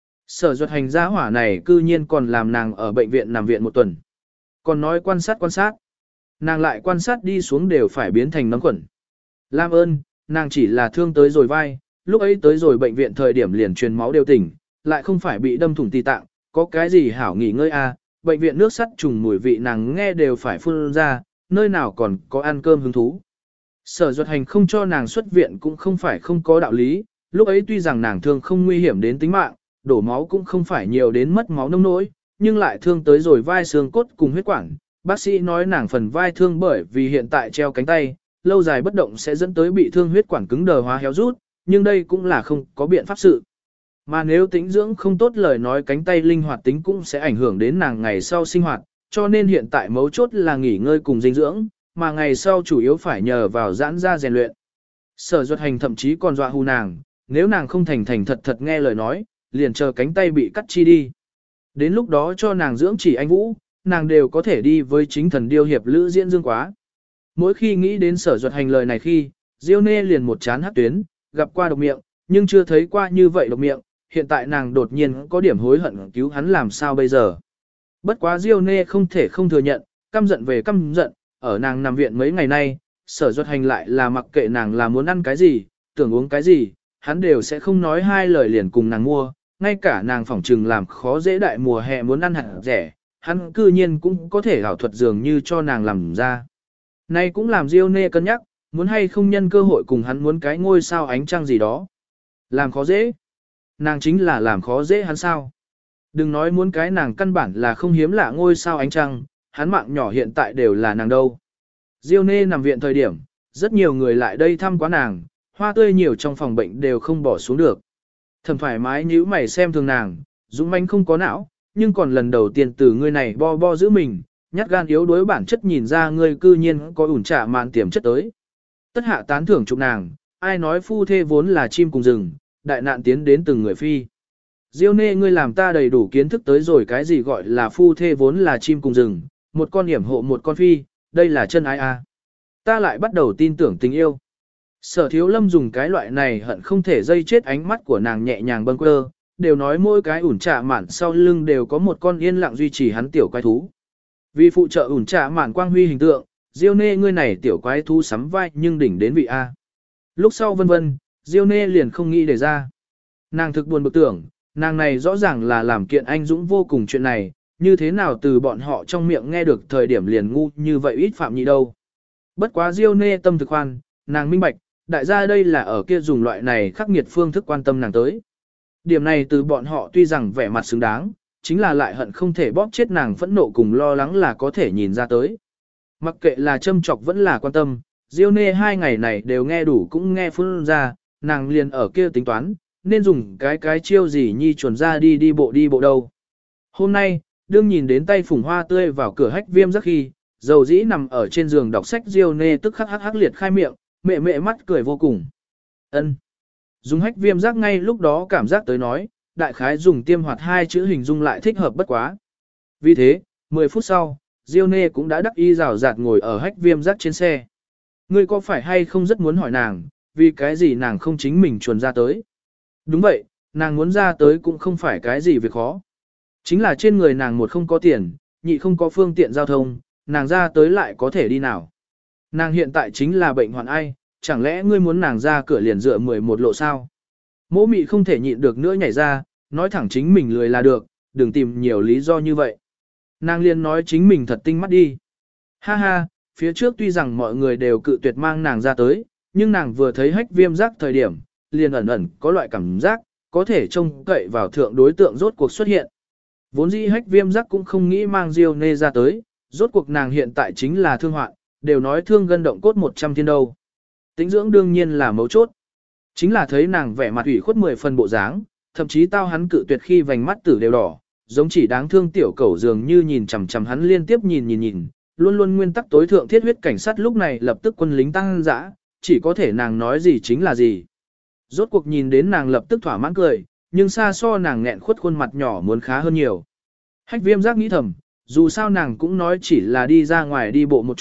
Sở Duật Hành gia hỏa này cư nhiên còn làm nàng ở bệnh viện nằm viện một tuần. Còn nói quan sát. Nàng lại quan sát đi xuống đều phải biến thành nấm khuẩn. Lam ơn, nàng chỉ là thương tới rồi vai, lúc ấy tới rồi bệnh viện thời điểm liền truyền máu đều tỉnh, lại không phải bị đâm thủng tỳ tạng, có cái gì hảo nghỉ ngơi a? Bệnh viện nước sắt trùng mùi vị nàng nghe đều phải phun ra, nơi nào còn có ăn cơm hứng thú. Sở Duật Hành không cho nàng xuất viện cũng không phải không có đạo lý, lúc ấy tuy rằng nàng thương không nguy hiểm đến tính mạng, đổ máu cũng không phải nhiều đến mất máu nông nỗi, nhưng lại thương tới rồi vai xương cốt cùng huyết quản. Bác sĩ nói nàng phần vai thương bởi vì hiện tại treo cánh tay, lâu dài bất động sẽ dẫn tới bị thương huyết quản cứng đờ hóa héo rút, nhưng đây cũng là không có biện pháp sự. Mà nếu tĩnh dưỡng không tốt lời nói cánh tay linh hoạt tính cũng sẽ ảnh hưởng đến nàng ngày sau sinh hoạt, cho nên hiện tại mấu chốt là nghỉ ngơi cùng dinh dưỡng, mà ngày sau chủ yếu phải nhờ vào giãn ra rèn luyện. Sở Duật Hành thậm chí còn dọa hù nàng, nếu nàng không thành thành thật thật nghe lời nói, liền chờ cánh tay bị cắt chi đi. Đến lúc đó cho nàng dưỡng chỉ anh Vũ, nàng đều có thể đi với chính thần điêu hiệp lữ diễn dương quá. Mỗi khi nghĩ đến Sở Duật Hành lời này khi, Diêu Nê liền một chán hắc tuyến, gặp qua độc miệng, nhưng chưa thấy qua như vậy độc miệng, hiện tại nàng đột nhiên có điểm hối hận cứu hắn làm sao bây giờ. Bất quá Diêu Nê không thể không thừa nhận, căm giận về căm giận, ở nàng nằm viện mấy ngày nay, Sở Duật Hành lại là mặc kệ nàng là muốn ăn cái gì, tưởng uống cái gì, hắn đều sẽ không nói hai lời liền cùng nàng mua, ngay cả nàng phỏng trừng làm khó dễ đại mùa hè muốn ăn hạt rẻ, hắn cư nhiên cũng có thể ảo thuật dường như cho nàng làm ra. Này cũng làm Diêu Nê cân nhắc, muốn hay không nhân cơ hội cùng hắn muốn cái ngôi sao ánh trăng gì đó. Làm khó dễ. Nàng chính là làm khó dễ hắn sao. Đừng nói muốn cái nàng căn bản là không hiếm lạ ngôi sao ánh trăng, hắn mạng nhỏ hiện tại đều là nàng đâu. Diêu Nê nằm viện thời điểm, rất nhiều người lại đây thăm quá nàng, hoa tươi nhiều trong phòng bệnh đều không bỏ xuống được. Thầm thoải mái nhíu mày xem thường nàng, dũng mãnh không có não, nhưng còn lần đầu tiên từ ngươi này bo bo giữ mình, nhát gan yếu đuối bản chất nhìn ra ngươi cư nhiên có ủn trả mạn tiềm chất tới. Tất hạ tán thưởng chụp nàng, ai nói phu thê vốn là chim cùng rừng, đại nạn tiến đến từng người phi. Diêu Nê ngươi làm ta đầy đủ kiến thức tới rồi cái gì gọi là phu thê vốn là chim cùng rừng, một con yểm hộ một con phi, đây là chân ái a. Ta lại bắt đầu tin tưởng tình yêu. Sở Thiếu Lâm dùng cái loại này hận không thể dây chết ánh mắt của nàng nhẹ nhàng bâng quơ, đều nói mỗi cái ủn trà mạn sau lưng đều có một con yên lặng duy trì hắn tiểu quái thú. Vì phụ trợ ủn trà mạn quang huy hình tượng, Diêu Nê ngươi này tiểu quái thú sắm vai nhưng đỉnh đến vị A. Lúc sau vân vân, Diêu Nê liền không nghĩ để ra. Nàng thực buồn bực tưởng, nàng này rõ ràng là làm kiện anh dũng vô cùng chuyện này, như thế nào từ bọn họ trong miệng nghe được thời điểm liền ngu như vậy ít phạm nhị đâu. Bất quá Diêu Nê tâm thực khoan, nàng minh bạch, đại gia đây là ở kia dùng loại này khắc nghiệt phương thức quan tâm nàng tới. Điểm này từ bọn họ tuy rằng vẻ mặt xứng đáng, chính là lại hận không thể bóp chết nàng phẫn nộ cùng lo lắng là có thể nhìn ra tới. Mặc kệ là châm chọc vẫn là quan tâm, Diêu Nê 2 ngày này đều nghe đủ cũng nghe phun ra, nàng liền ở kia tính toán, nên dùng cái chiêu gì nhi chuẩn ra đi bộ đâu. Hôm nay, đương nhìn đến tay phùng hoa tươi vào cửa hách viêm rất khi, dầu dĩ nằm ở trên giường đọc sách Diêu Nê tức khắc hắc liệt khai miệng, mẹ mắt cười vô cùng. Ân. Dùng hách viêm giác ngay lúc đó cảm giác tới nói, đại khái dùng tiêm hoạt 2 chữ hình dung lại thích hợp bất quá. Vì thế, 10 phút sau, Diêu Nê cũng đã đắc y rào rạt ngồi ở hách viêm giác trên xe. Ngươi có phải hay không rất muốn hỏi nàng, vì cái gì nàng không chính mình chuồn ra tới. Đúng vậy, nàng muốn ra tới cũng không phải cái gì việc khó. Chính là trên người nàng một không có tiền, nhị không có phương tiện giao thông, nàng ra tới lại có thể đi nào. Nàng hiện tại chính là bệnh hoạn ai, chẳng lẽ ngươi muốn nàng ra cửa liền dựa 11 lộ sao? Mỗ mị không thể nhịn được nữa nhảy ra, nói thẳng chính mình lười là được, đừng tìm nhiều lý do như vậy. Nàng liền nói chính mình thật tinh mắt đi. Ha ha, phía trước tuy rằng mọi người đều cự tuyệt mang nàng ra tới, nhưng nàng vừa thấy hách viêm giác thời điểm, liền ẩn có loại cảm giác, có thể trông cậy vào thượng đối tượng rốt cuộc xuất hiện. Vốn dĩ hách viêm giác cũng không nghĩ mang Diêu Nê ra tới, rốt cuộc nàng hiện tại chính là thương hoạn, đều nói thương gân động cốt 100 thiên đâu. Tĩnh dưỡng đương nhiên là mấu chốt. Chính là thấy nàng vẻ mặt ủy khuất 10 phần bộ dáng, thậm chí tao hắn cự tuyệt khi vành mắt tử đều đỏ, giống chỉ đáng thương tiểu cẩu dường như nhìn chằm chằm hắn liên tiếp nhìn, luôn luôn nguyên tắc tối thượng thiết huyết cảnh sát lúc này lập tức quân lính tăng dã, chỉ có thể nàng nói gì chính là gì. Rốt cuộc nhìn đến nàng lập tức thỏa mãn cười, nhưng xa so nàng nghẹn khuất khuôn mặt nhỏ muốn khá hơn nhiều. Hách viêm giác nghĩ thầm, dù sao nàng cũng nói chỉ là đi ra ngoài đi bộ một chút,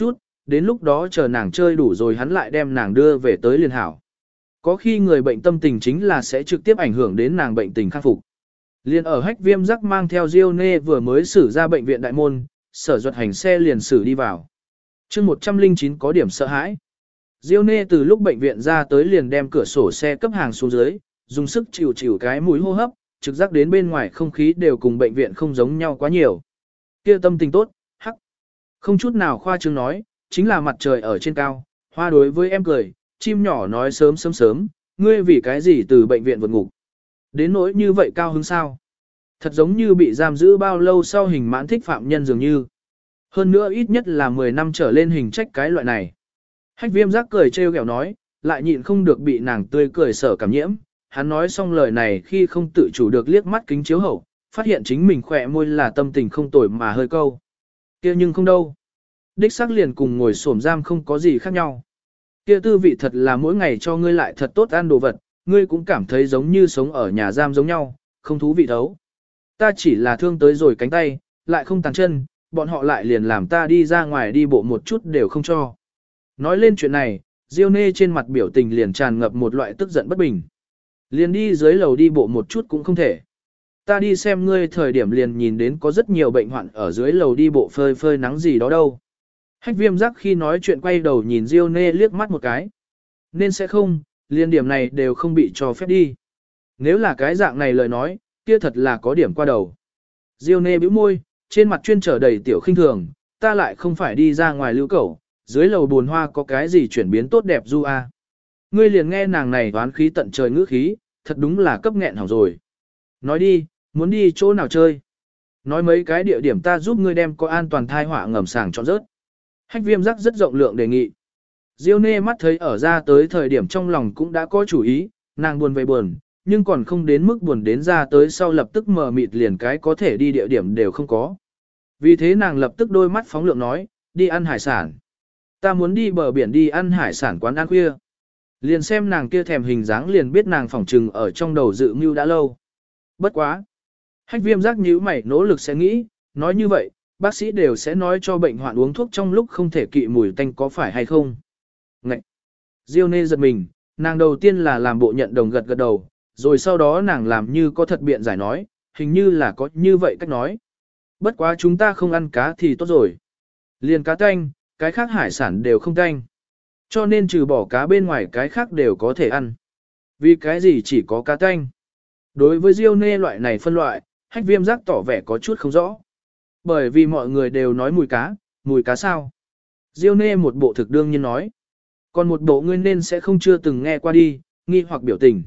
đến lúc đó chờ nàng chơi đủ rồi hắn lại đem nàng đưa về tới liền hảo. Có khi người bệnh tâm tình chính là sẽ trực tiếp ảnh hưởng đến nàng bệnh tình khắc phục. Liên ở Hách Viêm Giác mang theo Diêu Nê vừa mới xử ra bệnh viện đại môn, Sở Duật Hành xe liền xử đi vào. chương 109 có điểm sợ hãi. Diêu Nê từ lúc bệnh viện ra tới liền đem cửa sổ xe cấp hàng xuống dưới, dùng sức chịu chịu cái mũi hô hấp, trực giác đến bên ngoài không khí đều cùng bệnh viện không giống nhau quá nhiều. Kia tâm tình tốt, hắc. Không chút nào khoa trương nói, chính là mặt trời ở trên cao, hoa đối với em cười, chim nhỏ nói sớm sớm sớm, ngươi vì cái gì từ bệnh viện vượt ngục. Đến nỗi như vậy cao hứng sao? Thật giống như bị giam giữ bao lâu sau hình mãn thích phạm nhân dường như. Hơn nữa ít nhất là 10 năm trở lên hình trách cái loại này. Hách Viêm Giác cười trêu ghẹo nói, lại nhịn không được bị nàng tươi cười sở cảm nhiễm. Hắn nói xong lời này khi không tự chủ được liếc mắt kính chiếu hậu, phát hiện chính mình khỏe môi là tâm tình không tồi mà hơi câu. Kia nhưng không đâu. Đích xác liền cùng ngồi xổm giam không có gì khác nhau. Kia tư vị thật là mỗi ngày cho ngươi lại thật tốt ăn đồ vật, ngươi cũng cảm thấy giống như sống ở nhà giam giống nhau, không thú vị thấu. Ta chỉ là thương tới rồi cánh tay, lại không tàn chân, bọn họ lại liền làm ta đi ra ngoài đi bộ một chút đều không cho. Nói lên chuyện này, Diêu Nê trên mặt biểu tình liền tràn ngập một loại tức giận bất bình. Liền đi dưới lầu đi bộ một chút cũng không thể. Ta đi xem ngươi thời điểm liền nhìn đến có rất nhiều bệnh hoạn ở dưới lầu đi bộ phơi phơi nắng gì đó đâu. Hách Viêm Giác khi nói chuyện quay đầu nhìn Diêu Nê liếc mắt một cái. Nên sẽ không, liền điểm này đều không bị cho phép đi. Nếu là cái dạng này lời nói, kia thật là có điểm qua đầu. Diêu Nê bĩu môi, trên mặt chuyên trở đầy tiểu khinh thường, ta lại không phải đi ra ngoài lưu cẩu, dưới lầu buồn hoa có cái gì chuyển biến tốt đẹp du a. Ngươi liền nghe nàng này toán khí tận trời ngữ khí, thật đúng là cấp nghẹn hỏng rồi. Nói đi, muốn đi chỗ nào chơi? Nói mấy cái địa điểm ta giúp ngươi đem có an toàn thai họa ngầm sàng chọn rớt. Hách Viêm Giác rất rộng lượng đề nghị. Diêu Nê mắt thấy ở ra tới thời điểm trong lòng cũng đã có chủ ý, nàng buồn về buồn, nhưng còn không đến mức buồn đến ra tới sau lập tức mờ mịt liền cái có thể đi địa điểm đều không có. Vì thế nàng lập tức đôi mắt phóng lượng nói, đi ăn hải sản. Ta muốn đi bờ biển đi ăn hải sản quán ăn khuya. Liền xem nàng kia thèm hình dáng liền biết nàng phỏng trừng ở trong đầu dự mưu đã lâu. Bất quá. Hách Viêm Giác nhíu mày nỗ lực sẽ nghĩ, nói như vậy, bác sĩ đều sẽ nói cho bệnh hoạn uống thuốc trong lúc không thể kỵ mùi tanh có phải hay không. Ngậy! Diêu Nê giật mình, nàng đầu tiên là làm bộ nhận đồng gật gật đầu, rồi sau đó nàng làm như có thật biện giải nói, hình như là có như vậy cách nói. Bất quá chúng ta không ăn cá thì tốt rồi. Liền cá tanh, cái khác hải sản đều không tanh. Cho nên trừ bỏ cá bên ngoài cái khác đều có thể ăn. Vì cái gì chỉ có cá tanh? Đối với Diêu Nê loại này phân loại, Hách Viêm Giác tỏ vẻ có chút không rõ. Bởi vì mọi người đều nói mùi cá sao? Diêu Nê một bộ thực đương nhiên nói. Còn một bộ ngươi nên sẽ không chưa từng nghe qua đi, nghi hoặc biểu tình.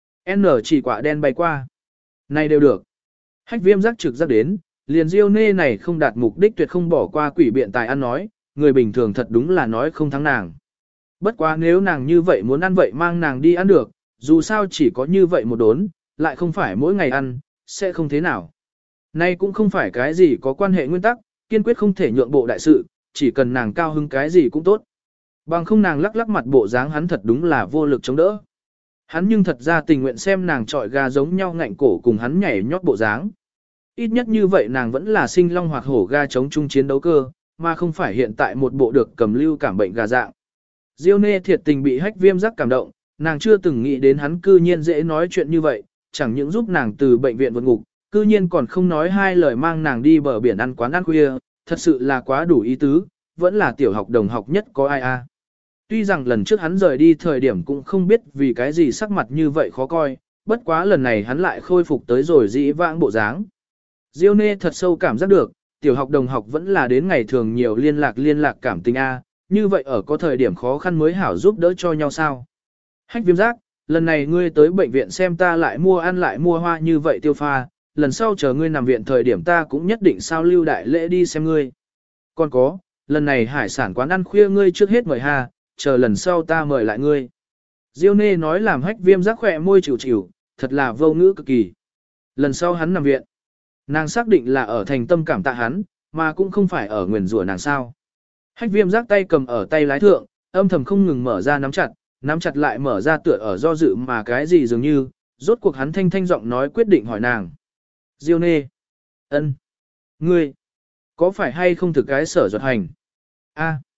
N chỉ quả đen bay qua. Này đều được. Hách Viêm Giác trực giác đến, liền Diêu Nê này không đạt mục đích tuyệt không bỏ qua quỷ biện tài ăn nói, người bình thường thật đúng là nói không thắng nàng. Bất quá nếu nàng như vậy muốn ăn vậy mang nàng đi ăn được, dù sao chỉ có như vậy một đốn, lại không phải mỗi ngày ăn, sẽ không thế nào. Nay cũng không phải cái gì có quan hệ nguyên tắc, kiên quyết không thể nhượng bộ đại sự, chỉ cần nàng cao hứng cái gì cũng tốt. Bằng không nàng lắc lắc mặt bộ dáng hắn thật đúng là vô lực chống đỡ. Hắn nhưng thật ra tình nguyện xem nàng trọi gà giống nhau ngạnh cổ cùng hắn nhảy nhót bộ dáng. Ít nhất như vậy nàng vẫn là sinh long hoặc hổ ga chống chung chiến đấu cơ, mà không phải hiện tại một bộ được cầm lưu cảm bệnh gà dạng. Diêu Nê thiệt tình bị Hách Viêm Giác cảm động, nàng chưa từng nghĩ đến hắn cư nhiên dễ nói chuyện như vậy, chẳng những giúp nàng từ bệnh viện vượt ngục, cư nhiên còn không nói hai lời mang nàng đi bờ biển ăn quán ăn khuya, thật sự là quá đủ ý tứ, vẫn là tiểu học đồng học nhất có ai a. Tuy rằng lần trước hắn rời đi thời điểm cũng không biết vì cái gì sắc mặt như vậy khó coi, bất quá lần này hắn lại khôi phục tới rồi dĩ vãng bộ dáng. Diêu Nê thật sâu cảm giác được, tiểu học đồng học vẫn là đến ngày thường nhiều liên lạc cảm tình a, như vậy ở có thời điểm khó khăn mới hảo giúp đỡ cho nhau sao. Hách Viêm Giác, lần này ngươi tới bệnh viện xem ta lại mua ăn lại mua hoa như vậy tiêu pha, lần sau chờ ngươi nằm viện thời điểm ta cũng nhất định sao lưu đại lễ đi xem ngươi. Còn có, lần này hải sản quán ăn khuya ngươi trước hết mời ha, chờ lần sau ta mời lại ngươi. Diêu Nê nói làm Hách Viêm Giác khỏe môi chịu chịu, thật là vô ngữ cực kỳ. Lần sau hắn nằm viện, nàng xác định là ở thành tâm cảm tạ hắn, mà cũng không phải ở nguyền rủa nàng sao. Hách Viêm Giác tay cầm ở tay lái thượng, âm thầm không ngừng mở ra nắm chặt lại mở ra tựa ở do dự mà cái gì dường như, rốt cuộc hắn thanh giọng nói quyết định hỏi nàng. Diêu Nê, ân, ngươi, có phải hay không thực cái Sở Duật Hành? A,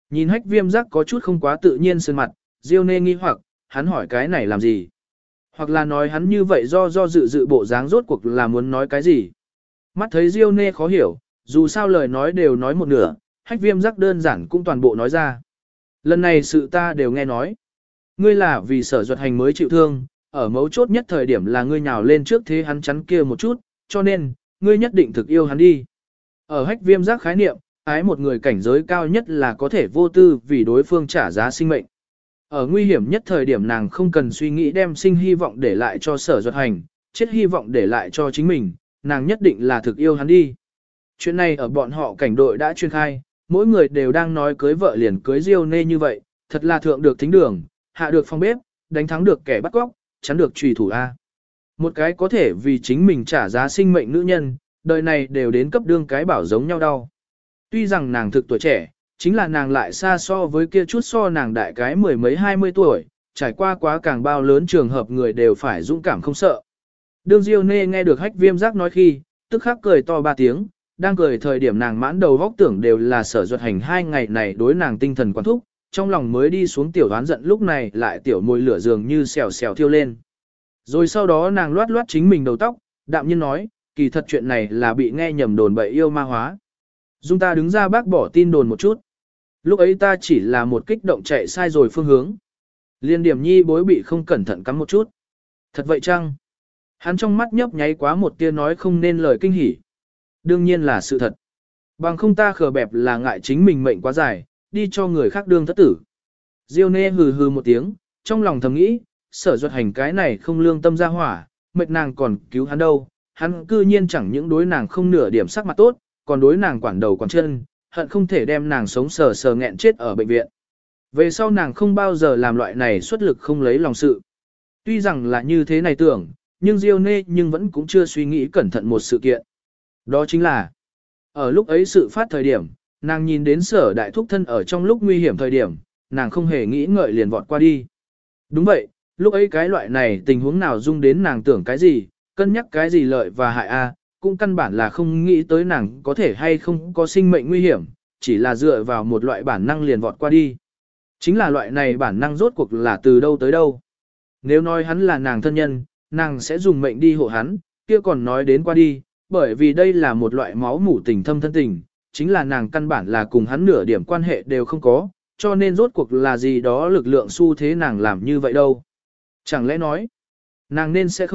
Nhìn hách viêm giác có chút không quá tự nhiên sơn mặt, Diêu Nê nghi hoặc, hắn hỏi cái này làm gì? Hoặc là nói hắn như vậy do dự bộ dáng rốt cuộc là muốn nói cái gì? Mắt thấy Diêu Nê khó hiểu, dù sao lời nói đều nói một nửa, hách viêm giác đơn giản cũng toàn bộ nói ra. Lần này sự ta đều nghe nói. Ngươi là vì Sở Duật Hành mới chịu thương, ở mấu chốt nhất thời điểm là ngươi nhào lên trước thế hắn chắn kia một chút, cho nên, ngươi nhất định thực yêu hắn đi. Ở hách viêm giác khái niệm, ái một người cảnh giới cao nhất là có thể vô tư vì đối phương trả giá sinh mệnh. Ở nguy hiểm nhất thời điểm nàng không cần suy nghĩ đem sinh hy vọng để lại cho Sở Duật Hành, chết hy vọng để lại cho chính mình, nàng nhất định là thực yêu hắn đi. Chuyện này ở bọn họ cảnh đội đã chuyên khai, mỗi người đều đang nói cưới vợ liền cưới Diêu Nê như vậy, thật là thượng được thính đường, hạ được phòng bếp, đánh thắng được kẻ bắt cóc, chắn được trùy thủ A. Một cái có thể vì chính mình trả giá sinh mệnh nữ nhân, đời này đều đến cấp đương cái bảo giống nhau đau. Tuy rằng nàng thực tuổi trẻ, chính là nàng lại xa so với kia chút so nàng đại cái mười mấy 20 tuổi, trải qua quá càng bao lớn trường hợp người đều phải dũng cảm không sợ. Đương Diêu Nê nghe được hách viêm giác nói khi, tức khắc cười to 3 tiếng, đang cười thời điểm nàng mãn đầu góc tưởng đều là Sở Duật Hành 2 ngày này đối nàng tinh thần quan thúc, trong lòng mới đi xuống tiểu đoán giận lúc này lại tiểu môi lửa dường như xèo xèo thiêu lên. Rồi sau đó nàng loát loát chính mình đầu tóc, đạm nhiên nói, kỳ thật chuyện này là bị nghe nhầm đồn bậy yêu ma hóa. Dung ta đứng ra bác bỏ tin đồn một chút. Lúc ấy ta chỉ là một kích động chạy sai rồi phương hướng. Liên điểm nhi bối bị không cẩn thận cắm một chút. Thật vậy chăng? Hắn trong mắt nhấp nháy quá một tia nói không nên lời kinh hỉ. Đương nhiên là sự thật. Bằng không ta khờ bẹp là ngại chính mình mệnh quá dài, đi cho người khác đương thất tử. Diêu Nê hừ hừ một tiếng, trong lòng thầm nghĩ, Sở Duật Hành cái này không lương tâm ra hỏa, mệt nàng còn cứu hắn đâu, hắn cư nhiên chẳng những đối nàng không nửa điểm sắc mặt tốt, còn đối nàng quản đầu quản chân, hận không thể đem nàng sống sờ sờ nghẹn chết ở bệnh viện. Về sau nàng không bao giờ làm loại này xuất lực không lấy lòng sự. Tuy rằng là như thế này tưởng, nhưng Diêu Nê nhưng vẫn cũng chưa suy nghĩ cẩn thận một sự kiện. Đó chính là, ở lúc ấy sự phát thời điểm, nàng nhìn đến Sở Đại Thúc thân ở trong lúc nguy hiểm thời điểm, nàng không hề nghĩ ngợi liền vọt qua đi. Đúng vậy, lúc ấy cái loại này tình huống nào dung đến nàng tưởng cái gì, cân nhắc cái gì lợi và hại a, cũng căn bản là không nghĩ tới nàng có thể hay không có sinh mệnh nguy hiểm, chỉ là dựa vào một loại bản năng liền vọt qua đi. Chính là loại này bản năng rốt cuộc là từ đâu tới đâu. Nếu nói hắn là nàng thân nhân, nàng sẽ dùng mệnh đi hộ hắn, kia còn nói đến qua đi, bởi vì đây là một loại máu mủ tình thâm thân tình, chính là nàng căn bản là cùng hắn nửa điểm quan hệ đều không có, cho nên rốt cuộc là gì đó lực lượng xu thế nàng làm như vậy đâu. Chẳng lẽ nói, nàng nên sẽ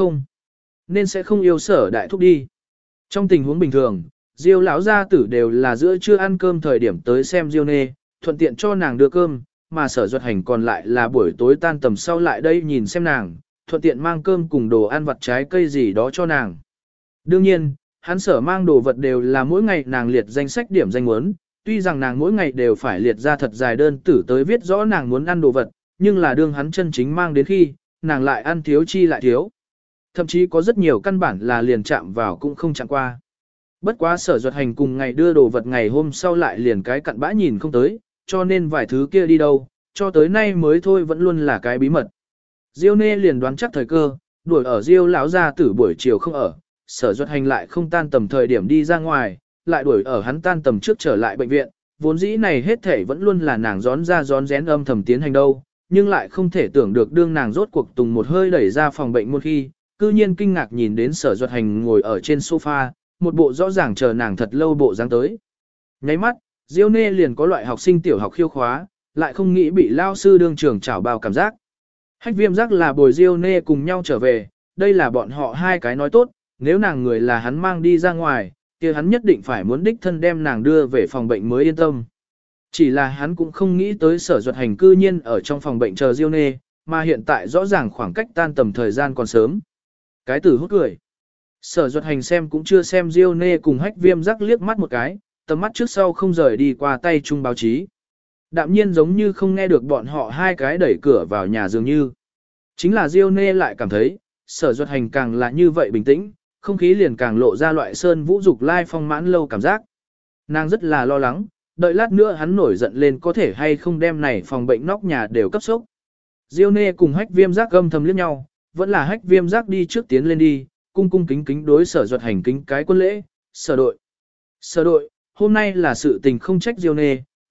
không yêu Sở Đại Thúc đi. Trong tình huống bình thường, Diêu lão gia tử đều là giữa trưa ăn cơm thời điểm tới xem Diêu Nê, thuận tiện cho nàng đưa cơm, mà Sở Duật Hành còn lại là buổi tối tan tầm sau lại đây nhìn xem nàng, thuận tiện mang cơm cùng đồ ăn vặt trái cây gì đó cho nàng. Đương nhiên, hắn Sở mang đồ vật đều là mỗi ngày nàng liệt danh sách điểm danh muốn, tuy rằng nàng mỗi ngày đều phải liệt ra thật dài đơn tử tới viết rõ nàng muốn ăn đồ vật, nhưng là đương hắn chân chính mang đến khi, nàng lại ăn thiếu chi lại thiếu. Thậm chí có rất nhiều căn bản là liền chạm vào cũng không chạm qua. Bất quá Sở Duật Hành cùng ngày đưa đồ vật ngày hôm sau lại liền cái cặn bã nhìn không tới, cho nên vài thứ kia đi đâu, cho tới nay mới thôi vẫn luôn là cái bí mật. Diêu Nê liền đoán chắc thời cơ, đuổi ở Diêu lão gia tử buổi chiều không ở, Sở Duật Hành lại không tan tầm thời điểm đi ra ngoài, lại đuổi ở hắn tan tầm trước trở lại bệnh viện, vốn dĩ này hết thể vẫn luôn là nàng gión ra gión rén âm thầm tiến hành đâu, nhưng lại không thể tưởng được đương nàng rốt cuộc tùng một hơi đẩy ra phòng bệnh một khi, cư nhiên kinh ngạc nhìn đến Sở Duật Hành ngồi ở trên sofa, một bộ rõ ràng chờ nàng thật lâu bộ dáng tới. Nháy mắt, Diêu Nê liền có loại học sinh tiểu học khiêu khóa, lại không nghĩ bị lao sư đương trường chảo bao cảm giác. Hách viêm giác là bồi Diêu Nê cùng nhau trở về, đây là bọn họ hai cái nói tốt, nếu nàng người là hắn mang đi ra ngoài, kia hắn nhất định phải muốn đích thân đem nàng đưa về phòng bệnh mới yên tâm. Chỉ là hắn cũng không nghĩ tới Sở Duật Hành cư nhiên ở trong phòng bệnh chờ Diêu Nê, mà hiện tại rõ ràng khoảng cách tan tầm thời gian còn sớm. Cái tử hút cười. Sở Duật Hành xem cũng chưa xem Diêu Nê cùng hách viêm giác liếc mắt một cái, tầm mắt trước sau không rời đi qua tay chung báo chí. Đạm nhiên giống như không nghe được bọn họ hai cái đẩy cửa vào nhà dường như. Chính là Diêu Nê lại cảm thấy, Sở Duật Hành càng là như vậy bình tĩnh, không khí liền càng lộ ra loại sơn vũ dục lai phong mãn lâu cảm giác. Nàng rất là lo lắng, đợi lát nữa hắn nổi giận lên có thể hay không đem này phòng bệnh nóc nhà đều cấp sốc. Diêu Nê cùng hách viêm giác gâm thầm liếc nhau, vẫn là hách viêm giác đi trước tiến lên đi, cung cung kính kính đối Sở Duật Hành kính cái quân lễ, Sở đội. Sở đội, hôm nay là sự tình không trách Diêu Nê,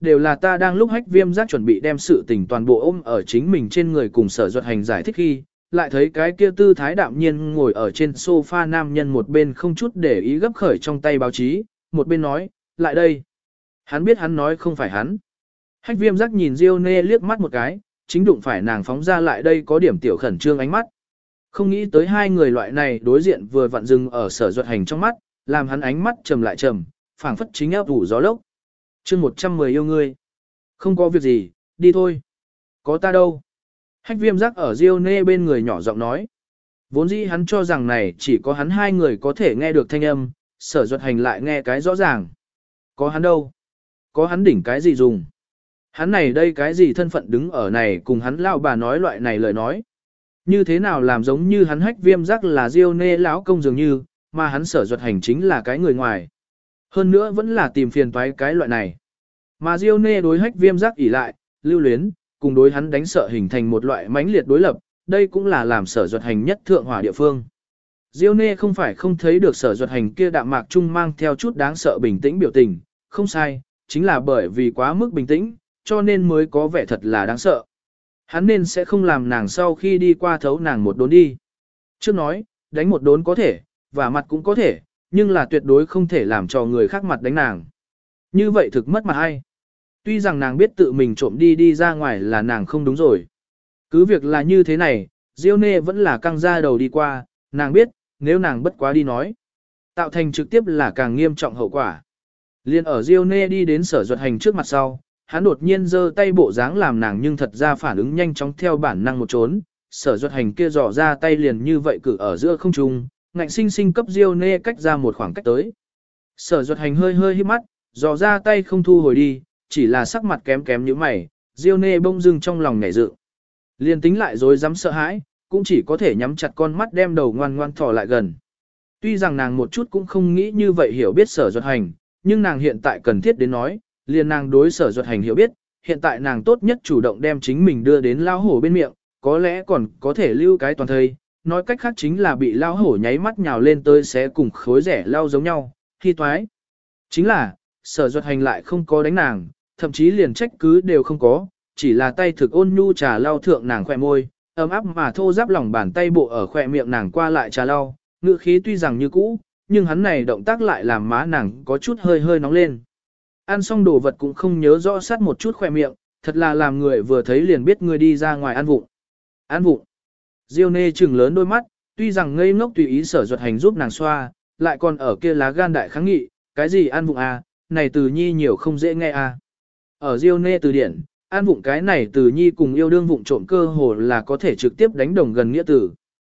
đều là ta đang lúc Hách Viêm Giác chuẩn bị đem sự tình toàn bộ ôm ở chính mình trên người cùng Sở Duật Hành giải thích khi, lại thấy cái kia tư thái đạm nhiên ngồi ở trên sofa nam nhân một bên không chút để ý gấp khởi trong tay báo chí, một bên nói, lại đây. Hắn biết hắn nói không phải hắn. Hách Viêm Giác nhìn Diêu Nê liếc mắt một cái, chính đụng phải nàng phóng ra lại đây có điểm tiểu khẩn trương ánh mắt. Không nghĩ tới hai người loại này đối diện vừa vặn dừng ở Sở Duật Hành trong mắt, làm hắn ánh mắt trầm lại trầm, phảng phất chính áp ủ gió lốc. Chương 110 yêu ngươi. Không có việc gì, đi thôi. Có ta đâu. Hách Viêm Giác ở Diêu Nê bên người nhỏ giọng nói. Vốn dĩ hắn cho rằng này chỉ có hắn hai người có thể nghe được thanh âm, Sở Duật Hành lại nghe cái rõ ràng. Có hắn đâu? Có hắn đỉnh cái gì dùng? Hắn này đây cái gì thân phận đứng ở này cùng hắn lão bà nói loại này lời nói. Như thế nào làm giống như hắn Hách Viêm Giác là Diêu Nê lão công dường như, mà hắn Sở Duật Hành chính là cái người ngoài. Hơn nữa vẫn là tìm phiền toái cái loại này. Mà Diêu Nê đối Hách Viêm Giác ỉ lại, lưu luyến, cùng đối hắn đánh sợ hình thành một loại mãnh liệt đối lập, đây cũng là làm Sở Duật Hành nhất thượng hỏa địa phương. Diêu Nê không phải không thấy được Sở Duật Hành kia đạm mạc trung mang theo chút đáng sợ bình tĩnh biểu tình, không sai, chính là bởi vì quá mức bình tĩnh, cho nên mới có vẻ thật là đáng sợ. Hắn nên sẽ không làm nàng sau khi đi qua thấu nàng một đốn đi. Trước nói, đánh một đốn có thể, và mặt cũng có thể, nhưng là tuyệt đối không thể làm cho người khác mặt đánh nàng. Như vậy thực mất mặt hay. Tuy rằng nàng biết tự mình trộm đi ra ngoài là nàng không đúng rồi. Cứ việc là như thế này, Diêu Nê vẫn là căng ra đầu đi qua, nàng biết, nếu nàng bất quá đi nói, tạo thành trực tiếp là càng nghiêm trọng hậu quả. Liên ở Diêu Nê đi đến Sở Duật Hành trước mặt sau, hắn đột nhiên giơ tay bộ dáng làm nàng nhưng thật ra phản ứng nhanh chóng theo bản năng một trốn. Sở Duật Hành kia dò ra tay liền như vậy cử ở giữa không trung, ngạnh sinh sinh cấp Diêu Nê cách ra một khoảng cách tới. Sở Duật Hành hơi hơi híp mắt, dò ra tay không thu hồi đi, chỉ là sắc mặt kém kém như mày, Diêu Nê bông dưng trong lòng nhảy dựng. Liên tính lại dối dám sợ hãi, cũng chỉ có thể nhắm chặt con mắt đem đầu ngoan ngoan thò lại gần. Tuy rằng nàng một chút cũng không nghĩ như vậy hiểu biết Sở Duật Hành, nhưng nàng hiện tại cần thiết đến nói, liền nàng đối Sở Duật Hành hiểu biết, hiện tại nàng tốt nhất chủ động đem chính mình đưa đến lao hổ bên miệng, có lẽ còn có thể lưu cái toàn thây, nói cách khác chính là bị lao hổ nháy mắt nhào lên tới sẽ cùng khối rẻ lao giống nhau, khi toái. Chính là, Sở Duật Hành lại không có đánh nàng, thậm chí liền trách cứ đều không có, chỉ là tay thực ôn nhu trà lau thượng nàng khỏe môi, ấm áp mà thô ráp lòng bàn tay bộ ở khỏe miệng nàng qua lại trà lau, ngữ khí tuy rằng như cũ, nhưng hắn này động tác lại làm má nàng có chút hơi hơi nóng lên. Ăn xong đồ vật cũng không nhớ rõ sát một chút khỏe miệng, thật là làm người vừa thấy liền biết người đi ra ngoài ăn vụng. Ăn vụng. Diêu Nê trừng lớn đôi mắt, tuy rằng ngây ngốc tùy ý Sở Duật Hành giúp nàng xoa, lại còn ở kia lá gan đại kháng nghị, cái gì ăn vụng à, này từ nhi nhiều không dễ nghe à. Ở Diêu Nê từ điển, ăn vụng cái này từ nhi cùng yêu đương vụng trộm cơ hồ là có thể trực tiếp đánh đồng gần nghĩa từ.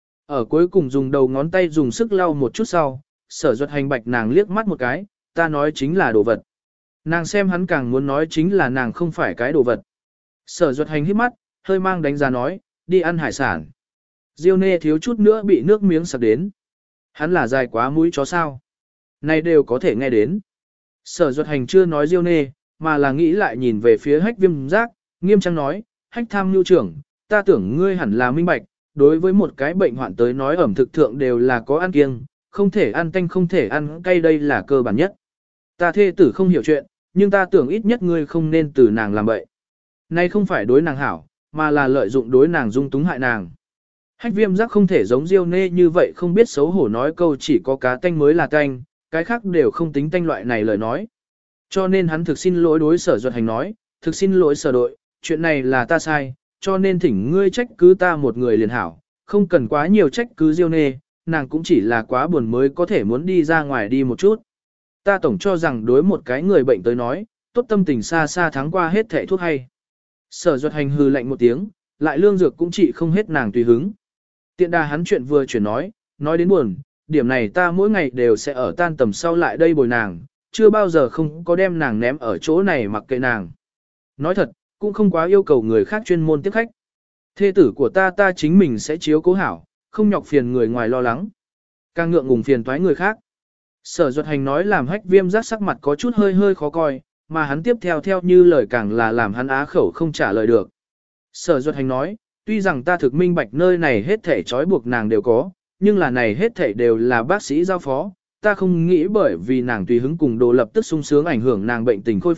Ở cuối cùng dùng đầu ngón tay dùng sức lau một chút sau, Sở Duật Hành bạch nàng liếc mắt một cái, ta nói chính là đồ vật. Nàng xem hắn càng muốn nói chính là nàng không phải cái đồ vật. Sở Duật Hành hít mắt, hơi mang đánh giá nói, đi ăn hải sản. Diêu Nê thiếu chút nữa bị nước miếng sặc đến. Hắn là dài quá mũi chó sao. Này đều có thể nghe đến. Sở Duật Hành chưa nói Diêu Nê, mà là nghĩ lại nhìn về phía Hách Viêm Giác, nghiêm trang nói, Hách tham nhu trưởng, ta tưởng ngươi hẳn là minh bạch, đối với một cái bệnh hoạn tới nói ẩm thực thượng đều là có ăn kiêng, không thể ăn tanh không thể ăn cay đây là cơ bản nhất. Ta thê tử không hiểu chuyện, nhưng ta tưởng ít nhất ngươi không nên từ nàng làm bậy. Nay không phải đối nàng hảo, mà là lợi dụng đối nàng dung túng hại nàng. Hách Viêm Giác không thể giống Diêu Nê như vậy không biết xấu hổ nói câu chỉ có cá tanh mới là tanh, cái khác đều không tính tanh loại này lời nói. Cho nên hắn thực xin lỗi đối Sở Duật Hành nói, thực xin lỗi Sở đội, chuyện này là ta sai, cho nên thỉnh ngươi trách cứ ta một người liền hảo, không cần quá nhiều trách cứ Diêu Nê, nàng cũng chỉ là quá buồn mới có thể muốn đi ra ngoài đi một chút. Ta tổng cho rằng đối một cái người bệnh tới nói, tốt tâm tình xa xa thắng qua hết thệ thuốc hay. Sở Duật Hành hừ lạnh một tiếng, lại lương dược cũng chỉ không hết nàng tùy hứng. Tiện đà hắn chuyện vừa chuyển nói đến buồn, điểm này ta mỗi ngày đều sẽ ở tan tầm sau lại đây bồi nàng, chưa bao giờ không có đem nàng ném ở chỗ này mặc kệ nàng. Nói thật, cũng không quá yêu cầu người khác chuyên môn tiếp khách. Thê tử của ta chính mình sẽ chiếu cố hảo, không nhọc phiền người ngoài lo lắng. Càng ngượng ngùng phiền toái người khác. Sở Duật Hành nói làm Hách Viêm Giác sắc mặt có chút hơi hơi khó coi, mà hắn tiếp theo như lời càng là làm hắn á khẩu không trả lời được. Sở Duật Hành nói, tuy rằng ta thực minh bạch nơi này hết thảy trói buộc nàng đều có, nhưng là này hết thảy đều là bác sĩ giao phó, ta không nghĩ bởi vì nàng tùy hứng cùng đồ lập tức sung sướng ảnh hưởng nàng bệnh tình khôi phục,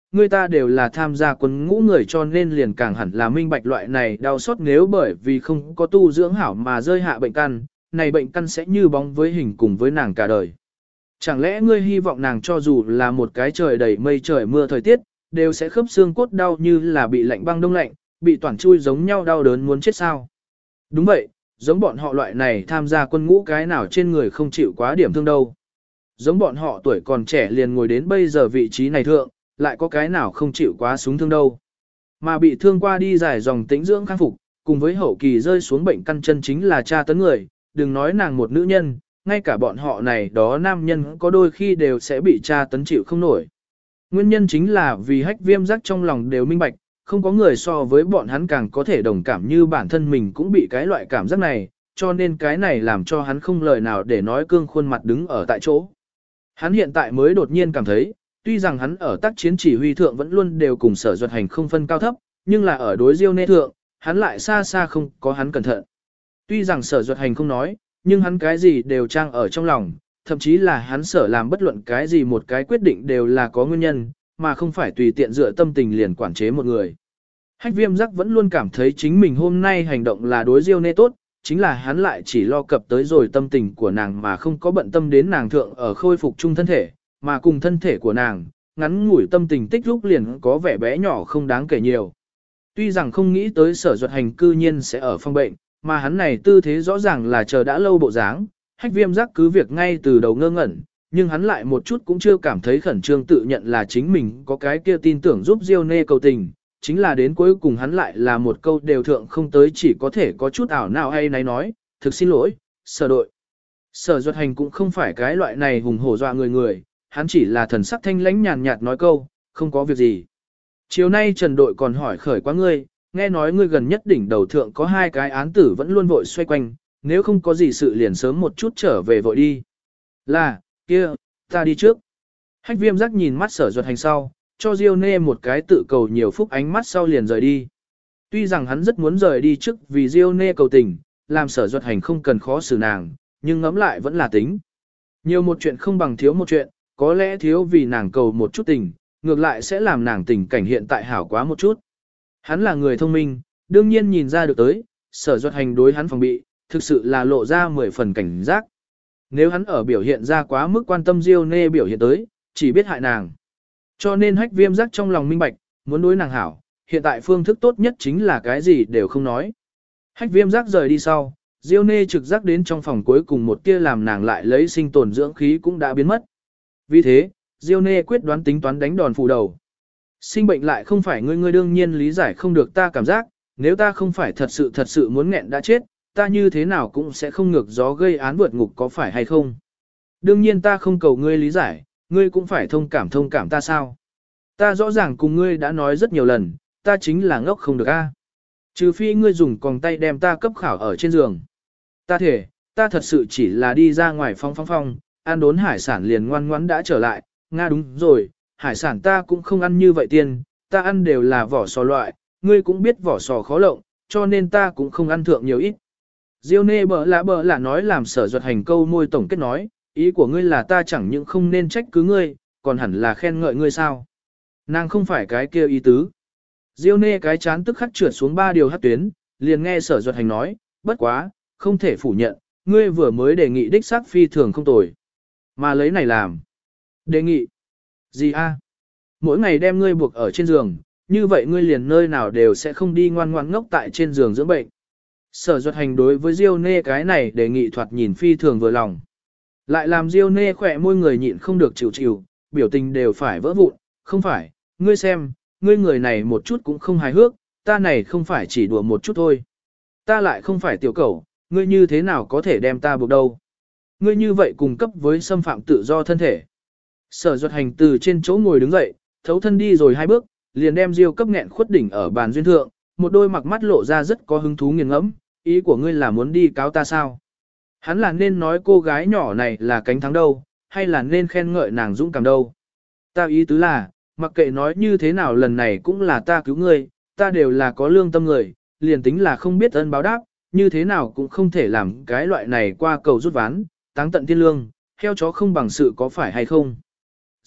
người ta đều là tham gia quân ngũ người cho nên liền càng hẳn là minh bạch loại này đau xót nếu bởi vì không có tu dưỡng hảo mà rơi hạ bệnh căn, này bệnh căn sẽ như bóng với hình cùng với nàng cả đời. Chẳng lẽ ngươi hy vọng nàng cho dù là một cái trời đầy mây trời mưa thời tiết, đều sẽ khớp xương cốt đau như là bị lạnh băng đông lạnh, bị toàn chui giống nhau đau đớn muốn chết sao? Đúng vậy, giống bọn họ loại này tham gia quân ngũ cái nào trên người không chịu quá điểm thương đâu. Giống bọn họ tuổi còn trẻ liền ngồi đến bây giờ vị trí này thượng, lại có cái nào không chịu quá súng thương đâu. Mà bị thương qua đi dài dòng tĩnh dưỡng khang phục, cùng với hậu kỳ rơi xuống bệnh căn chân chính là tra tấn người, đừng nói nàng một nữ nhân, ngay cả bọn họ này đó nam nhân có đôi khi đều sẽ bị tra tấn chịu không nổi. Nguyên nhân chính là vì hách viêm giác trong lòng đều minh bạch, không có người so với bọn hắn càng có thể đồng cảm như bản thân mình cũng bị cái loại cảm giác này, cho nên cái này làm cho hắn không lời nào để nói cương khuôn mặt đứng ở tại chỗ. Hắn hiện tại mới đột nhiên cảm thấy, tuy rằng hắn ở tác chiến chỉ huy thượng vẫn luôn đều cùng Sở Duật Hành không phân cao thấp, nhưng là ở đối Diêu Nê thượng, hắn lại xa xa không có hắn cẩn thận. Tuy rằng Sở Duật Hành không nói, nhưng hắn cái gì đều trang ở trong lòng, thậm chí là hắn sở làm bất luận cái gì một cái quyết định đều là có nguyên nhân, mà không phải tùy tiện dựa tâm tình liền quản chế một người. Hách Viêm Giác vẫn luôn cảm thấy chính mình hôm nay hành động là đối Diêu Nê tốt, chính là hắn lại chỉ lo cập tới rồi tâm tình của nàng mà không có bận tâm đến nàng thượng ở khôi phục chung thân thể, mà cùng thân thể của nàng, ngắn ngủi tâm tình tích lúc liền có vẻ bé nhỏ không đáng kể nhiều. Tuy rằng không nghĩ tới Sở Duật Hành cư nhiên sẽ ở phòng bệnh, mà hắn này tư thế rõ ràng là chờ đã lâu bộ dáng, Hách Viêm Giác cứ việc ngay từ đầu ngơ ngẩn, nhưng hắn lại một chút cũng chưa cảm thấy khẩn trương tự nhận là chính mình có cái kia tin tưởng giúp Diêu Nê cầu tình, chính là đến cuối cùng hắn lại là một câu đều thượng không tới chỉ có thể có chút ảo nào hay nấy nói, thực xin lỗi, Sở đội. Sở Duật Hành cũng không phải cái loại này hùng hổ dọa người, hắn chỉ là thần sắc thanh lãnh nhàn nhạt nói câu, không có việc gì. Chiều nay Trần đội còn hỏi khởi quá ngươi, nghe nói ngươi gần nhất đỉnh đầu thượng có 2 cái án tử vẫn luôn vội xoay quanh, nếu không có gì sự liền sớm một chút trở về vội đi. Là, kia, ta đi trước. Hách Viêm Giác nhìn mắt Sở Duật Hành sau, cho Diêu Nê một cái tự cầu nhiều phúc ánh mắt sau liền rời đi. Tuy rằng hắn rất muốn rời đi trước vì Diêu Nê cầu tình, làm Sở Duật Hành không cần khó xử nàng, nhưng ngẫm lại vẫn là tính. Nhiều một chuyện không bằng thiếu một chuyện, có lẽ thiếu vì nàng cầu một chút tình, ngược lại sẽ làm nàng tình cảnh hiện tại hảo quá một chút. Hắn là người thông minh, đương nhiên nhìn ra được tới, Sở Duật Hành đối hắn phòng bị, thực sự là lộ ra 10 phần cảnh giác. Nếu hắn ở biểu hiện ra quá mức quan tâm Diêu Nê biểu hiện tới, chỉ biết hại nàng. Cho nên Hách Viêm Giác trong lòng minh bạch, muốn đối nàng hảo, hiện tại phương thức tốt nhất chính là cái gì đều không nói. Hách Viêm Giác rời đi sau, Diêu Nê trực giác đến trong phòng cuối cùng một tia làm nàng lại lấy sinh tồn dưỡng khí cũng đã biến mất. Vì thế, Diêu Nê quyết đoán tính toán đánh đòn phủ đầu. Sinh bệnh lại không phải ngươi đương nhiên lý giải không được ta cảm giác, nếu ta không phải thật sự muốn nghẹn đã chết, ta như thế nào cũng sẽ không ngược gió gây án vượt ngục có phải hay không. Đương nhiên ta không cầu ngươi lý giải, ngươi cũng phải thông cảm ta sao. Ta rõ ràng cùng ngươi đã nói rất nhiều lần, ta chính là ngốc không được a. Trừ phi ngươi dùng còng tay đem ta cấp khảo ở trên giường. Ta thể, ta thật sự chỉ là đi ra ngoài phong, ăn đốn hải sản liền ngoan ngoãn đã trở lại, Nga đúng rồi, hải sản ta cũng không ăn như vậy tiền, ta ăn đều là vỏ sò loại, ngươi cũng biết vỏ sò khó lộng, cho nên ta cũng không ăn thượng nhiều ít. Diêu Nê bợ lạ nói làm Sở Duật Hành câu môi tổng kết nói, ý của ngươi là ta chẳng những không nên trách cứ ngươi, còn hẳn là khen ngợi ngươi sao. Nàng không phải cái kia ý tứ. Diêu Nê cái chán tức khắc trượt xuống 3 điều hắc tuyến, liền nghe Sở Duật Hành nói, bất quá, không thể phủ nhận, ngươi vừa mới đề nghị đích xác phi thường không tồi. Mà lấy này làm. Đề nghị. Gì a? Mỗi ngày đem ngươi buộc ở trên giường, như vậy ngươi liền nơi nào đều sẽ không đi ngoan ngoãn ngốc tại trên giường dưỡng bệnh. Sở Duật Hành đối với Diêu Nê cái này đề nghị thoạt nhìn phi thường vừa lòng. Lại làm Diêu Nê khỏe môi người nhịn không được chịu, biểu tình đều phải vỡ vụn, không phải, ngươi xem, ngươi người này một chút cũng không hài hước, ta này không phải chỉ đùa một chút thôi. Ta lại không phải tiểu cẩu, ngươi như thế nào có thể đem ta buộc đâu. Ngươi như vậy cùng cấp với xâm phạm tự do thân thể. Sở Duật Hành từ trên chỗ ngồi đứng dậy, thấu thân đi rồi 2 bước, liền đem Diêu cấp nghẹn khuất đỉnh ở bàn duyên thượng, một đôi mặc mắt lộ ra rất có hứng thú nghiền ngẫm, ý của ngươi là muốn đi cáo ta sao? Hắn là nên nói cô gái nhỏ này là cánh thắng đâu, hay là nên khen ngợi nàng dũng cảm đâu? Ta ý tứ là, mặc kệ nói như thế nào lần này cũng là ta cứu ngươi, ta đều là có lương tâm người, liền tính là không biết ơn báo đáp, như thế nào cũng không thể làm cái loại này qua cầu rút ván, táng tận thiên lương, heo chó không bằng sự có phải hay không?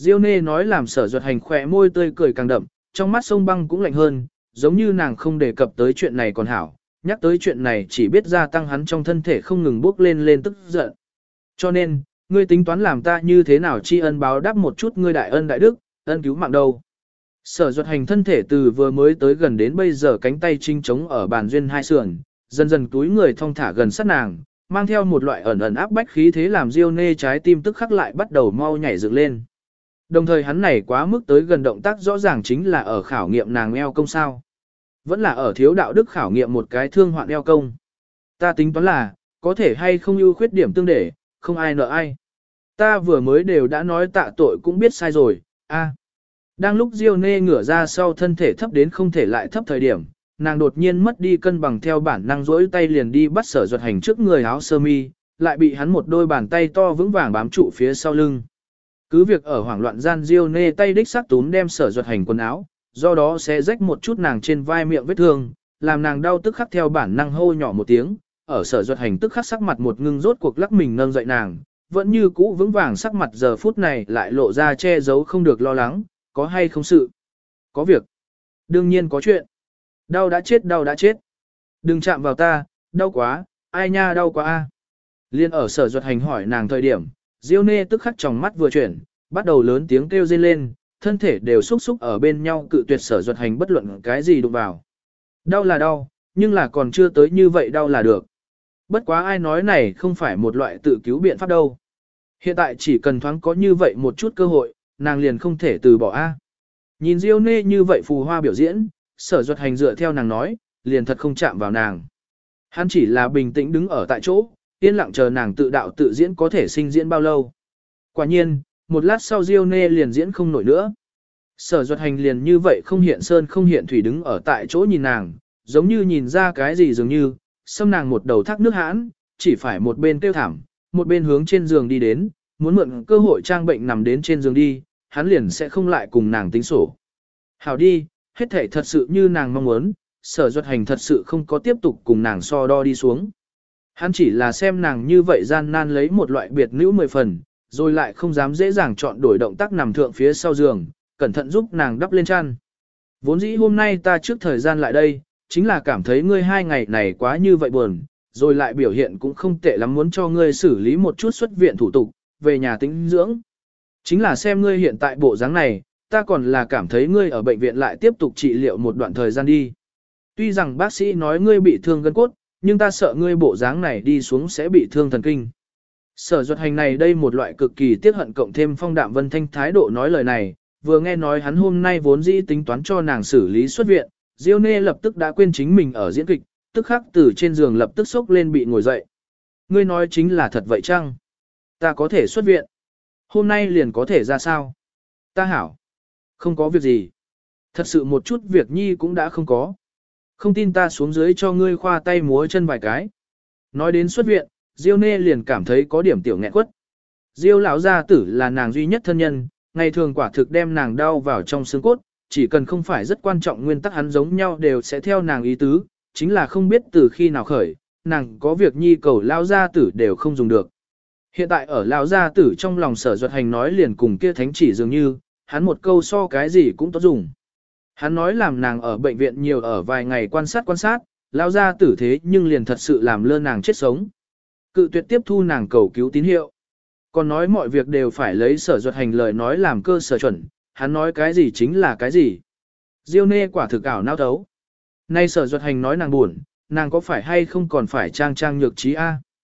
Diêu Nê nói làm Sở Duật Hành khỏe môi tươi cười càng đậm, trong mắt sông băng cũng lạnh hơn, giống như nàng không đề cập tới chuyện này còn hảo, nhắc tới chuyện này chỉ biết gia tăng hắn trong thân thể không ngừng bốc lên tức giận. Cho nên, ngươi tính toán làm ta như thế nào tri ân báo đáp một chút ngươi đại ân đại đức, ân cứu mạng đâu. Sở Duật Hành thân thể từ vừa mới tới gần đến bây giờ cánh tay trinh trống ở bàn duyên hai sườn, dần dần túi người thong thả gần sát nàng, mang theo một loại ẩn ẩn áp bách khí thế làm Diêu Nê trái tim tức khắc lại bắt đầu mau nhảy dựng lên. Đồng thời hắn này quá mức tới gần động tác rõ ràng chính là ở khảo nghiệm nàng eo công sao. Vẫn là ở thiếu đạo đức khảo nghiệm một cái thương hoạn eo công. Ta tính toán là, có thể hay không ưu khuyết điểm tương để, không ai nợ ai. Ta vừa mới đều đã nói tạ tội cũng biết sai rồi, a. Đang lúc Diêu Nê ngửa ra sau thân thể thấp đến không thể lại thấp thời điểm, nàng đột nhiên mất đi cân bằng theo bản năng rỗi tay liền đi bắt Sở Duật Hành trước người áo sơ mi, lại bị hắn một đôi bàn tay to vững vàng bám trụ phía sau lưng. Cứ việc ở hoảng loạn gian Diêu Nê tay đích xác túm đem Sở Duật Hành quần áo, do đó sẽ rách một chút nàng trên vai miệng vết thương, làm nàng đau tức khắc theo bản năng hô nhỏ một tiếng, ở Sở Duật Hành tức khắc sắc mặt một ngưng rốt cuộc lắc mình nâng dậy nàng, vẫn như cũ vững vàng sắc mặt giờ phút này lại lộ ra che giấu không được lo lắng, có hay không sự? Có việc. Đương nhiên có chuyện. Đau đã chết, đau đã chết. Đừng chạm vào ta, đau quá, ai nha đau quá a. Liên ở Sở Duật Hành hỏi nàng thời điểm, Diêu Nê tức khắc tròng mắt vừa chuyển, bắt đầu lớn tiếng kêu rên lên, thân thể đều xúc xúc ở bên nhau cự tuyệt Sở Duật Hành bất luận cái gì đụng vào. Đau là đau, nhưng là còn chưa tới như vậy đau là được. Bất quá ai nói này không phải một loại tự cứu biện pháp đâu. Hiện tại chỉ cần thoáng có như vậy một chút cơ hội, nàng liền không thể từ bỏ a. Nhìn Diêu Nê như vậy phù hoa biểu diễn, Sở Duật Hành dựa theo nàng nói, liền thật không chạm vào nàng. Hắn chỉ là bình tĩnh đứng ở tại chỗ, yên lặng chờ nàng tự đạo tự diễn có thể sinh diễn bao lâu. Quả nhiên, một lát sau Diêu Nê liền diễn không nổi nữa. Sở Duật Hành liền như vậy không hiện sơn không hiện thủy đứng ở tại chỗ nhìn nàng, giống như nhìn ra cái gì dường như, xâm nàng một đầu thác nước hãn, chỉ phải một bên kêu thảm, một bên hướng trên giường đi đến, muốn mượn cơ hội trang bệnh nằm đến trên giường đi, hắn liền sẽ không lại cùng nàng tính sổ. Hảo đi, hết thể thật sự như nàng mong muốn, Sở Duật Hành thật sự không có tiếp tục cùng nàng so đo đi xuống. Hắn chỉ là xem nàng như vậy gian nan lấy một loại biệt nữ 10 phần, rồi lại không dám dễ dàng chọn đổi động tác nằm thượng phía sau giường, cẩn thận giúp nàng đắp lên chăn. Vốn dĩ hôm nay ta trước thời gian lại đây, chính là cảm thấy ngươi 2 ngày này quá như vậy buồn, rồi lại biểu hiện cũng không tệ lắm muốn cho ngươi xử lý một chút xuất viện thủ tục, về nhà tĩnh dưỡng. Chính là xem ngươi hiện tại bộ dáng này, ta còn là cảm thấy ngươi ở bệnh viện lại tiếp tục trị liệu một đoạn thời gian đi. Tuy rằng bác sĩ nói ngươi bị thương gân cốt, nhưng ta sợ ngươi bộ dáng này đi xuống sẽ bị thương thần kinh. Sở Duật Hành này đây một loại cực kỳ tiếc hận cộng thêm Phong Đạm Vân Thanh thái độ nói lời này, vừa nghe nói hắn hôm nay vốn dĩ tính toán cho nàng xử lý xuất viện, Diêu Nê lập tức đã quên chính mình ở diễn kịch, tức khắc từ trên giường lập tức sốc lên bị ngồi dậy. Ngươi nói chính là thật vậy chăng? Ta có thể xuất viện. Hôm nay liền có thể ra sao? Ta hảo. Không có việc gì. Thật sự một chút việc nhi cũng đã không có. Không tin ta xuống dưới cho ngươi khoa tay múa chân vài cái. Nói đến xuất viện, Diêu Nê liền cảm thấy có điểm tiểu nghẹn quất. Diêu lão gia tử là nàng duy nhất thân nhân, ngày thường quả thực đem nàng đau vào trong xương cốt, chỉ cần không phải rất quan trọng nguyên tắc hắn giống nhau đều sẽ theo nàng ý tứ, chính là không biết từ khi nào khởi, nàng có việc nhi cầu lão gia tử đều không dùng được. Hiện tại ở lão gia tử trong lòng Sở Duật Hành nói liền cùng kia thánh chỉ dường như, hắn một câu so cái gì cũng tốt dùng. Hắn nói làm nàng ở bệnh viện nhiều ở vài ngày quan sát, lão gia tử thế nhưng liền thật sự làm lơ nàng chết sống. Cự tuyệt tiếp thu nàng cầu cứu tín hiệu. Còn nói mọi việc đều phải lấy Sở Duật Hành lời nói làm cơ sở chuẩn, hắn nói cái gì chính là cái gì. Diêu Nê quả thực ảo não thấu. Nay Sở Duật Hành nói nàng buồn, nàng có phải hay không còn phải trang nhược trí a?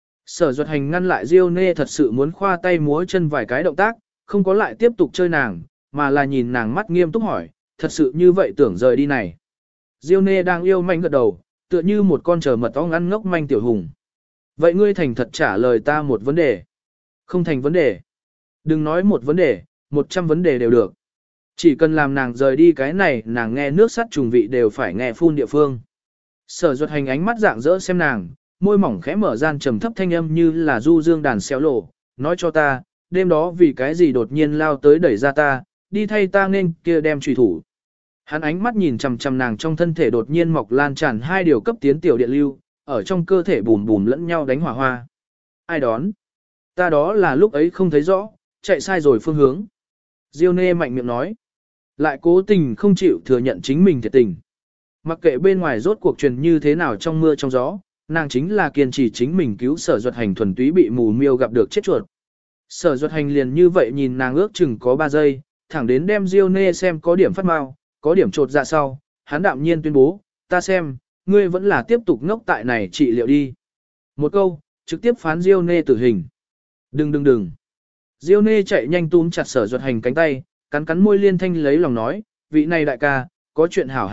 Sở Duật Hành ngăn lại Diêu Nê thật sự muốn khoa tay múa chân vài cái động tác, không có lại tiếp tục chơi nàng, mà là nhìn nàng mắt nghiêm túc hỏi, thật sự như vậy tưởng rời đi này. Diêu Nê đang yêu manh gật đầu, tựa như một con chờ mật ong ăn ngốc manh tiểu hùng. Vậy ngươi thành thật trả lời ta một vấn đề. Không thành vấn đề. Đừng nói một vấn đề, 100 vấn đề đều được. Chỉ cần làm nàng rời đi cái này, nàng nghe nước sắt trùng vị đều phải nghe phun địa phương. Sở Duật Hành ánh mắt dạng dỡ xem nàng, môi mỏng khẽ mở gian trầm thấp thanh âm như là du dương đàn xéo lộ, nói cho ta, đêm đó vì cái gì đột nhiên lao tới đẩy ra ta, đi thay ta nên kia đem trùy thủ. Hắn ánh mắt nhìn chằm chằm nàng trong thân thể đột nhiên mọc lan tràn 2 điều cấp tiến tiểu điện lưu, ở trong cơ thể bùm bùm lẫn nhau đánh hỏa hoa. Ai đón? Ta đó là lúc ấy không thấy rõ, chạy sai rồi phương hướng. Diêu Nê mạnh miệng nói. Lại cố tình không chịu thừa nhận chính mình thiệt tình. Mặc kệ bên ngoài rốt cuộc truyền như thế nào trong mưa trong gió, nàng chính là kiên trì chính mình cứu Sở Duật Hành thuần túy bị mù miêu gặp được chết chuột. Sở Duật Hành liền như vậy nhìn nàng ước chừng có 3 giây, thẳng đến đem Diêu Nê xem có điểm phát mau, có điểm trột dạ sau, hắn đạm nhiên tuyên bố, ta xem, ngươi vẫn là tiếp tục ngốc tại này trị liệu đi. Một câu, trực tiếp phán Diêu Nê tử hình. Đừng. Diêu Nê chạy nhanh túm chặt Sở Duật Hành cánh tay, cắn cắn môi liên thanh lấy lòng nói, vị này đại ca, có chuyện hảo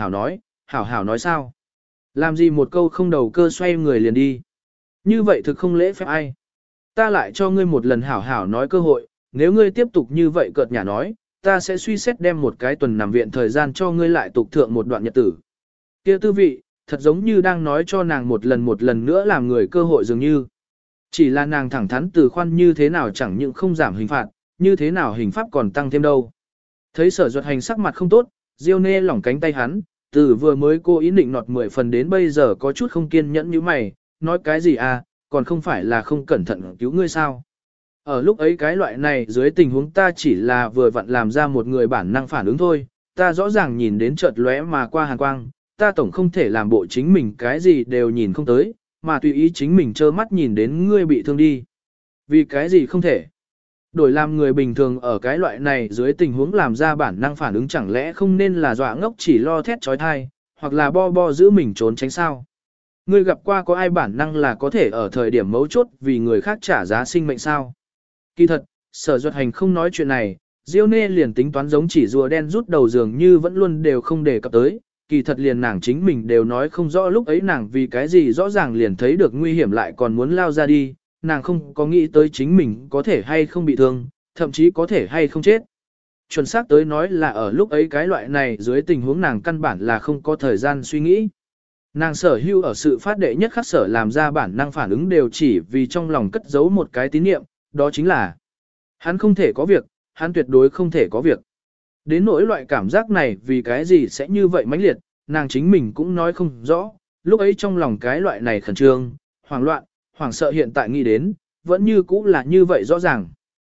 hảo nói sao? Làm gì một câu không đầu cơ xoay người liền đi. Như vậy thực không lễ phép ai. Ta lại cho ngươi một lần hảo hảo nói cơ hội, nếu ngươi tiếp tục như vậy cợt nhả nói, ta sẽ suy xét đem một cái tuần nằm viện thời gian cho ngươi lại tục thượng một đoạn nhật tử. Kia tư vị, thật giống như đang nói cho nàng một lần nữa làm người cơ hội dường như. Chỉ là nàng thẳng thắn từ khoan như thế nào chẳng những không giảm hình phạt, như thế nào hình pháp còn tăng thêm đâu. Thấy Sở Duật Hành sắc mặt không tốt, Diêu Nê lỏng cánh tay hắn, từ vừa mới cô ý định nọt 10 phần đến bây giờ có chút không kiên nhẫn như mày, nói cái gì à, còn không phải là không cẩn thận cứu ngươi sao. Ở lúc ấy cái loại này dưới tình huống ta chỉ là vừa vặn làm ra một người bản năng phản ứng thôi, ta rõ ràng nhìn đến chợt lóe mà qua hàn quang, ta tổng không thể làm bộ chính mình cái gì đều nhìn không tới, mà tùy ý chính mình trơ mắt nhìn đến ngươi bị thương đi. Vì cái gì không thể? Đổi làm người bình thường ở cái loại này dưới tình huống làm ra bản năng phản ứng chẳng lẽ không nên là dọa ngốc chỉ lo thét trói thai, hoặc là bo giữ mình trốn tránh sao? Ngươi gặp qua có ai bản năng là có thể ở thời điểm mấu chốt vì người khác trả giá sinh mệnh sao? Kỳ thật, Sở Duật Hành không nói chuyện này, Diêu Nê liền tính toán giống chỉ rùa đen rút đầu dường như vẫn luôn đều không đề cập tới, kỳ thật liền nàng chính mình đều nói không rõ lúc ấy nàng vì cái gì rõ ràng liền thấy được nguy hiểm lại còn muốn lao ra đi, nàng không có nghĩ tới chính mình có thể hay không bị thương, thậm chí có thể hay không chết. Chuẩn xác tới nói là ở lúc ấy cái loại này dưới tình huống nàng căn bản là không có thời gian suy nghĩ. Nàng sở hữu ở sự phát đệ nhất khắc sở làm ra bản năng phản ứng đều chỉ vì trong lòng cất giấu một cái tín niệm, đó chính là hắn không thể có việc, hắn tuyệt đối không thể có việc. Đến nỗi loại cảm giác này vì cái gì sẽ như vậy mãnh liệt, nàng chính mình cũng nói không rõ, lúc ấy trong lòng cái loại này khẩn trương, hoảng loạn, hoảng sợ hiện tại nghĩ đến, vẫn như cũ là như vậy rõ ràng.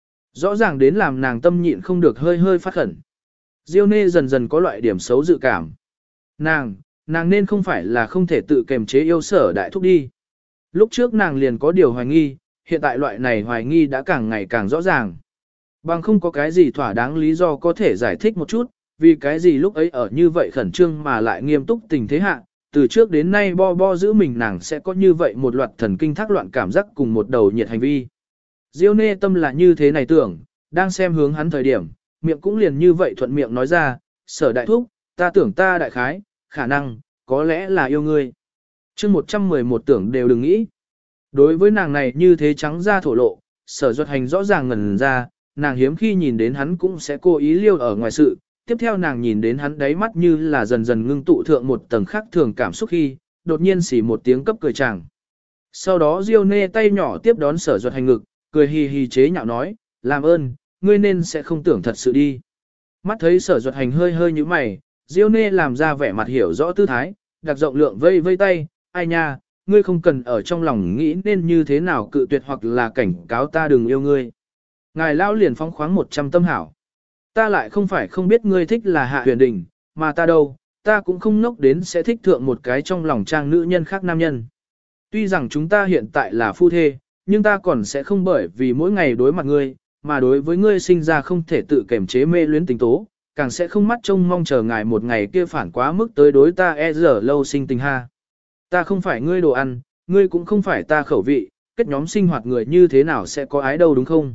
Rõ ràng đến làm nàng tâm nhịn không được hơi phát khẩn. Diêu Nê dần dần có loại điểm xấu dự cảm. Nàng nên không phải là không thể tự kềm chế yêu Sở Đại Thúc đi. Lúc trước nàng liền có điều hoài nghi, hiện tại loại này hoài nghi đã càng ngày càng rõ ràng. Bằng không có cái gì thỏa đáng lý do có thể giải thích một chút, vì cái gì lúc ấy ở như vậy khẩn trương mà lại nghiêm túc tình thế hạ, từ trước đến nay bo giữ mình nàng sẽ có như vậy một loạt thần kinh thác loạn cảm giác cùng một đầu nhiệt hành vi. Diêu Nê tâm là như thế này tưởng, đang xem hướng hắn thời điểm, miệng cũng liền như vậy thuận miệng nói ra, Sở Đại Thúc, ta tưởng ta đại khái, khả năng, có lẽ là yêu ngươi. Chương 111 tưởng đều đừng nghĩ. Đối với nàng này như thế trắng ra thổ lộ, Sở Duật Hành rõ ràng ngần ra, nàng hiếm khi nhìn đến hắn cũng sẽ cố ý liêu ở ngoài sự, tiếp theo nàng nhìn đến hắn đáy mắt như là dần dần ngưng tụ thượng một tầng khác thường cảm xúc khi, đột nhiên xỉ một tiếng cấp cười chàng. Sau đó Diêu Nê tay nhỏ tiếp đón Sở Duật Hành ngực, cười hì hì chế nhạo nói, làm ơn, ngươi nên sẽ không tưởng thật sự đi. Mắt thấy Sở Duật Hành hơi như mày, Diêu Nê làm ra vẻ mặt hiểu rõ tư thái, đặc rộng lượng vây tay, ai nha, ngươi không cần ở trong lòng nghĩ nên như thế nào cự tuyệt hoặc là cảnh cáo ta đừng yêu ngươi. Ngài lão liền phóng khoáng 100 tâm hảo. Ta lại không phải không biết ngươi thích là Hạ Huyền Đình, mà ta đâu, ta cũng không nốc đến sẽ thích thượng một cái trong lòng trang nữ nhân khác nam nhân. Tuy rằng chúng ta hiện tại là phu thê, nhưng ta còn sẽ không bởi vì mỗi ngày đối mặt ngươi, mà đối với ngươi sinh ra không thể tự kiềm chế mê luyến tình tố, càng sẽ không mắt trông mong chờ ngài một ngày kia phản quá mức tới đối ta giờ lâu sinh tình ha. Ta không phải ngươi đồ ăn, ngươi cũng không phải ta khẩu vị, kết nhóm sinh hoạt người như thế nào sẽ có ái đâu đúng không?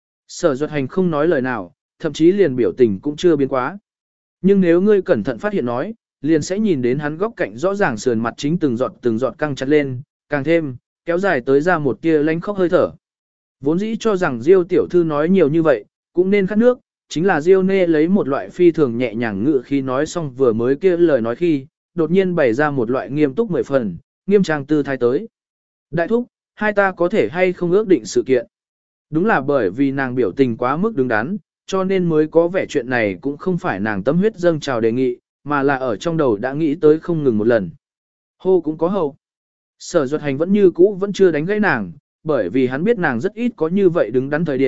Sở Duật Hành không nói lời nào, thậm chí liền biểu tình cũng chưa biến quá. Nhưng nếu ngươi cẩn thận phát hiện nói, liền sẽ nhìn đến hắn góc cạnh rõ ràng sườn mặt chính từng giọt căng chặt lên, càng thêm, kéo dài tới ra một tia lánh khóc hơi thở. Vốn dĩ cho rằng Diêu tiểu thư nói nhiều như vậy, cũng nên khát nước, chính là Diêu Nê lấy một loại phi thường nhẹ nhàng ngự khi nói xong vừa mới kia lời nói khi, đột nhiên bày ra một loại nghiêm túc 10 phần, nghiêm trang tư thái tới. Đại thúc, hai ta có thể hay không ước định sự kiện. Đúng là bởi vì nàng biểu tình quá mức đứng đắn, cho nên mới có vẻ chuyện này cũng không phải nàng tâm huyết dâng trào đề nghị, mà là ở trong đầu đã nghĩ tới không ngừng một lần. Hô cũng có hầu. Sở Duật Hành vẫn như cũ vẫn chưa đánh gãy nàng, bởi vì hắn biết nàng rất ít có như vậy đứng đắn thời điểm,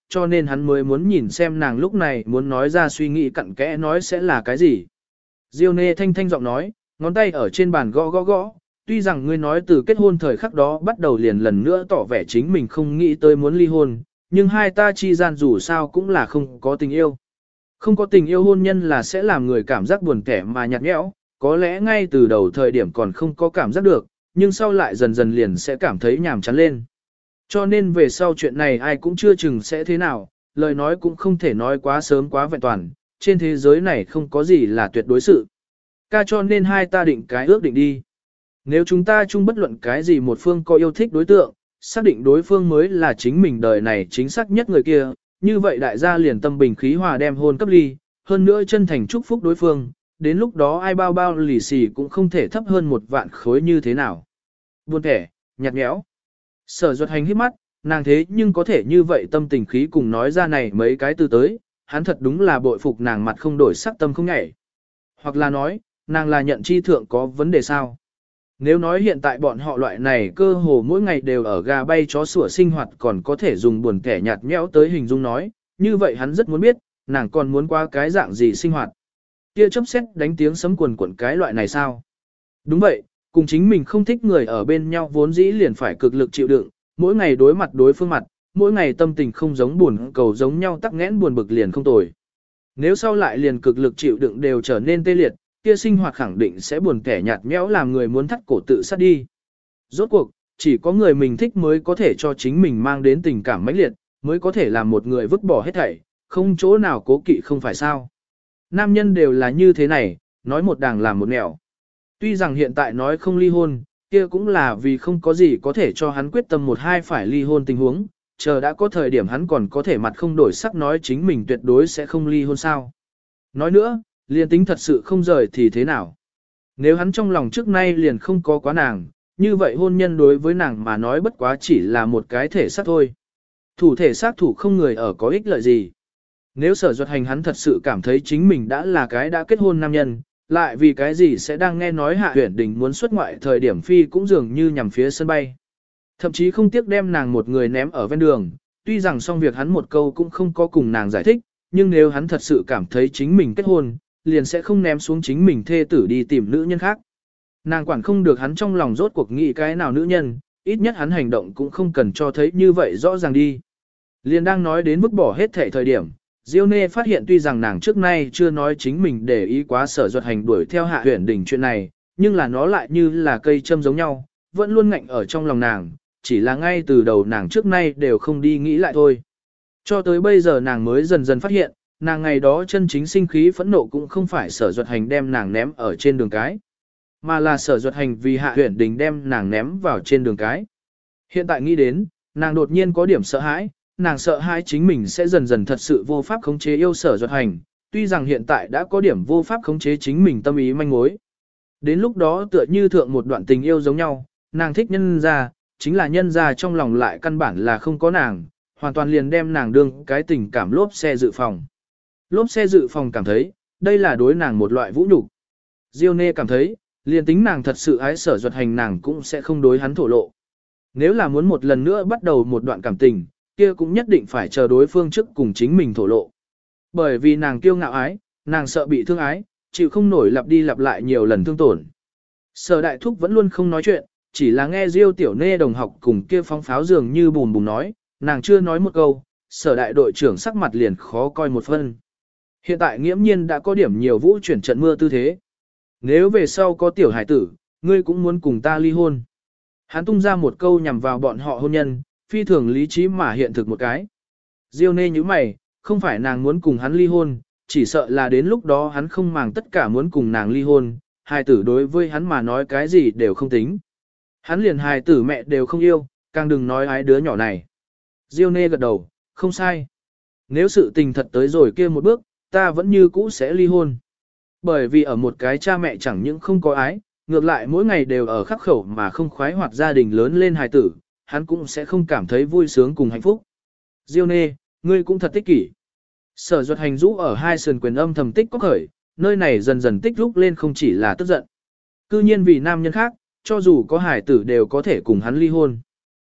cho nên hắn mới muốn nhìn xem nàng lúc này muốn nói ra suy nghĩ cặn kẽ nói sẽ là cái gì. Diêu Nê thanh thanh giọng nói, ngón tay ở trên bàn gõ gõ gõ, tuy rằng ngươi nói từ kết hôn thời khắc đó bắt đầu liền lần nữa tỏ vẻ chính mình không nghĩ tới muốn ly hôn, nhưng hai ta chi gian dù sao cũng là không có tình yêu. Không có tình yêu hôn nhân là sẽ làm người cảm giác buồn kẻ mà nhạt nhẽo, có lẽ ngay từ đầu thời điểm còn không có cảm giác được, nhưng sau lại dần dần liền sẽ cảm thấy nhàm chán lên. Cho nên về sau chuyện này ai cũng chưa chừng sẽ thế nào, lời nói cũng không thể nói quá sớm quá vẹn toàn, trên thế giới này không có gì là tuyệt đối sự. Ca cho nên hai ta định cái ước định đi. Nếu chúng ta chung bất luận cái gì một phương có yêu thích đối tượng, xác định đối phương mới là chính mình đời này chính xác nhất người kia, như vậy đại gia liền tâm bình khí hòa đem hôn cấp ly, hơn nữa chân thành chúc phúc đối phương, đến lúc đó ai bao bao lì xì cũng không thể thấp hơn 1.000.000 khối như thế nào. Buồn kẻ, nhạt nhẽo. Sở Duật Hành hít mắt, nàng thế nhưng có thể như vậy tâm tình khí cùng nói ra này mấy cái từ tới, hắn thật đúng là bội phục nàng mặt không đổi sắc tâm không nhảy. Hoặc là nói, nàng là nhận chi thượng có vấn đề sao? Nếu nói hiện tại bọn họ loại này cơ hồ mỗi ngày đều ở gà bay chó sủa sinh hoạt còn có thể dùng buồn kẻ nhạt nhẽo tới hình dung nói, như vậy hắn rất muốn biết, nàng còn muốn qua cái dạng gì sinh hoạt. Kia chớp xét đánh tiếng sấm quần quần cái loại này sao? Đúng vậy, cùng chính mình không thích người ở bên nhau vốn dĩ liền phải cực lực chịu đựng, mỗi ngày đối mặt đối phương mặt, mỗi ngày tâm tình không giống buồn cầu giống nhau tắc nghẽn buồn bực liền không tồi. Nếu sau lại liền cực lực chịu đựng đều trở nên tê liệt, kia sinh hoạt khẳng định sẽ buồn kẻ nhạt nhẽo làm người muốn thắt cổ tự sát đi. Rốt cuộc, chỉ có người mình thích mới có thể cho chính mình mang đến tình cảm mãnh liệt, mới có thể làm một người vứt bỏ hết thảy, không chỗ nào cố kỵ không phải sao. Nam nhân đều là như thế này, nói một đàng làm một nẻo. Tuy rằng hiện tại nói không ly hôn, kia cũng là vì không có gì có thể cho hắn quyết tâm một hai phải ly hôn tình huống, chờ đã có thời điểm hắn còn có thể mặt không đổi sắc nói chính mình tuyệt đối sẽ không ly hôn sao. Nói nữa, liền tính thật sự không rời thì thế nào? Nếu hắn trong lòng trước nay liền không có quá nàng, như vậy hôn nhân đối với nàng mà nói bất quá chỉ là một cái thể xác thôi. Thủ thể xác thủ không người ở có ích lợi gì. Nếu Sở Duật Hành hắn thật sự cảm thấy chính mình đã là cái đã kết hôn nam nhân, lại vì cái gì sẽ đang nghe nói Hạ Uyển Đình muốn xuất ngoại thời điểm phi cũng dường như nhằm phía sân bay. Thậm chí không tiếc đem nàng một người ném ở ven đường, tuy rằng xong việc hắn một câu cũng không có cùng nàng giải thích, nhưng nếu hắn thật sự cảm thấy chính mình kết hôn, liền sẽ không ném xuống chính mình thê tử đi tìm nữ nhân khác. Nàng quản không được hắn trong lòng rốt cuộc nghĩ cái nào nữ nhân, ít nhất hắn hành động cũng không cần cho thấy như vậy rõ ràng đi. Liền đang nói đến vứt bỏ hết thể thời điểm, Diêu Nê phát hiện tuy rằng nàng trước nay chưa nói chính mình để ý quá Sở Duật Hành đuổi theo Hạ Uyển Đình chuyện này, nhưng là nó lại như là cây châm giống nhau, vẫn luôn ngạnh ở trong lòng nàng, chỉ là ngay từ đầu nàng trước nay đều không đi nghĩ lại thôi. Cho tới bây giờ nàng mới dần dần phát hiện, nàng ngày đó chân chính sinh khí phẫn nộ cũng không phải Sở Duật Hành đem nàng ném ở trên đường cái, mà là Sở Duật Hành vì Hạ Uyển Đình đem nàng ném vào trên đường cái. Hiện tại nghĩ đến, nàng đột nhiên có điểm sợ hãi, nàng sợ hãi chính mình sẽ dần dần thật sự vô pháp khống chế yêu Sở Duật Hành, tuy rằng hiện tại đã có điểm vô pháp khống chế chính mình tâm ý manh mối. Đến lúc đó tựa như thượng một đoạn tình yêu giống nhau, nàng thích nhân ra, chính là nhân ra trong lòng lại căn bản là không có nàng, hoàn toàn liền đem nàng đương cái tình cảm lốp xe dự phòng. Lốp xe dự phòng cảm thấy, đây là đối nàng một loại vũ nhục. Diêu Nê cảm thấy, liền tính nàng thật sự ái Sở Duật Hành nàng cũng sẽ không đối hắn thổ lộ. Nếu là muốn một lần nữa bắt đầu một đoạn cảm tình, kia cũng nhất định phải chờ đối phương trước cùng chính mình thổ lộ. Bởi vì nàng kiêu ngạo ái, nàng sợ bị thương ái, chịu không nổi lặp đi lặp lại nhiều lần thương tổn. Sở Đại Thúc vẫn luôn không nói chuyện, chỉ là nghe Diêu Tiểu Nê đồng học cùng kia phóng pháo dường như bùm bùm nói, nàng chưa nói một câu, Sở Đại đội trưởng sắc mặt liền khó coi một phân. Hiện tại nghiễm nhiên đã có điểm nhiều vũ chuyển trận mưa tư thế. Nếu về sau có tiểu hải tử, ngươi cũng muốn cùng ta ly hôn. Hắn tung ra một câu nhằm vào bọn họ hôn nhân, phi thường lý trí mà hiện thực một cái. Diêu Nê như mày, không phải nàng muốn cùng hắn ly hôn, chỉ sợ là đến lúc đó hắn không màng tất cả muốn cùng nàng ly hôn, hài tử đối với hắn mà nói cái gì đều không tính. Hắn liền hài tử mẹ đều không yêu, càng đừng nói ái đứa nhỏ này. Diêu Nê gật đầu, không sai. Nếu sự tình thật tới rồi kia một bước, ta vẫn như cũ sẽ ly hôn. Bởi vì ở một cái cha mẹ chẳng những không có ái, ngược lại mỗi ngày đều ở khắc khẩu mà không khoái hoạt gia đình lớn lên hài tử, hắn cũng sẽ không cảm thấy vui sướng cùng hạnh phúc. Diêu Nê, ngươi cũng thật tích kỷ. Sở Duật Hành rũ ở hai sườn quyền âm thầm tích có khởi, nơi này dần dần tích lúc lên không chỉ là tức giận. Cư nhiên vì nam nhân khác, cho dù có hài tử đều có thể cùng hắn ly hôn.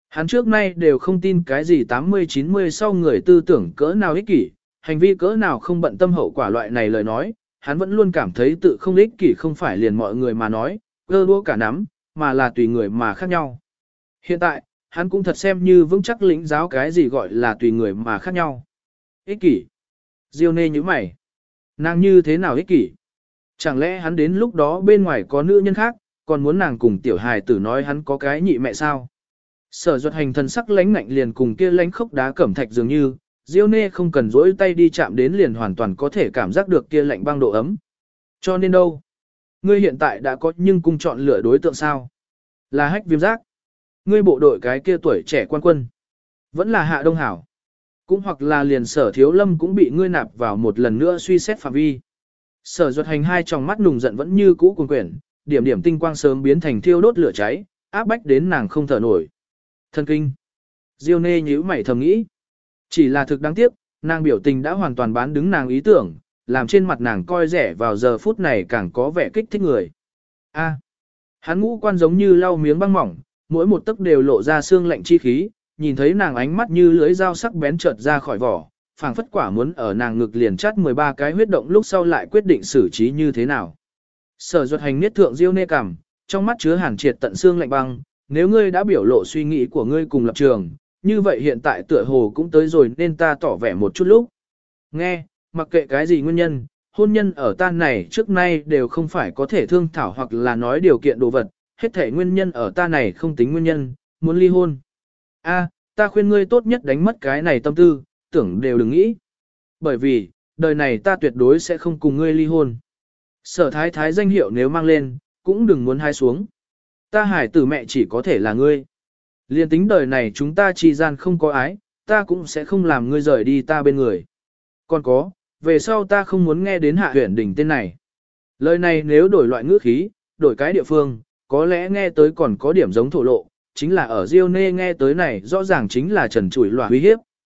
Hắn trước nay đều không tin cái gì 80-90 sau người tư tưởng cỡ nào ích kỷ, hành vi cỡ nào không bận tâm hậu quả loại này lời nói, hắn vẫn luôn cảm thấy tự không ích kỷ không phải liền mọi người mà nói, cơ đũa cả nắm, mà là tùy người mà khác nhau. Hiện tại, hắn cũng thật xem như vững chắc lĩnh giáo cái gì gọi là tùy người mà khác nhau. Ích kỷ. Diêu nê như mày. Nàng như thế nào ích kỷ? Chẳng lẽ hắn đến lúc đó bên ngoài có nữ nhân khác, còn muốn nàng cùng tiểu hài tử nói hắn có cái nhị mẹ sao? Sở Duật Hành thần sắc lãnh ngạnh liền cùng kia lãnh khốc đá cẩm thạch dường như, Diêu nê không cần dỗi tay đi chạm đến liền hoàn toàn có thể cảm giác được kia lạnh băng độ ấm. Cho nên đâu? Ngươi hiện tại đã có nhưng cung chọn lựa đối tượng sao? Là Hách Viêm Giác. Ngươi bộ đội cái kia tuổi trẻ quan quân. Vẫn là Hạ Đông Hảo. Cũng hoặc là liền Sở Thiếu Lâm cũng bị ngươi nạp vào một lần nữa suy xét phạm vi. Sở Duật Hành hai tròng mắt nùng giận vẫn như cũ cuồng quyển, điểm điểm tinh quang sớm biến thành thiêu đốt lửa cháy, áp bách đến nàng không thở nổi. Thần kinh. Diêu nê nhíu mày thầm nghĩ. Chỉ là thực đáng tiếc, nàng biểu tình đã hoàn toàn bán đứng nàng ý tưởng, làm trên mặt nàng coi rẻ vào giờ phút này càng có vẻ kích thích người. A. Hắn ngũ quan giống như lau miếng băng mỏng, mỗi một tấc đều lộ ra xương lạnh chi khí, nhìn thấy nàng ánh mắt như lưỡi dao sắc bén chợt ra khỏi vỏ, phảng phất quả muốn ở nàng ngực liền chát 13 cái huyết động lúc sau lại quyết định xử trí như thế nào. Sở Duật Hành niết thượng Diêu nê cảm, trong mắt chứa hàn triệt tận xương lạnh băng, nếu ngươi đã biểu lộ suy nghĩ của ngươi cùng lập trường, như vậy hiện tại tựa hồ cũng tới rồi nên ta tỏ vẻ một chút lúc. Nghe, mặc kệ cái gì nguyên nhân, hôn nhân ở tan này trước nay đều không phải có thể thương thảo hoặc là nói điều kiện đồ vật, hết thể nguyên nhân ở ta này không tính nguyên nhân, muốn ly hôn. A, ta khuyên ngươi tốt nhất đánh mất cái này tâm tư, tưởng đều đừng nghĩ. Bởi vì, đời này ta tuyệt đối sẽ không cùng ngươi ly hôn. Sở thái thái danh hiệu nếu mang lên, cũng đừng muốn hai xuống. Ta hải tử mẹ chỉ có thể là ngươi. Liên tính đời này chúng ta chi gian không có ái, ta cũng sẽ không làm ngươi rời đi ta bên người. Còn có, về sau ta không muốn nghe đến Hạ Huyền Đình tên này. Lời này nếu đổi loại ngữ khí, đổi cái địa phương, có lẽ nghe tới còn có điểm giống thổ lộ, chính là ở Diêu nê nghe tới này rõ ràng chính là trần trụi loạn uy hiếp.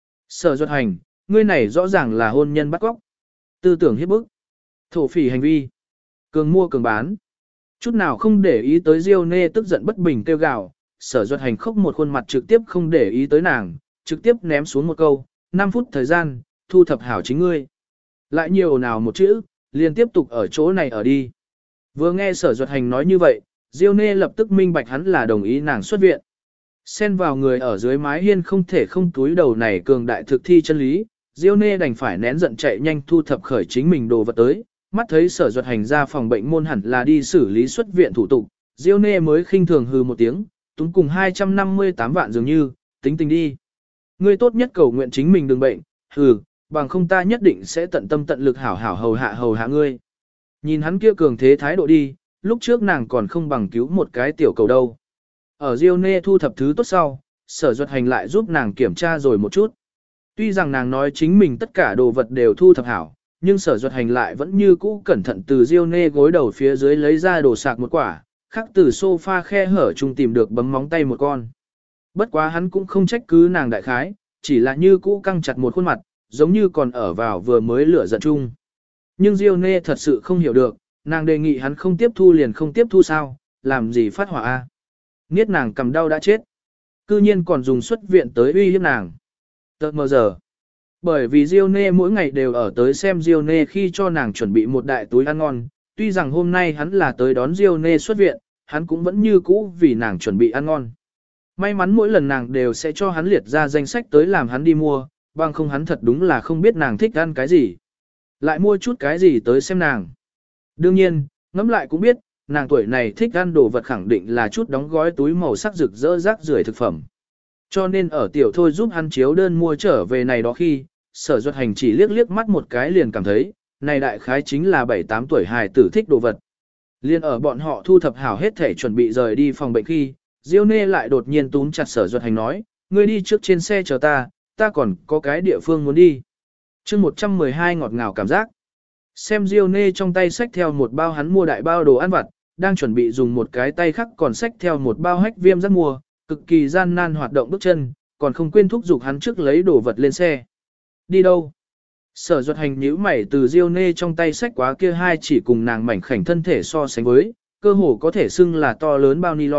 Sở Duật Hành, ngươi này rõ ràng là hôn nhân bắt cóc. Tư tưởng hiếp bức. Thổ phỉ hành vi. Cường mua cường bán. Chút nào không để ý tới Diêu nê tức giận bất bình kêu gào. Sở Duật Hành khóc một khuôn mặt trực tiếp không để ý tới nàng, trực tiếp ném xuống một câu, 5 phút thời gian, thu thập hảo chính ngươi. Lại nhiều nào một chữ, liền tiếp tục ở chỗ này ở đi. Vừa nghe Sở Duật Hành nói như vậy, Diêu nê lập tức minh bạch hắn là đồng ý nàng xuất viện. Xen vào người ở dưới mái hiên không thể không túi đầu này cường đại thực thi chân lý, Diêu nê đành phải nén giận chạy nhanh thu thập khởi chính mình đồ vật tới, mắt thấy Sở Duật Hành ra phòng bệnh môn hẳn là đi xử lý xuất viện thủ tục, Diêu nê mới khinh thường hừ một tiếng, túng cùng 258 vạn dường như, tính tình đi. Ngươi tốt nhất cầu nguyện chính mình đừng bệnh, bằng không ta nhất định sẽ tận tâm tận lực hảo hảo hầu hạ ngươi. Nhìn hắn kia cường thế thái độ đi, lúc trước nàng còn không bằng cứu một cái tiểu cầu đâu. Ở Diêu nê thu thập thứ tốt sau, Sở Duật Hành lại giúp nàng kiểm tra rồi một chút. Tuy rằng nàng nói chính mình tất cả đồ vật đều thu thập hảo, nhưng Sở Duật Hành lại vẫn như cũ cẩn thận từ Diêu nê gối đầu phía dưới lấy ra đồ sạc một quả, khác từ sofa khe hở chung tìm được bấm móng tay một con. Bất quá hắn cũng không trách cứ nàng đại khái, chỉ là như cũ căng chặt một khuôn mặt, giống như còn ở vào vừa mới lửa giận chung. Nhưng Diêu nê thật sự không hiểu được, nàng đề nghị hắn không tiếp thu liền không tiếp thu sao, làm gì phát hỏa a? Niết nàng cầm đau đã chết. Cư nhiên còn dùng xuất viện tới uy hiếp nàng. Tợt mờ giờ. Bởi vì Diêu nê mỗi ngày đều ở tới xem Diêu nê khi cho nàng chuẩn bị một đại túi ăn ngon, tuy rằng hôm nay hắn là tới đón Diêu nê xuất viện, hắn cũng vẫn như cũ vì nàng chuẩn bị ăn ngon. May mắn mỗi lần nàng đều sẽ cho hắn liệt ra danh sách tới làm hắn đi mua, bằng không hắn thật đúng là không biết nàng thích ăn cái gì. Lại mua chút cái gì tới xem nàng. Đương nhiên, ngẫm lại cũng biết, nàng tuổi này thích ăn đồ vật khẳng định là chút đóng gói túi màu sắc rực rỡ rác rưởi thực phẩm. Cho nên ở tiểu thôi giúp hắn chiếu đơn mua trở về này đó khi, Sở Duật Hành chỉ liếc liếc mắt một cái liền cảm thấy, này đại khái chính là 7-8 tuổi hài tử thích đồ vật. Liên ở bọn họ thu thập hảo hết thể chuẩn bị rời đi phòng bệnh khi, Diêu nê lại đột nhiên túm chặt Sở Duật Hành nói, ngươi đi trước trên xe chờ ta còn có cái địa phương muốn đi. chương 112 ngọt ngào cảm giác. Xem Diêu nê trong tay xách theo một bao hắn mua đại bao đồ ăn vặt, đang chuẩn bị dùng một cái tay khác còn xách theo một bao Hách Viêm Giác mua, cực kỳ gian nan hoạt động bước chân, còn không quên thúc giục hắn trước lấy đồ vật lên xe. Đi đâu? Sở Duật Hành nhíu mày từ Diêu nê trong tay xách quá kia hai chỉ cùng nàng mảnh khảnh thân thể so sánh với, cơ hồ có thể xưng là to lớn bao nylon,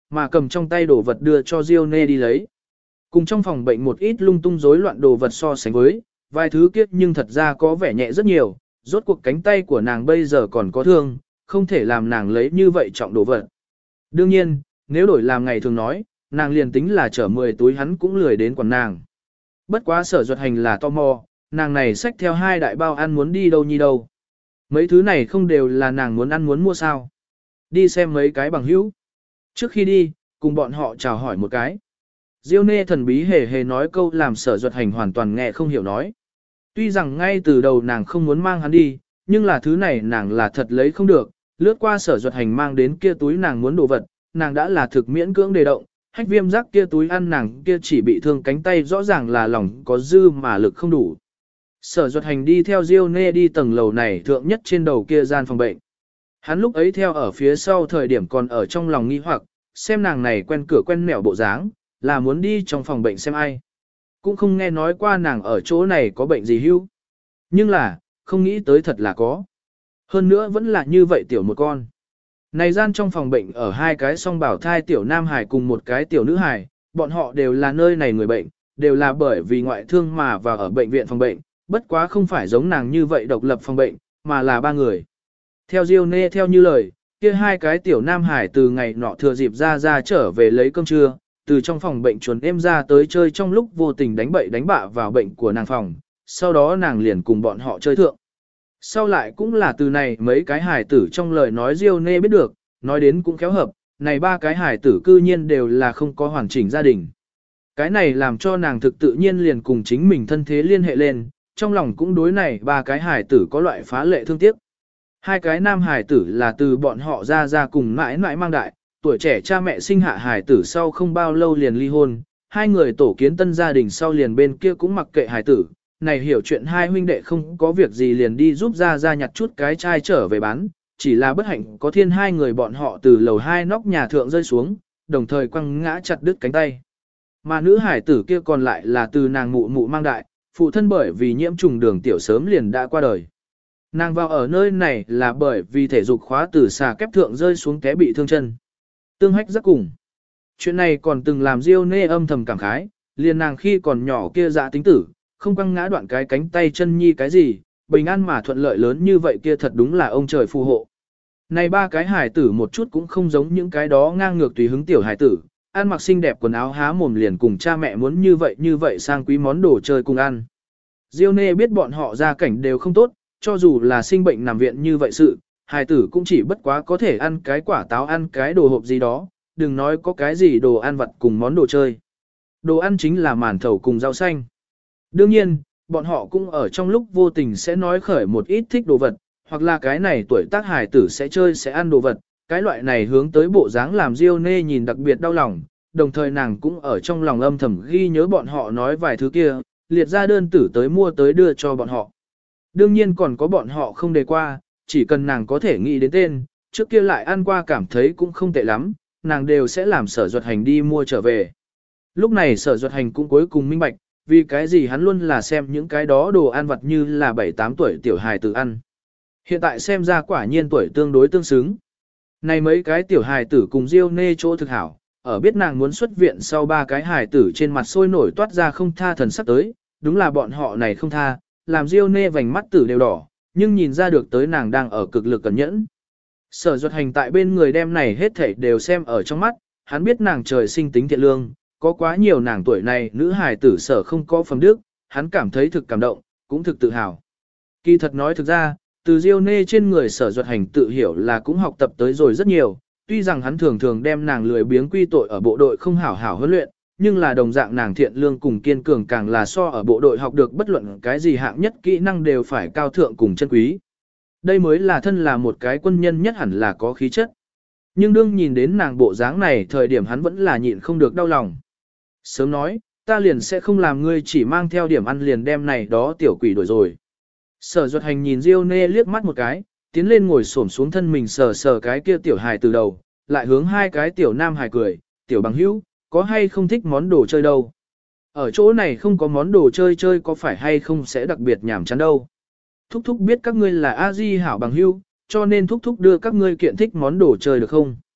mà cầm trong tay đồ vật đưa cho Diêu Nê đi lấy. Cùng trong phòng bệnh một ít lung tung rối loạn đồ vật so sánh với, vài thứ kiếp nhưng thật ra có vẻ nhẹ rất nhiều, rốt cuộc cánh tay của nàng bây giờ còn có thương, không thể làm nàng lấy như vậy trọng đồ vật. Đương nhiên, nếu đổi làm ngày thường nói, nàng liền tính là chở 10 túi hắn cũng lười đến quần nàng. Bất quá Sở Duật Hành là tò mò, nàng này xách theo 2 đại bao ăn muốn đi đâu nhi đâu. Mấy thứ này không đều là nàng muốn ăn muốn mua sao. Đi xem mấy cái bằng hữu. Trước khi đi, cùng bọn họ chào hỏi một cái. Diêu Nê thần bí hề hề nói câu làm Sở Duật Hành hoàn toàn nghe không hiểu nói. Tuy rằng ngay từ đầu nàng không muốn mang hắn đi, nhưng là thứ này nàng là thật lấy không được. Lướt qua Sở Duật Hành mang đến kia túi nàng muốn đồ vật, nàng đã là thực miễn cưỡng đề động. Hách Viêm giác kia túi ăn nàng kia chỉ bị thương cánh tay rõ ràng là lòng có dư mà lực không đủ. Sở Duật Hành đi theo Diêu Nê đi tầng lầu này thượng nhất trên đầu kia gian phòng bệnh. Hắn lúc ấy theo ở phía sau thời điểm còn ở trong lòng nghi hoặc, xem nàng này quen cửa quen mẹo bộ dáng, là muốn đi trong phòng bệnh xem ai. Cũng không nghe nói qua nàng ở chỗ này có bệnh gì hưu. Nhưng là, không nghĩ tới thật là có. Hơn nữa vẫn là như vậy tiểu một con. Này gian trong phòng bệnh ở 2 cái song bảo thai tiểu nam hài cùng một cái tiểu nữ hài, bọn họ đều là nơi này người bệnh, đều là bởi vì ngoại thương mà vào ở bệnh viện phòng bệnh, bất quá không phải giống nàng như vậy độc lập phòng bệnh, mà là 3 người. Theo Diêu Nê theo như lời, kia 2 cái tiểu nam hải từ ngày nọ thừa dịp ra trở về lấy cơm trưa, từ trong phòng bệnh chuồn em ra tới chơi trong lúc vô tình đánh bậy đánh bạ vào bệnh của nàng phòng, sau đó nàng liền cùng bọn họ chơi thượng. Sau lại cũng là từ này mấy cái hài tử trong lời nói Diêu Nê biết được, nói đến cũng khéo hợp, này 3 cái hài tử cư nhiên đều là không có hoàn chỉnh gia đình. Cái này làm cho nàng thực tự nhiên liền cùng chính mình thân thế liên hệ lên, trong lòng cũng đối này 3 cái hài tử có loại phá lệ thương tiếc. 2 cái nam hài tử là từ bọn họ ra cùng mãi mãi mang đại, tuổi trẻ cha mẹ sinh hạ hài tử sau không bao lâu liền ly hôn, 2 người tổ kiến tân gia đình sau liền bên kia cũng mặc kệ hài tử, này hiểu chuyện 2 huynh đệ không có việc gì liền đi giúp ra nhặt chút cái chai trở về bán, chỉ là bất hạnh có thiên 2 người bọn họ từ lầu 2 nóc nhà thượng rơi xuống, đồng thời quăng ngã chặt đứt cánh tay. Mà nữ hải tử kia còn lại là từ nàng mụ mụ mang đại, phụ thân bởi vì nhiễm trùng đường tiểu sớm liền đã qua đời. Nàng vào ở nơi này là bởi vì thể dục khóa từ xà kép thượng rơi xuống té bị thương chân. Tương hách rất cùng. Chuyện này còn từng làm Diêu Nê âm thầm cảm khái, liền nàng khi còn nhỏ kia dạ tính tử, không quăng ngã đoạn cái cánh tay chân nhi cái gì, bình an mà thuận lợi lớn như vậy kia thật đúng là ông trời phù hộ. Này 3 cái hài tử một chút cũng không giống những cái đó ngang ngược tùy hứng tiểu hài tử, ăn mặc xinh đẹp quần áo há mồm liền cùng cha mẹ muốn như vậy sang quý món đồ chơi cùng ăn. Diêu Nê biết bọn họ gia cảnh đều không tốt, cho dù là sinh bệnh nằm viện như vậy sự, hài tử cũng chỉ bất quá có thể ăn cái quả táo ăn cái đồ hộp gì đó, đừng nói có cái gì đồ ăn vặt cùng món đồ chơi. Đồ ăn chính là màn thầu cùng rau xanh. Đương nhiên, bọn họ cũng ở trong lúc vô tình sẽ nói khởi một ít thích đồ vật, hoặc là cái này tuổi tác hài tử sẽ chơi sẽ ăn đồ vật, cái loại này hướng tới bộ dáng làm Diêu Nê nhìn đặc biệt đau lòng, đồng thời nàng cũng ở trong lòng âm thầm ghi nhớ bọn họ nói vài thứ kia, liệt ra đơn tử tới mua tới đưa cho bọn họ. Đương nhiên còn có bọn họ không đề qua, chỉ cần nàng có thể nghĩ đến tên, trước kia lại ăn qua cảm thấy cũng không tệ lắm, nàng đều sẽ làm Sở Duật Hành đi mua trở về. Lúc này Sở Duật Hành cũng cuối cùng minh bạch, vì cái gì hắn luôn là xem những cái đó đồ ăn vặt như là 7-8 tuổi tiểu hài tử ăn. Hiện tại xem ra quả nhiên tuổi tương đối tương xứng. Này mấy cái tiểu hài tử cùng Diêu Nê chỗ thực hảo, ở biết nàng muốn xuất viện sau 3 cái hài tử trên mặt sôi nổi toát ra không tha thần sắc tới, đúng là bọn họ này không tha, làm Diêu Nê vành mắt tử đều đỏ, nhưng nhìn ra được tới nàng đang ở cực lực cẩn nhẫn. Sở Duật Hành tại bên người đem này hết thảy đều xem ở trong mắt, hắn biết nàng trời sinh tính thiện lương, có quá nhiều nàng tuổi này nữ hài tử sở không có phẩm đức, hắn cảm thấy thực cảm động, cũng thực tự hào. Kỳ thật nói thực ra, từ Diêu Nê trên người Sở Duật Hành tự hiểu là cũng học tập tới rồi rất nhiều, tuy rằng hắn thường thường đem nàng lười biếng quy tội ở bộ đội không hảo hảo huấn luyện, nhưng là đồng dạng nàng thiện lương cùng kiên cường càng là so ở bộ đội học được bất luận cái gì hạng nhất kỹ năng đều phải cao thượng cùng chân quý. Đây mới là thân là một cái quân nhân nhất hẳn là có khí chất. Nhưng đương nhìn đến nàng bộ dáng này thời điểm hắn vẫn là nhịn không được đau lòng. Sớm nói, ta liền sẽ không làm ngươi chỉ mang theo điểm ăn liền đem này đó tiểu quỷ đuổi rồi. Sở Duật Hành nhìn Diêu Nê liếc mắt một cái, tiến lên ngồi xổm xuống thân mình sờ sờ cái kia tiểu hài từ đầu, lại hướng 2 cái tiểu nam hài cười, tiểu bằng hữu, có hay không thích món đồ chơi đâu. Ở chỗ này không có món đồ chơi chơi có phải hay không sẽ đặc biệt nhảm chán đâu. Thúc thúc biết các ngươi là A Di hảo bằng hữu, cho nên thúc thúc đưa các ngươi kiện thích món đồ chơi được không?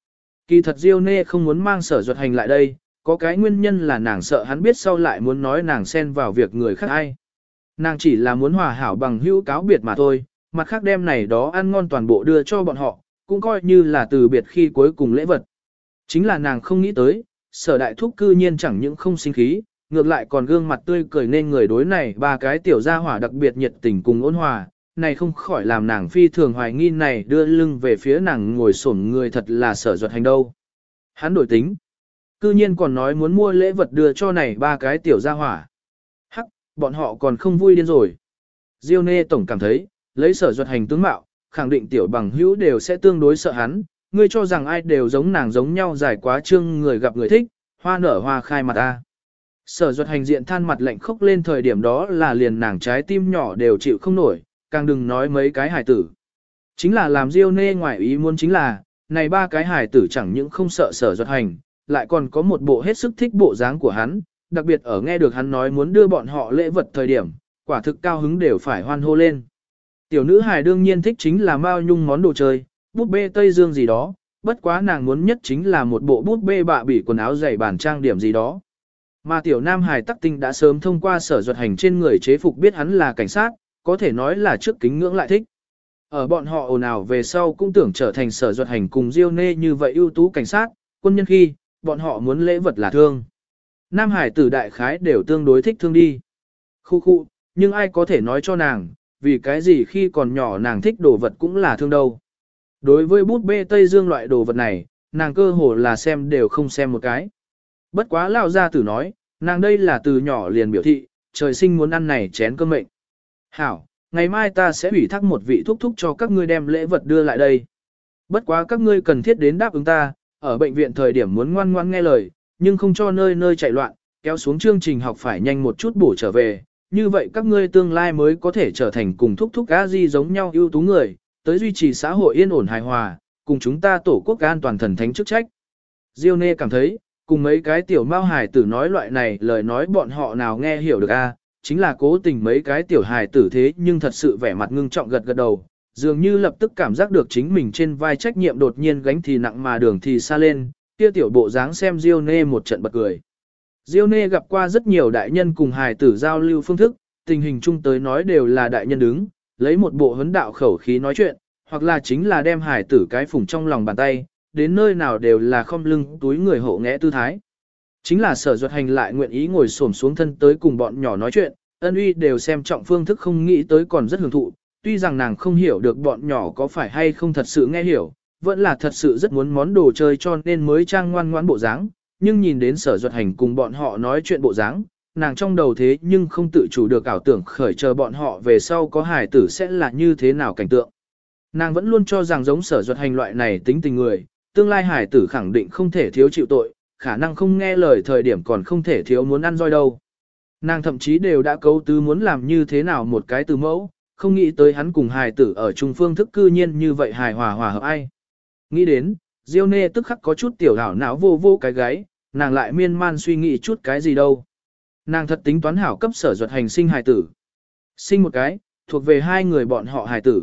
Kỳ thật Diêu Nê không muốn mang Sở Duật Hành lại đây, có cái nguyên nhân là nàng sợ hắn biết sau lại muốn nói nàng xen vào việc người khác ai. Nàng chỉ là muốn hòa hảo bằng hữu cáo biệt mà thôi, mặt khác đem này đó ăn ngon toàn bộ đưa cho bọn họ, cũng coi như là từ biệt khi cuối cùng lễ vật. Chính là nàng không nghĩ tới, Sở đại thúc cư nhiên chẳng những không sinh khí, ngược lại còn gương mặt tươi cười nên người đối này ba cái tiểu gia hỏa đặc biệt nhiệt tình cùng ôn hòa, này không khỏi làm nàng phi thường hoài nghi này đưa lưng về phía nàng ngồi xổm người thật là Sở Duật Hành đâu. Hắn đổi tính, cư nhiên còn nói muốn mua lễ vật đưa cho này ba cái tiểu gia hỏa. Hắc, bọn họ còn không vui điên rồi. Diêu Nê tổng cảm thấy, lấy Sở Duật Hành tướng mạo, khẳng định tiểu bằng hữu đều sẽ tương đối sợ hắn, ngươi cho rằng ai đều giống nàng giống nhau dài quá trương người gặp người thích, hoa nở hoa khai mặt ta. Sở Duật Hành diện than mặt lạnh khốc lên thời điểm đó là liền nàng trái tim nhỏ đều chịu không nổi, càng đừng nói mấy cái hài tử. Chính là làm Diêu Nê ngoài ý muốn chính là, này ba cái hài tử chẳng những không sợ Sở Duật Hành, lại còn có một bộ hết sức thích bộ dáng của hắn, đặc biệt ở nghe được hắn nói muốn đưa bọn họ lễ vật thời điểm, quả thực cao hứng đều phải hoan hô lên. Tiểu nữ hài đương nhiên thích chính là Mao Nhung món đồ chơi, búp bê Tây Dương gì đó, bất quá nàng muốn nhất chính là một bộ búp bê bạ bỉ quần áo dày bản trang điểm gì đó. Mà tiểu nam hài tắc tinh đã sớm thông qua Sở Duật Hành trên người chế phục biết hắn là cảnh sát, có thể nói là trước kính ngưỡng lại thích. Ở bọn họ ồn ào về sau cũng tưởng trở thành Sở Duật Hành cùng Diêu Nê như vậy ưu tú cảnh sát, quân nhân khi, bọn họ muốn lễ vật là thương. Nam hải tử đại khái đều tương đối thích thương đi. Khu khu, nhưng ai có thể nói cho nàng, vì cái gì khi còn nhỏ nàng thích đồ vật cũng là thương đâu. Đối với bút bê Tây Dương loại đồ vật này, nàng cơ hồ là xem đều không xem một cái. Bất quá lão gia tử nói, nàng đây là từ nhỏ liền biểu thị, trời sinh muốn ăn này chén cơm mệnh. Hảo, ngày mai ta sẽ ủy thác một vị thúc thúc cho các ngươi đem lễ vật đưa lại đây. Bất quá các ngươi cần thiết đến đáp ứng ta, ở bệnh viện thời điểm muốn ngoan ngoãn nghe lời, nhưng không cho nơi nơi chạy loạn, kéo xuống chương trình học phải nhanh một chút bổ trở về. Như vậy các ngươi tương lai mới có thể trở thành cùng thúc thúc a di giống nhau ưu tú người, tới duy trì xã hội yên ổn hài hòa, cùng chúng ta tổ quốc an toàn thần thánh chức trách. Diêu Nê cảm thấy, cùng mấy cái tiểu mao hài tử nói loại này lời nói bọn họ nào nghe hiểu được a, chính là cố tình mấy cái tiểu hài tử thế nhưng thật sự vẻ mặt ngưng trọng gật gật đầu, dường như lập tức cảm giác được chính mình trên vai trách nhiệm đột nhiên gánh thì nặng mà đường thì xa lên, kia tiểu bộ dáng xem Diêu Nê một trận bật cười. Diêu Nê gặp qua rất nhiều đại nhân cùng hài tử giao lưu phương thức, tình hình chung tới nói đều là đại nhân đứng, lấy một bộ huấn đạo khẩu khí nói chuyện, hoặc là chính là đem hài tử cái phủng trong lòng bàn tay, đến nơi nào đều là khom lưng túi người hộ nghẽ tư thái. Chính là Sở Duật Hành lại nguyện ý ngồi xổm xuống thân tới cùng bọn nhỏ nói chuyện, ân uy đều xem trọng phương thức không nghĩ tới còn rất hưởng thụ, tuy rằng nàng không hiểu được bọn nhỏ có phải hay không thật sự nghe hiểu, vẫn là thật sự rất muốn món đồ chơi cho nên mới trang ngoan ngoãn bộ dáng, nhưng nhìn đến Sở Duật Hành cùng bọn họ nói chuyện bộ dáng, nàng trong đầu thế nhưng không tự chủ được ảo tưởng khởi chờ bọn họ về sau có hài tử sẽ là như thế nào cảnh tượng. Nàng vẫn luôn cho rằng giống Sở Duật Hành loại này tính tình người, tương lai hài tử khẳng định không thể thiếu chịu tội, khả năng không nghe lời thời điểm còn không thể thiếu muốn ăn roi đâu. Nàng thậm chí đều đã cấu tứ muốn làm như thế nào một cái từ mẫu, không nghĩ tới hắn cùng hài tử ở trung phương thức cư nhiên như vậy hài hòa hòa hợp ai. Nghĩ đến, Diêu Nê tức khắc có chút tiểu hảo não vô vô cái gáy, nàng lại miên man suy nghĩ chút cái gì đâu. Nàng thật tính toán hảo cấp Sở Duật Hành sinh hài tử. Sinh một cái, thuộc về hai người bọn họ hài tử.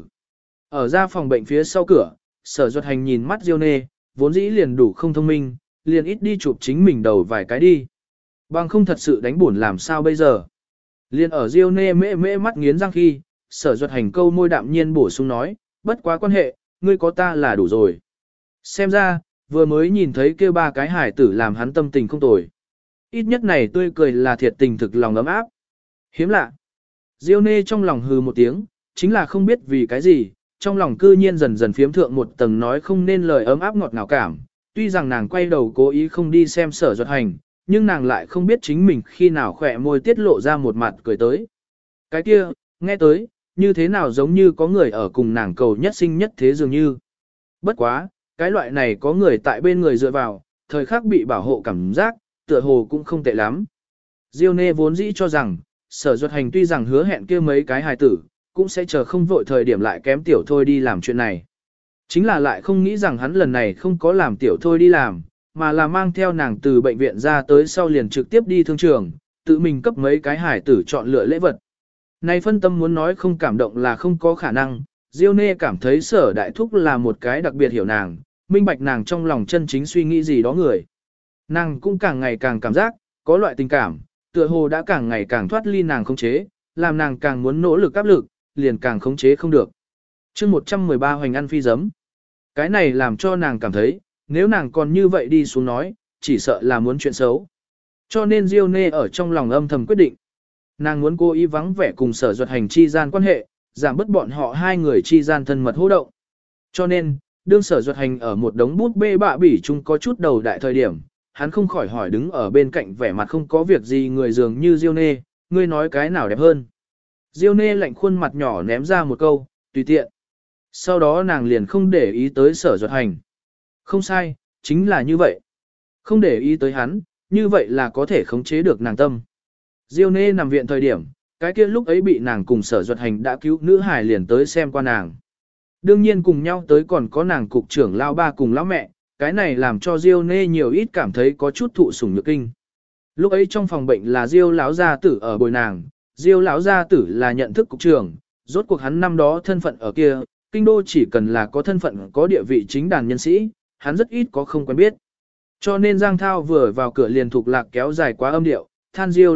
Ở ra phòng bệnh phía sau cửa, Sở Duật Hành nhìn mắt Diêu Nê, vốn dĩ liền đủ không thông minh, liền ít đi chụp chính mình đầu vài cái đi. Bằng không thật sự đánh buồn làm sao bây giờ. Liền ở Diêu Nê mễ mễ mắt nghiến răng khi, Sở Duật Hành câu môi đạm nhiên bổ sung nói, bất quá quan hệ, ngươi có ta là đủ rồi. Xem ra, vừa mới nhìn thấy kêu ba cái hải tử làm hắn tâm tình không tồi. Ít nhất này tươi cười là thiệt tình thực lòng ấm áp. Hiếm lạ. Diêu Nê trong lòng hừ một tiếng, chính là không biết vì cái gì, trong lòng cư nhiên dần dần phiếm thượng một tầng nói không nên lời ấm áp ngọt ngào cảm. Tuy rằng nàng quay đầu cố ý không đi xem Sở Duật Hành, nhưng nàng lại không biết chính mình khi nào khỏe môi tiết lộ ra một mặt cười tới. Cái kia, nghe tới, như thế nào giống như có người ở cùng nàng cầu nhất sinh nhất thế dường như. Bất quá, cái loại này có người tại bên người dựa vào, thời khắc bị bảo hộ cảm giác, tựa hồ cũng không tệ lắm. Diêu Nê vốn dĩ cho rằng, Sở Duật Hành tuy rằng hứa hẹn kia mấy cái hài tử, cũng sẽ chờ không vội thời điểm lại kém tiểu thôi đi làm chuyện này. Chính là lại không nghĩ rằng hắn lần này không có làm tiểu thôi đi làm, mà là mang theo nàng từ bệnh viện ra tới sau liền trực tiếp đi thương trường, tự mình cấp mấy cái hải tử chọn lựa lễ vật. Này phân tâm muốn nói không cảm động là không có khả năng, Diêu Nê cảm thấy Sở đại thúc là một cái đặc biệt hiểu nàng, minh bạch nàng trong lòng chân chính suy nghĩ gì đó người. Nàng cũng càng ngày càng cảm giác, có loại tình cảm, tựa hồ đã càng ngày càng thoát ly nàng khống chế, làm nàng càng muốn nỗ lực áp lực, liền càng khống chế không được. chương 113 hoành ăn phi giấm. Cái này làm cho nàng cảm thấy, nếu nàng còn như vậy đi xuống nói, chỉ sợ là muốn chuyện xấu. Cho nên Diêu Nê ở trong lòng âm thầm quyết định. Nàng muốn cố ý vắng vẻ cùng Sở Duật Hành chi gian quan hệ, giảm bớt bọn họ hai người chi gian thân mật hô động. Cho nên, đương Sở Duật Hành ở một đống bút bê bạ bỉ chung có chút đầu đại thời điểm, hắn không khỏi hỏi đứng ở bên cạnh vẻ mặt không có việc gì người dường như Diêu Nê, ngươi nói cái nào đẹp hơn. Diêu Nê lạnh khuôn mặt nhỏ ném ra một câu, tùy tiện. Sau đó nàng liền không để ý tới Sở Duật Hành. Không sai, chính là như vậy. Không để ý tới hắn, như vậy là có thể khống chế được nàng tâm. Diêu Nê nằm viện thời điểm, cái kia lúc ấy bị nàng cùng Sở Duật Hành đã cứu nữ hài liền tới xem qua nàng. Đương nhiên cùng nhau tới còn có nàng cục trưởng lão ba cùng lão mẹ, cái này làm cho Diêu Nê nhiều ít cảm thấy có chút thụ sủng nhược kinh. Lúc ấy trong phòng bệnh là Diêu lão gia tử ở bồi nàng, Diêu lão gia tử là nhận thức cục trưởng, rốt cuộc hắn năm đó thân phận ở kia, kinh đô chỉ cần là có thân phận có địa vị chính đàn nhân sĩ, hắn rất ít có không quen biết. Cho nên Giang Thao vừa vào cửa liền thuộc lạc kéo dài quá âm điệu, than Diêu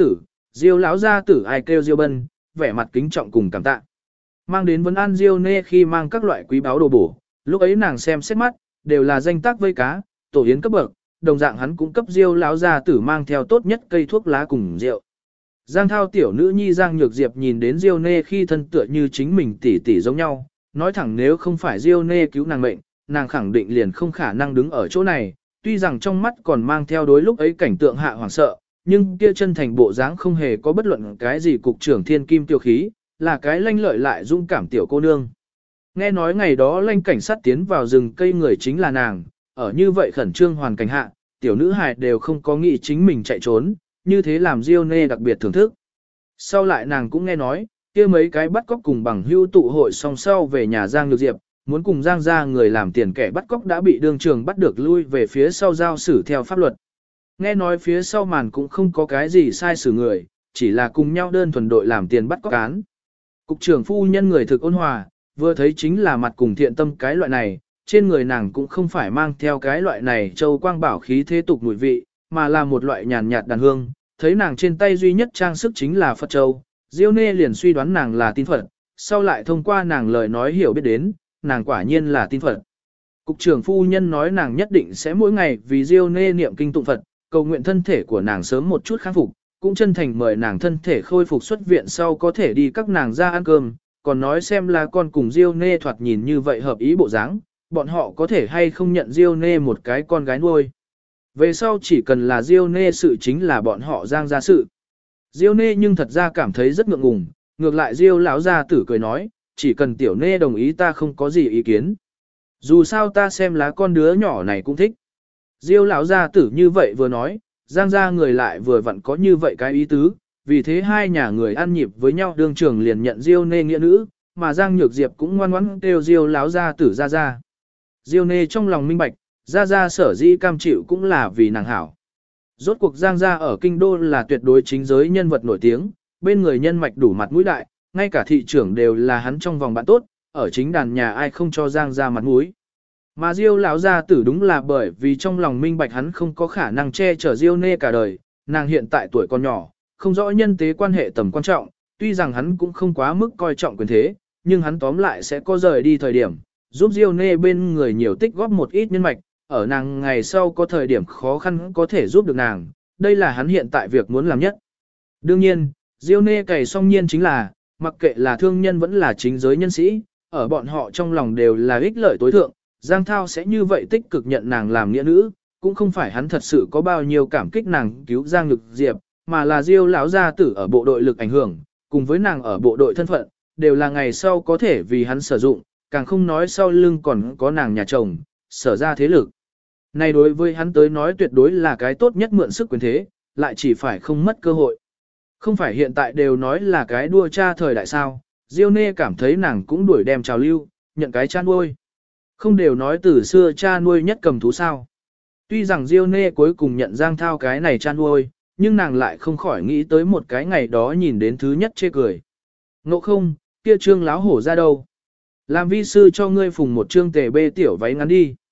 lão gia tử ai kêu Diêu Bân, vẻ mặt kính trọng cùng cảm tạ. Mang đến vấn an Diêu Nê khi mang các loại quý báu đồ bổ, lúc ấy nàng xem xét mắt, đều là danh tác vây cá, tổ yến cấp bậc, đồng dạng hắn cũng cấp Diêu lão gia tử mang theo tốt nhất cây thuốc lá cùng rượu. Giang Thao tiểu nữ nhi Giang Nhược Diệp nhìn đến Diêu Nê khi thân tựa như chính mình tỷ tỷ giống nhau, nói thẳng nếu không phải Diêu Nê cứu nàng mệnh, nàng khẳng định liền không khả năng đứng ở chỗ này, tuy rằng trong mắt còn mang theo đối lúc ấy cảnh tượng hạ hoảng sợ, nhưng kia chân thành bộ dáng không hề có bất luận cái gì cục trưởng thiên kim tiêu khí, là cái lanh lợi lại dũng cảm tiểu cô nương. Nghe nói ngày đó lanh cảnh sát tiến vào rừng cây người chính là nàng, ở như vậy khẩn trương hoàn cảnh hạ, tiểu nữ hài đều không có nghĩ chính mình chạy trốn, như thế làm Diêu Nê đặc biệt thưởng thức. Sau lại nàng cũng nghe nói, kia mấy cái bắt cóc cùng bằng hưu tụ hội song sau về nhà Giang Nhược Diệp, muốn cùng Giang gia người làm tiền kẻ bắt cóc đã bị đương trường bắt được lui về phía sau giao xử theo pháp luật. Nghe nói phía sau màn cũng không có cái gì sai xử người, chỉ là cùng nhau đơn thuần đội làm tiền bắt cóc án. Cục trưởng phu nhân người thực ôn hòa, vừa thấy chính là mặt cùng thiện tâm cái loại này, trên người nàng cũng không phải mang theo cái loại này châu quang bảo khí thế tục mùi vị, mà là một loại nhàn nhạt đàn hương, thấy nàng trên tay duy nhất trang sức chính là Phật châu, Diêu Nê liền suy đoán nàng là tin Phật, sau lại thông qua nàng lời nói hiểu biết đến, nàng quả nhiên là tin Phật. Cục trưởng phu nhân nói nàng nhất định sẽ mỗi ngày vì Diêu Nê niệm kinh tụng Phật, cầu nguyện thân thể của nàng sớm một chút khắc phục, cũng chân thành mời nàng thân thể khôi phục xuất viện sau có thể đi các nàng ra ăn cơm, còn nói xem là con cùng Diêu Nê thoạt nhìn như vậy hợp ý bộ dáng, bọn họ có thể hay không nhận Diêu Nê một cái con gái nuôi. Về sau chỉ cần là Diêu Nê sự chính là bọn họ Giang gia sự. Diêu Nê nhưng thật ra cảm thấy rất ngượng ngùng, ngược lại Diêu lão gia tử cười nói, chỉ cần tiểu Nê đồng ý ta không có gì ý kiến. Dù sao ta xem lá con đứa nhỏ này cũng thích. Diêu lão gia tử như vậy vừa nói, Giang gia người lại vừa vặn có như vậy cái ý tứ, vì thế hai nhà người ăn nhịp với nhau đương trường liền nhận Diêu Nê nghĩa nữ, mà Giang Nhược Diệp cũng ngoan ngoãn kêu Diêu lão gia tử ra ra. Diêu Nê trong lòng minh bạch, ra ra sở dĩ cam chịu cũng là vì nàng hảo. Rốt cuộc Giang gia ở kinh đô là tuyệt đối chính giới nhân vật nổi tiếng, bên người nhân mạch đủ mặt mũi đại, ngay cả thị trưởng đều là hắn trong vòng bạn tốt, ở chính đàn nhà ai không cho Giang gia mặt mũi. Mà Diêu lão gia tử đúng là bởi vì trong lòng minh bạch hắn không có khả năng che chở Diêu Nê cả đời, nàng hiện tại tuổi còn nhỏ, không rõ nhân tế quan hệ tầm quan trọng, tuy rằng hắn cũng không quá mức coi trọng quyền thế, nhưng hắn tóm lại sẽ có rời đi thời điểm, giúp Diêu Nê bên người nhiều tích góp một ít nhân mạch, ở nàng ngày sau có thời điểm khó khăn có thể giúp được nàng, đây là hắn hiện tại việc muốn làm nhất. Đương nhiên, Diêu Nê cày song nhiên chính là, mặc kệ là thương nhân vẫn là chính giới nhân sĩ, ở bọn họ trong lòng đều là ích lợi tối thượng, Giang Thao sẽ như vậy tích cực nhận nàng làm nghĩa nữ, cũng không phải hắn thật sự có bao nhiêu cảm kích nàng cứu Giang Nhược Diệp, mà là Diêu lão gia tử ở bộ đội lực ảnh hưởng, cùng với nàng ở bộ đội thân phận, đều là ngày sau có thể vì hắn sử dụng, càng không nói sau lưng còn có nàng nhà chồng, sở ra thế lực. Này đối với hắn tới nói tuyệt đối là cái tốt nhất mượn sức quyền thế, lại chỉ phải không mất cơ hội. Không phải hiện tại đều nói là cái đua cha thời đại sao, Diêu Nê cảm thấy nàng cũng đuổi đem trào lưu, nhận cái cha nuôi. Không đều nói từ xưa cha nuôi nhất cầm thú sao. Tuy rằng Diêu Nê cuối cùng nhận Giang Thao cái này cha nuôi, nhưng nàng lại không khỏi nghĩ tới một cái ngày đó nhìn đến thứ nhất chê cười. Ngộ không, kia trương láo hổ ra đâu? Làm vi sư cho ngươi phùng một trương tề bê tiểu váy ngắn đi.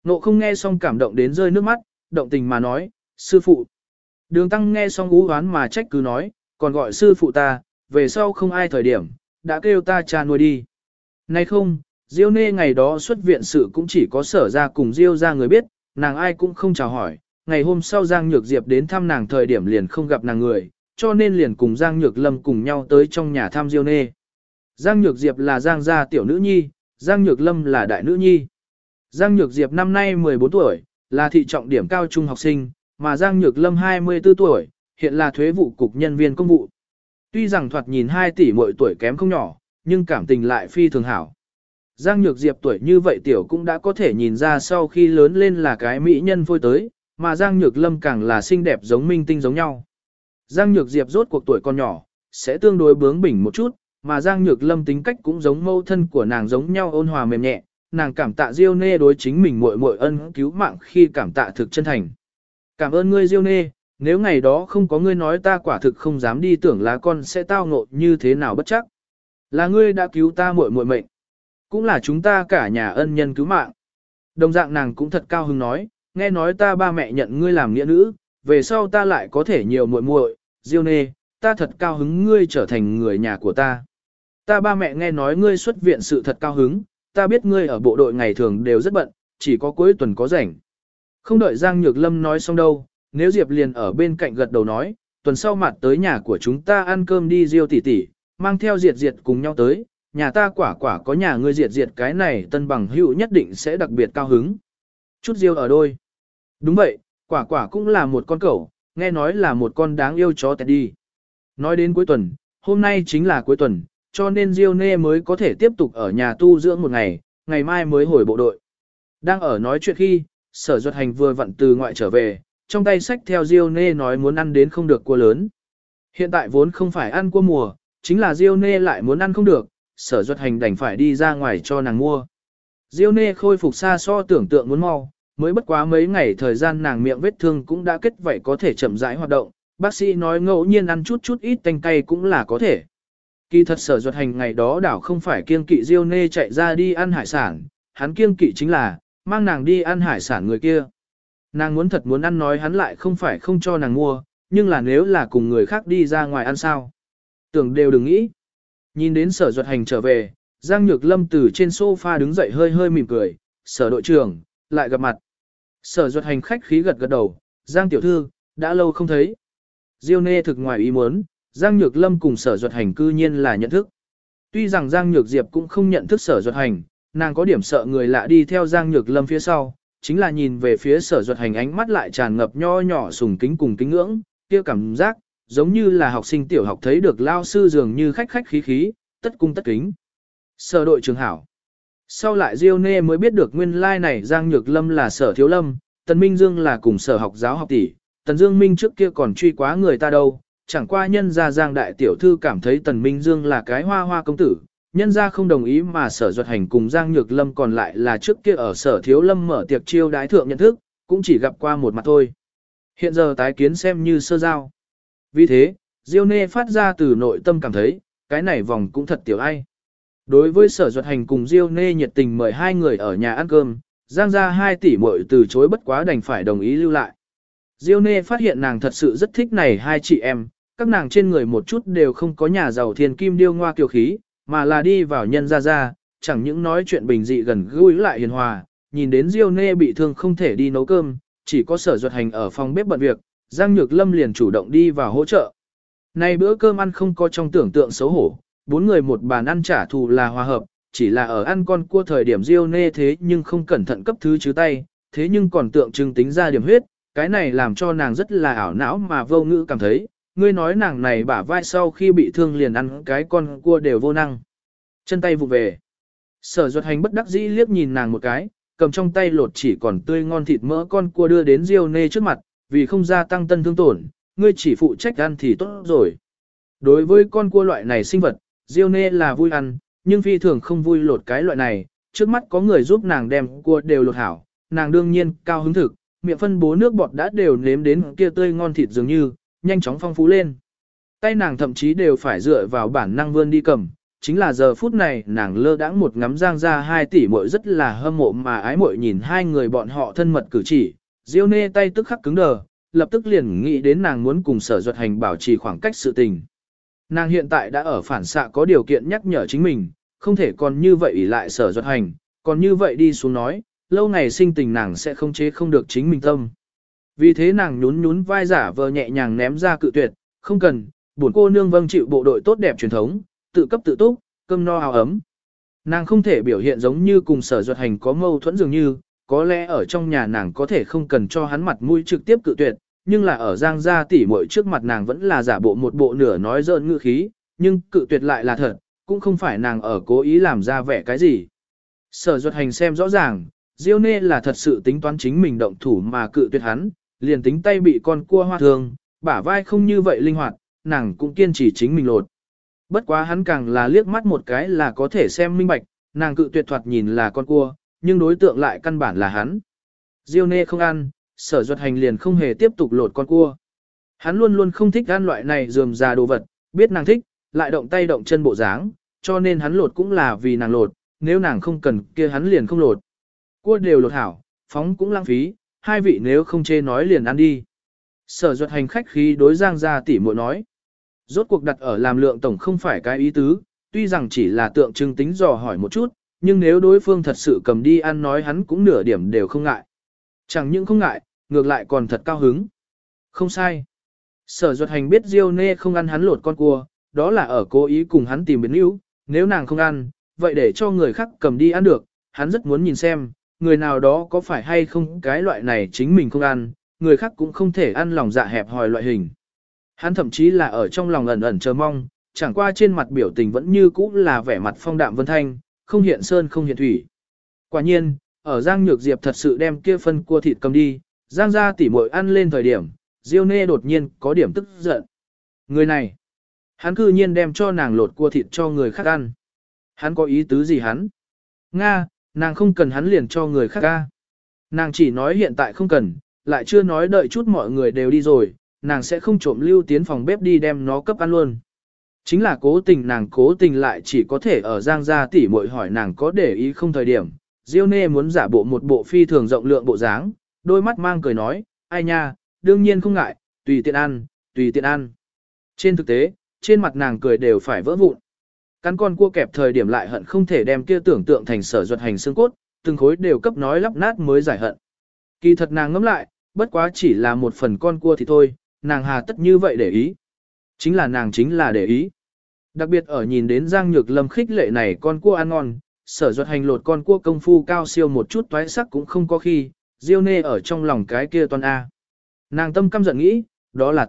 Nộ không nghe xong cảm động đến rơi nước mắt, động tình mà nói, sư phụ. Đường tăng nghe xong ú oán mà trách cứ nói, còn gọi sư phụ ta, về sau không ai thời điểm, đã kêu ta cha nuôi đi. Nay không, Diêu Nê ngày đó xuất viện sự cũng chỉ có Sở ra cùng Diêu ra người biết, nàng ai cũng không chào hỏi. Ngày hôm sau Giang Nhược Diệp đến thăm nàng thời điểm liền không gặp nàng người, cho nên liền cùng Giang Nhược Lâm cùng nhau tới trong nhà thăm Diêu Nê. Giang Nhược Diệp là Giang gia tiểu nữ nhi, Giang Nhược Lâm là đại nữ nhi. Giang Nhược Diệp năm nay 14 tuổi, là thị trọng điểm cao trung học sinh, mà Giang Nhược Lâm 24 tuổi, hiện là thuế vụ cục nhân viên công vụ. Tuy rằng thoạt nhìn 2 tỷ mỗi tuổi kém không nhỏ, nhưng cảm tình lại phi thường hảo. Giang Nhược Diệp tuổi như vậy tiểu cũng đã có thể nhìn ra sau khi lớn lên là cái mỹ nhân phôi tới, mà Giang Nhược Lâm càng là xinh đẹp giống minh tinh giống nhau. Giang Nhược Diệp rốt cuộc tuổi còn nhỏ, sẽ tương đối bướng bỉnh một chút, mà Giang Nhược Lâm tính cách cũng giống mâu thân của nàng giống nhau ôn hòa mềm nhẹ, nàng cảm tạ Diêu Nê đối chính mình muội muội ân cứu mạng khi cảm tạ thực chân thành. Cảm ơn ngươi Diêu Nê, nếu ngày đó không có ngươi nói ta quả thực không dám đi tưởng là con sẽ tao ngộ như thế nào bất chắc. Là ngươi đã cứu ta muội muội mệnh, cũng là chúng ta cả nhà ân nhân cứu mạng. Đồng dạng nàng cũng thật cao hứng nói, nghe nói ta ba mẹ nhận ngươi làm nghĩa nữ, về sau ta lại có thể nhiều muội muội, Diêu Nê, ta thật cao hứng ngươi trở thành người nhà của ta. Ta ba mẹ nghe nói ngươi xuất viện sự thật cao hứng, ta biết ngươi ở bộ đội ngày thường đều rất bận, chỉ có cuối tuần có rảnh. Không đợi Giang Nhược Lâm nói xong đâu, nếu Diệp liền ở bên cạnh gật đầu nói, tuần sau mặt tới nhà của chúng ta ăn cơm đi Diêu tỷ tỷ, mang theo Diệt Diệt cùng nhau tới, nhà ta quả quả có nhà ngươi Diệt Diệt cái này tân bằng hữu nhất định sẽ đặc biệt cao hứng. Chút Diêu ở đôi. Đúng vậy, quả quả cũng là một con cẩu, nghe nói là một con đáng yêu chó tẹt đi. Nói đến cuối tuần, hôm nay chính là cuối tuần, cho nên Diêu Nê mới có thể tiếp tục ở nhà tu dưỡng một ngày, ngày mai mới hồi bộ đội. Đang ở nói chuyện khi, Sở Duật Hành vừa vặn từ ngoại trở về, trong tay sách theo Diêu Nê nói muốn ăn đến không được cua lớn. Hiện tại vốn không phải ăn cua mùa, chính là Diêu Nê lại muốn ăn không được, Sở Duật Hành đành phải đi ra ngoài cho nàng mua. Diêu Nê khôi phục xa so tưởng tượng muốn mau, mới bất quá mấy ngày thời gian nàng miệng vết thương cũng đã kết vảy có thể chậm rãi hoạt động, bác sĩ nói ngẫu nhiên ăn chút ít tanh cay cũng là có thể. Kỳ thật Sở Duật Hành ngày đó đảo không phải kiêng kỵ Diêu Nê chạy ra đi ăn hải sản, hắn kiêng kỵ chính là mang nàng đi ăn hải sản người kia. Nàng muốn thật muốn ăn nói hắn lại không phải không cho nàng mua, nhưng là nếu là cùng người khác đi ra ngoài ăn sao. Tưởng đều đừng nghĩ. Nhìn đến Sở Duật Hành trở về, Giang Nhược Lâm từ trên sofa đứng dậy hơi hơi mỉm cười, Sở đội trưởng, lại gặp mặt. Sở Duật Hành khách khí gật gật đầu, Giang tiểu thư, đã lâu không thấy. Diêu Nê thực ngoài ý muốn, Giang Nhược Lâm cùng Sở Duật Hành cư nhiên là nhận thức. Tuy rằng Giang Nhược Diệp cũng không nhận thức Sở Duật Hành, nàng có điểm sợ người lạ đi theo Giang Nhược Lâm phía sau, chính là nhìn về phía Sở Duật Hành ánh mắt lại tràn ngập nho nhỏ sùng kính cùng kính ngưỡng, kia cảm giác giống như là học sinh tiểu học thấy được lao sư dường như khách khách khí khí, tất cung tất kính. Sở đội trưởng hảo. Sau lại Diêu Nê mới biết được nguyên lai này Giang Nhược Lâm là Sở Thiếu Lâm, Tần Minh Dương là cùng Sở học giáo học tỷ, Tần Dương Minh trước kia còn truy quá người ta đâu, chẳng qua nhân gia Giang đại tiểu thư cảm thấy Tần Minh Dương là cái hoa hoa công tử, nhân gia không đồng ý mà Sở Duật Hành cùng Giang Nhược Lâm còn lại là trước kia ở Sở Thiếu Lâm mở tiệc chiêu đái thượng nhận thức, cũng chỉ gặp qua một mặt thôi. Hiện giờ tái kiến xem như sơ giao. Vì thế, Diêu Nê phát ra từ nội tâm cảm thấy, cái này vòng cũng thật tiểu ai. Đối với Sở Duật Hành cùng Diêu Nê nhiệt tình mời hai người ở nhà ăn cơm, Giang gia 2 tỷ muội từ chối bất quá đành phải đồng ý lưu lại. Diêu Nê phát hiện nàng thật sự rất thích này hai chị em, các nàng trên người một chút đều không có nhà giàu thiên kim điêu ngoa kiều khí, mà là đi vào nhân gia, chẳng những nói chuyện bình dị gần gũi lại hiền hòa, nhìn đến Diêu Nê bị thương không thể đi nấu cơm, chỉ có Sở Duật Hành ở phòng bếp bận việc, Giang Nhược Lâm liền chủ động đi vào hỗ trợ. Nay bữa cơm ăn không có trong tưởng tượng xấu hổ, 4 người một bàn ăn trả thù là hòa hợp, chỉ là ở ăn con cua thời điểm Diêu Nê thế nhưng không cẩn thận cấp thứ chứ tay, thế nhưng còn tượng trưng tính ra điểm huyết, cái này làm cho nàng rất là ảo não mà vô ngữ cảm thấy, ngươi nói nàng này bả vai sau khi bị thương liền ăn cái con cua đều vô năng. Chân tay vụ về. Sở Duật Hành bất đắc dĩ liếc nhìn nàng một cái, cầm trong tay lột chỉ còn tươi ngon thịt mỡ con cua đưa đến Diêu Nê trước mặt, vì không gia tăng tân thương tổn, ngươi chỉ phụ trách ăn thì tốt rồi. Đối với con cua loại này sinh vật, Diêu Nê là vui ăn, nhưng phi thường không vui lột cái loại này, trước mắt có người giúp nàng đem cua đều lột hảo, nàng đương nhiên cao hứng thực, miệng phân bố nước bọt đã đều nếm đến kia tươi ngon thịt dường như, nhanh chóng phong phú lên. Tay nàng thậm chí đều phải dựa vào bản năng vươn đi cầm, chính là giờ phút này nàng lơ đãng một ngắm Giang gia 2 tỷ muội rất là hâm mộ mà ái muội nhìn hai người bọn họ thân mật cử chỉ, Diêu Nê tay tức khắc cứng đờ, lập tức liền nghĩ đến nàng muốn cùng Sở Duật Hành bảo trì khoảng cách sự tình. Nàng hiện tại đã ở phản xạ có điều kiện nhắc nhở chính mình, không thể còn như vậy ỷ lại Sở Duật Hành, còn như vậy đi xuống nói, lâu ngày sinh tình nàng sẽ không chế không được chính mình tâm. Vì thế nàng nhún nhún vai giả vờ nhẹ nhàng ném ra cự tuyệt, không cần, bổn cô nương vâng chịu bộ đội tốt đẹp truyền thống, tự cấp tự túc, cơm no áo ấm. Nàng không thể biểu hiện giống như cùng Sở Duật Hành có mâu thuẫn dường như, có lẽ ở trong nhà nàng có thể không cần cho hắn mặt mũi trực tiếp cự tuyệt, nhưng là ở Giang gia tỷ muội trước mặt nàng vẫn là giả bộ một bộ nửa nói giỡn ngữ khí, nhưng cự tuyệt lại là thật, cũng không phải nàng ở cố ý làm ra vẻ cái gì. Sở Duật Hành xem rõ ràng, Diêu Nê là thật sự tính toán chính mình động thủ mà cự tuyệt hắn, liền tính tay bị con cua hoa thương, bả vai không như vậy linh hoạt, nàng cũng kiên trì chính mình lột. Bất quá hắn càng là liếc mắt một cái là có thể xem minh bạch, nàng cự tuyệt thoạt nhìn là con cua, nhưng đối tượng lại căn bản là hắn. Diêu Nê không ăn, Sở Duật Hành liền không hề tiếp tục lột con cua. Hắn luôn luôn không thích ăn loại này rườm rà đồ vật, biết nàng thích, lại động tay động chân bộ dáng, cho nên hắn lột cũng là vì nàng lột, nếu nàng không cần kia hắn liền không lột. Cua đều lột hảo, phóng cũng lãng phí, hai vị nếu không chê nói liền ăn đi. Sở Duật Hành khách khí đối Giang gia tỷ muội nói. Rốt cuộc đặt ở làm lượng tổng không phải cái ý tứ, tuy rằng chỉ là tượng trưng tính dò hỏi một chút, nhưng nếu đối phương thật sự cầm đi ăn nói hắn cũng nửa điểm đều không ngại. Chẳng những không ngại, ngược lại còn thật cao hứng. Không sai. Sở Duật Hành biết Diêu Nê không ăn hắn lột con cua, đó là ở cố ý cùng hắn tìm biến hữu, nếu nàng không ăn, vậy để cho người khác cầm đi ăn được, hắn rất muốn nhìn xem, người nào đó có phải hay không cái loại này chính mình không ăn, người khác cũng không thể ăn lòng dạ hẹp hòi loại hình. Hắn thậm chí là ở trong lòng ẩn ẩn chờ mong, chẳng qua trên mặt biểu tình vẫn như cũ là vẻ mặt phong đạm vân thanh, không hiện sơn không hiện thủy. Quả nhiên, ở Giang Nhược Diệp thật sự đem kia phân cua thịt cầm đi, Giang gia tỉ muội ăn lên thời điểm, Diêu Nê đột nhiên có điểm tức giận. Người này, hắn cư nhiên đem cho nàng lột cua thịt cho người khác ăn. Hắn có ý tứ gì hắn? Nga, nàng không cần hắn liền cho người khác ca. Nàng chỉ nói hiện tại không cần, lại chưa nói đợi chút mọi người đều đi rồi, nàng sẽ không trộm lưu tiến phòng bếp đi đem nó cấp ăn luôn. Chính là cố tình lại chỉ có thể ở Giang gia tỉ muội hỏi nàng có để ý không thời điểm. Diêu Nê muốn giả bộ một bộ phi thường rộng lượng bộ dáng, đôi mắt mang cười nói, ai nha, đương nhiên không ngại, tùy tiện ăn, tùy tiện ăn. Trên thực tế, trên mặt nàng cười đều phải vỡ vụn. Cắn con cua kẹp thời điểm lại hận không thể đem kia tưởng tượng thành Sở Duật Hành xương cốt, từng khối đều cấp nói lắp nát mới giải hận. Kỳ thật nàng ngẫm lại, bất quá chỉ là một phần con cua thì thôi, nàng hà tất như vậy để ý. Chính là để ý. Đặc biệt ở nhìn đến Giang Nhược Lâm khích lệ này con cua ăn ngon, Sở Duật Hành lột con cua công phu cao siêu một chút toái sắc cũng không có khi, Diêu Nê ở trong lòng cái kia toan A. Nàng tâm căm giận nghĩ, đó là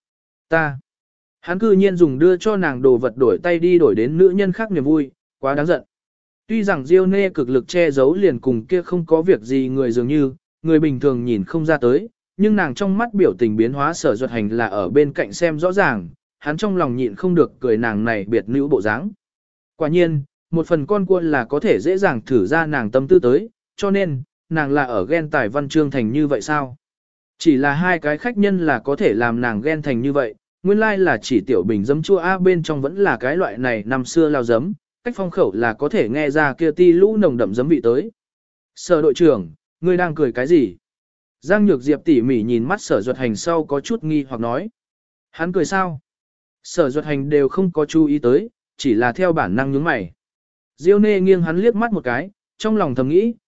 ta. Hắn cư nhiên dùng đưa cho nàng đồ vật đổi tay đi đổi đến nữ nhân khác niềm vui, quá đáng giận. Tuy rằng Diêu Nê cực lực che giấu liền cùng kia không có việc gì người dường như, người bình thường nhìn không ra tới, nhưng nàng trong mắt biểu tình biến hóa Sở Duật Hành là ở bên cạnh xem rõ ràng, hắn trong lòng nhịn không được cười nàng này biệt nữ bộ dáng. Quả nhiên, một phần con cua là có thể dễ dàng thử ra nàng tâm tư tới, cho nên, nàng là ở ghen tài văn chương thành như vậy sao? Chỉ là hai cái khách nhân là có thể làm nàng ghen thành như vậy, nguyên lai là chỉ tiểu bình giấm chua A bên trong vẫn là cái loại này năm xưa lao giấm, cách phong khẩu là có thể nghe ra kia ti lũ nồng đậm giấm vị tới. Sở đội trưởng, ngươi đang cười cái gì? Giang Nhược Diệp tỉ mỉ nhìn mắt Sở Duật Hành sau có chút nghi hoặc nói. Hắn cười sao? Sở Duật Hành đều không có chú ý tới, chỉ là theo bản năng nhướng mày. Diêu Nê nghiêng hắn liếc mắt một cái, trong lòng thầm nghĩ,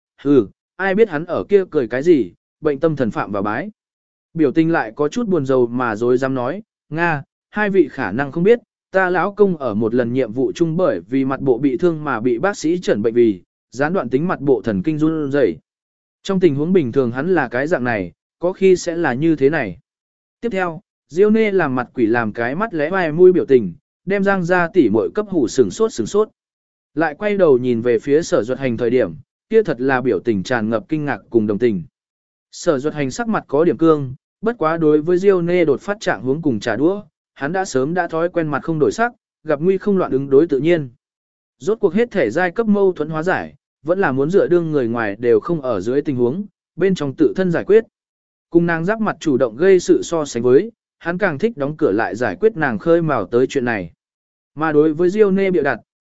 ai biết hắn ở kia cười cái gì, bệnh tâm thần phạm vào bái. Biểu tình lại có chút buồn rầu mà dối dám nói, Nga, hai vị khả năng không biết, ta lão công ở một lần nhiệm vụ chung bởi vì mặt bộ bị thương mà bị bác sĩ chẩn bệnh vì, gián đoạn tính mặt bộ thần kinh run rẩy. Trong tình huống bình thường hắn là cái dạng này, có khi sẽ là như thế này. Tiếp theo, Diêu Nê làm mặt quỷ làm cái mắt lẽ vai mũi biểu tình, đem Giang gia tỉ muội cấp hủ sừng sốt. Lại quay đầu nhìn về phía Sở Duật Hành thời điểm, kia thật là biểu tình tràn ngập kinh ngạc cùng đồng tình. Sở Duật Hành sắc mặt có điểm cương, bất quá đối với Diêu Nê đột phát trạng hướng cùng trả đũa, hắn đã sớm đã thói quen mặt không đổi sắc, gặp nguy không loạn ứng đối tự nhiên. Rốt cuộc hết thể giai cấp mâu thuẫn hóa giải, vẫn là muốn dựa đương người ngoài đều không ở dưới tình huống, bên trong tự thân giải quyết. Cùng nàng giáp mặt chủ động gây sự so sánh với, hắn càng thích đóng cửa lại giải quyết nàng khơi mào tới chuyện này. Mà đối với Diêu Nê bịa đặt,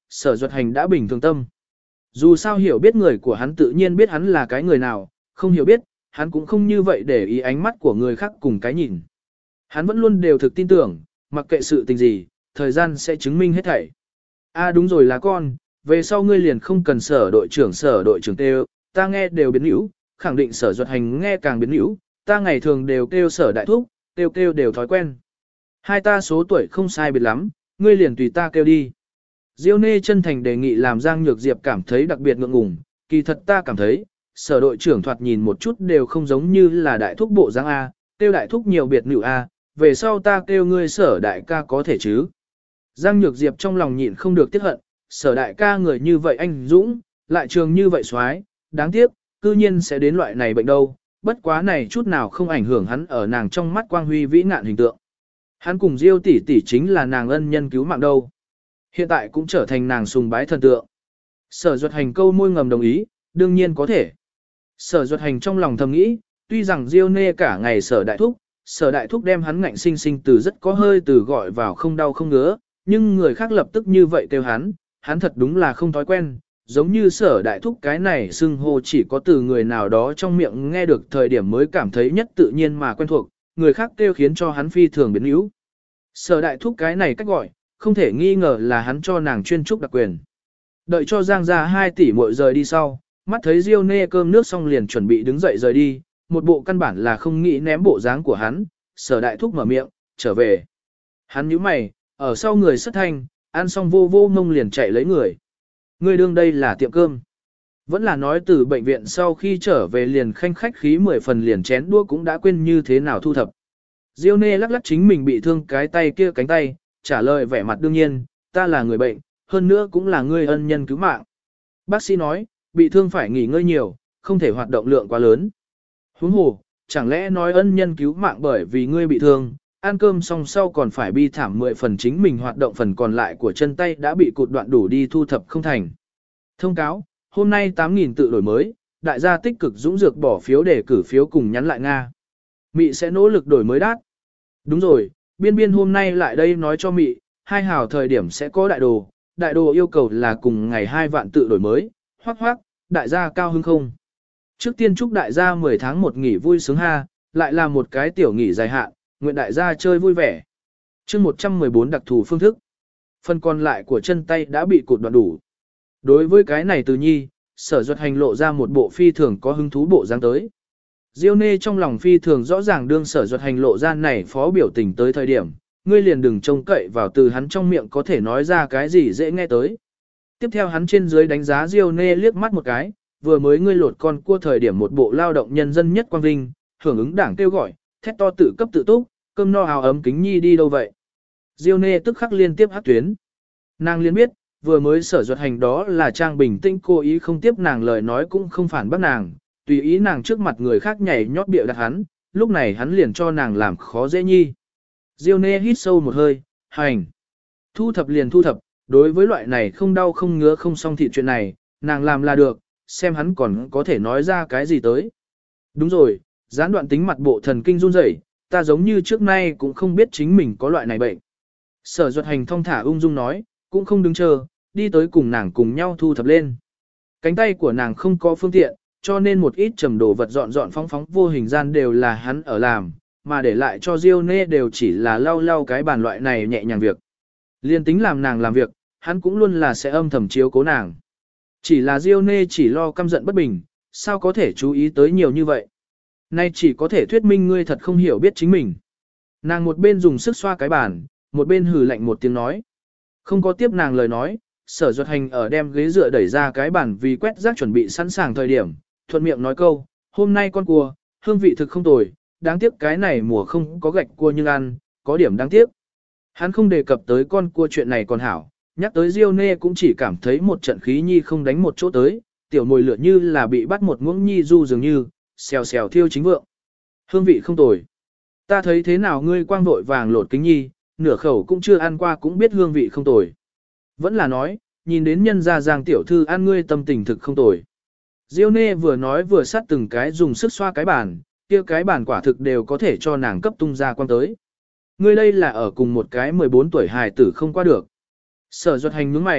Sở Duật Hành đã bình thường tâm. Dù sao hiểu biết người của hắn tự nhiên biết hắn là cái người nào, không hiểu biết, hắn cũng không như vậy để ý ánh mắt của người khác cùng cái nhìn. Hắn vẫn luôn đều thực tin tưởng, mặc kệ sự tình gì, thời gian sẽ chứng minh hết thảy. Đúng rồi là con, về sau ngươi liền không cần sở đội trưởng kêu, ta nghe đều biến hữu, khẳng định Sở Duật Hành nghe càng biến hữu, ta ngày thường đều kêu sở đại thúc, kêu đều thói quen. Hai ta số tuổi không sai biệt lắm, ngươi liền tùy ta kêu đi. Diêu Nê chân thành đề nghị làm Giang Nhược Diệp cảm thấy đặc biệt ngượng ngùng, kỳ thật ta cảm thấy, sở đội trưởng thoạt nhìn một chút đều không giống như là đại thúc bộ Giang A, kêu đại thúc nhiều biệt nữ A, về sau ta kêu ngươi sở đại ca có thể chứ. Giang Nhược Diệp trong lòng nhịn không được tiếc hận, sở đại ca người như vậy anh dũng, lại trường như vậy xoái, đáng tiếc, cư nhiên sẽ đến loại này bệnh đâu, bất quá này chút nào không ảnh hưởng hắn ở nàng trong mắt quang huy vĩ ngạn hình tượng. Hắn cùng Diêu tỷ tỷ chính là nàng ân nhân cứu mạng đâu. Hiện tại cũng trở thành nàng sùng bái thần tượng. Sở Duật Hành câu môi ngầm đồng ý, đương nhiên có thể. Sở Duật Hành trong lòng thầm nghĩ, tuy rằng Diêu Nê cả ngày sở đại thúc đem hắn ngạnh sinh sinh từ rất có hơi từ gọi vào không đau không ngứa, nhưng người khác lập tức như vậy kêu hắn thật đúng là không thói quen, giống như sở đại thúc cái này xưng hô chỉ có từ người nào đó trong miệng nghe được thời điểm mới cảm thấy nhất tự nhiên mà quen thuộc, người khác kêu khiến cho hắn phi thường biến yếu. Sở đại thúc cái này cách gọi, không thể nghi ngờ là hắn cho nàng chuyên trúc đặc quyền. Đợi cho Giang gia 2 tỷ muội rời đi sau, mắt thấy Diêu Nê cơm nước xong liền chuẩn bị đứng dậy rời đi, một bộ căn bản là không nghĩ ném bộ dáng của hắn, sở đại thúc mở miệng, trở về. Hắn nhíu mày, ở sau người sất thanh, ăn xong vô vô ngông liền chạy lấy người. Người đương đây là tiệm cơm. Vẫn là nói từ bệnh viện sau khi trở về liền khanh khách khí 10 phần liền chén đũa cũng đã quên như thế nào thu thập. Diêu Nê lắc lắc chính mình bị thương cái tay kia cánh tay, trả lời vẻ mặt đương nhiên, ta là người bệnh, hơn nữa cũng là người ân nhân cứu mạng. Bác sĩ nói, bị thương phải nghỉ ngơi nhiều, không thể hoạt động lượng quá lớn. Huống hồ, chẳng lẽ nói ân nhân cứu mạng bởi vì ngươi bị thương, ăn cơm xong sau còn phải bi thảm 10 phần chính mình hoạt động phần còn lại của chân tay đã bị cụt đoạn đủ đi thu thập không thành. Thông cáo, hôm nay 8.000 tự đổi mới, đại gia tích cực dũng dược bỏ phiếu để cử phiếu cùng nhắn lại Nga. Mị sẽ nỗ lực đổi mới đát. Đúng rồi, biên hôm nay lại đây nói cho Mị, 2 hào thời điểm sẽ có đại đồ yêu cầu là cùng ngày 2 vạn tự đổi mới, hoác, đại gia cao hứng không. Trước tiên chúc đại gia 10 tháng 1 nghỉ vui sướng ha, lại là một cái tiểu nghỉ dài hạn, nguyện đại gia chơi vui vẻ. Chương 114 đặc thù phương thức. Phần còn lại của chân tay đã bị cụt đoạn đủ. Đối với cái này từ nhi, Sở Duật Hành lộ ra một bộ phi thường có hứng thú bộ dáng tới. Diêu Nê trong lòng phi thường rõ ràng đương Sở Duật Hành lộ ra này phó biểu tình tới thời điểm, ngươi liền đừng trông cậy vào từ hắn trong miệng có thể nói ra cái gì dễ nghe tới. Tiếp theo hắn trên dưới đánh giá Diêu Nê liếc mắt một cái, vừa mới ngươi lột con cua thời điểm một bộ lao động nhân dân nhất quang vinh, hưởng ứng đảng kêu gọi, thét to tự cấp tự túc, cơm no áo ấm kính nhi đi đâu vậy. Diêu Nê tức khắc liên tiếp hát tuyến. Nàng liên biết, vừa mới Sở Duật Hành đó là trang bình tĩnh cố ý không tiếp nàng lời nói cũng không phản bác nàng, tùy ý nàng trước mặt người khác nhảy nhót bịa đặt hắn, lúc này hắn liền cho nàng làm khó dễ nhi. Diêu Nê hít sâu một hơi, hành. Thu thập liền thu thập, đối với loại này không đau không ngứa không xong thịt chuyện này, nàng làm là được, xem hắn còn có thể nói ra cái gì tới. Đúng rồi, gián đoạn tính mặt bộ thần kinh run rẩy, ta giống như trước nay cũng không biết chính mình có loại này bệnh. Sở Duật Hành thong thả ung dung nói, cũng không đứng chờ, đi tới cùng nàng cùng nhau thu thập lên. Cánh tay của nàng không có phương tiện, cho nên một ít trầm đồ vật dọn phóng vô hình gian đều là hắn ở làm, mà để lại cho Diêu Nê đều chỉ là lau cái bàn loại này nhẹ nhàng việc. Liên tính làm nàng làm việc, hắn cũng luôn là sẽ âm thầm chiếu cố nàng. Chỉ là Diêu Nê chỉ lo căm giận bất bình, sao có thể chú ý tới nhiều như vậy. Nay chỉ có thể thuyết minh ngươi thật không hiểu biết chính mình. Nàng một bên dùng sức xoa cái bàn, một bên hừ lạnh một tiếng nói. Không có tiếp nàng lời nói, Sở Duật Hành ở đem ghế dựa đẩy ra cái bàn vì quét rác chuẩn bị sẵn sàng thời điểm, thuận miệng nói câu, hôm nay con cua, hương vị thực không tồi, đáng tiếc cái này mùa không có gạch cua nhưng ăn, có điểm đáng tiếc. Hắn không đề cập tới con cua chuyện này còn hảo, nhắc tới Diêu Nê cũng chỉ cảm thấy một trận khí nhi không đánh một chỗ tới, tiểu mồi lửa như là bị bắt một muỗng nhi du dường như, xèo xèo thiêu chính vượng. Hương vị không tồi. Ta thấy thế nào ngươi quang vội vàng lột kính nhi, nửa khẩu cũng chưa ăn qua cũng biết hương vị không tồi. Vẫn là nói, nhìn đến nhân gia Giang tiểu thư ăn ngươi tâm tình thực không tồi. Diêu Nê vừa nói vừa sát từng cái dùng sức xoa cái bàn, kia cái bàn quả thực đều có thể cho nàng cấp tung ra quang tới. Ngươi đây là ở cùng một cái 14 tuổi hài tử không qua được. Sở Duật Hành nhướng mày,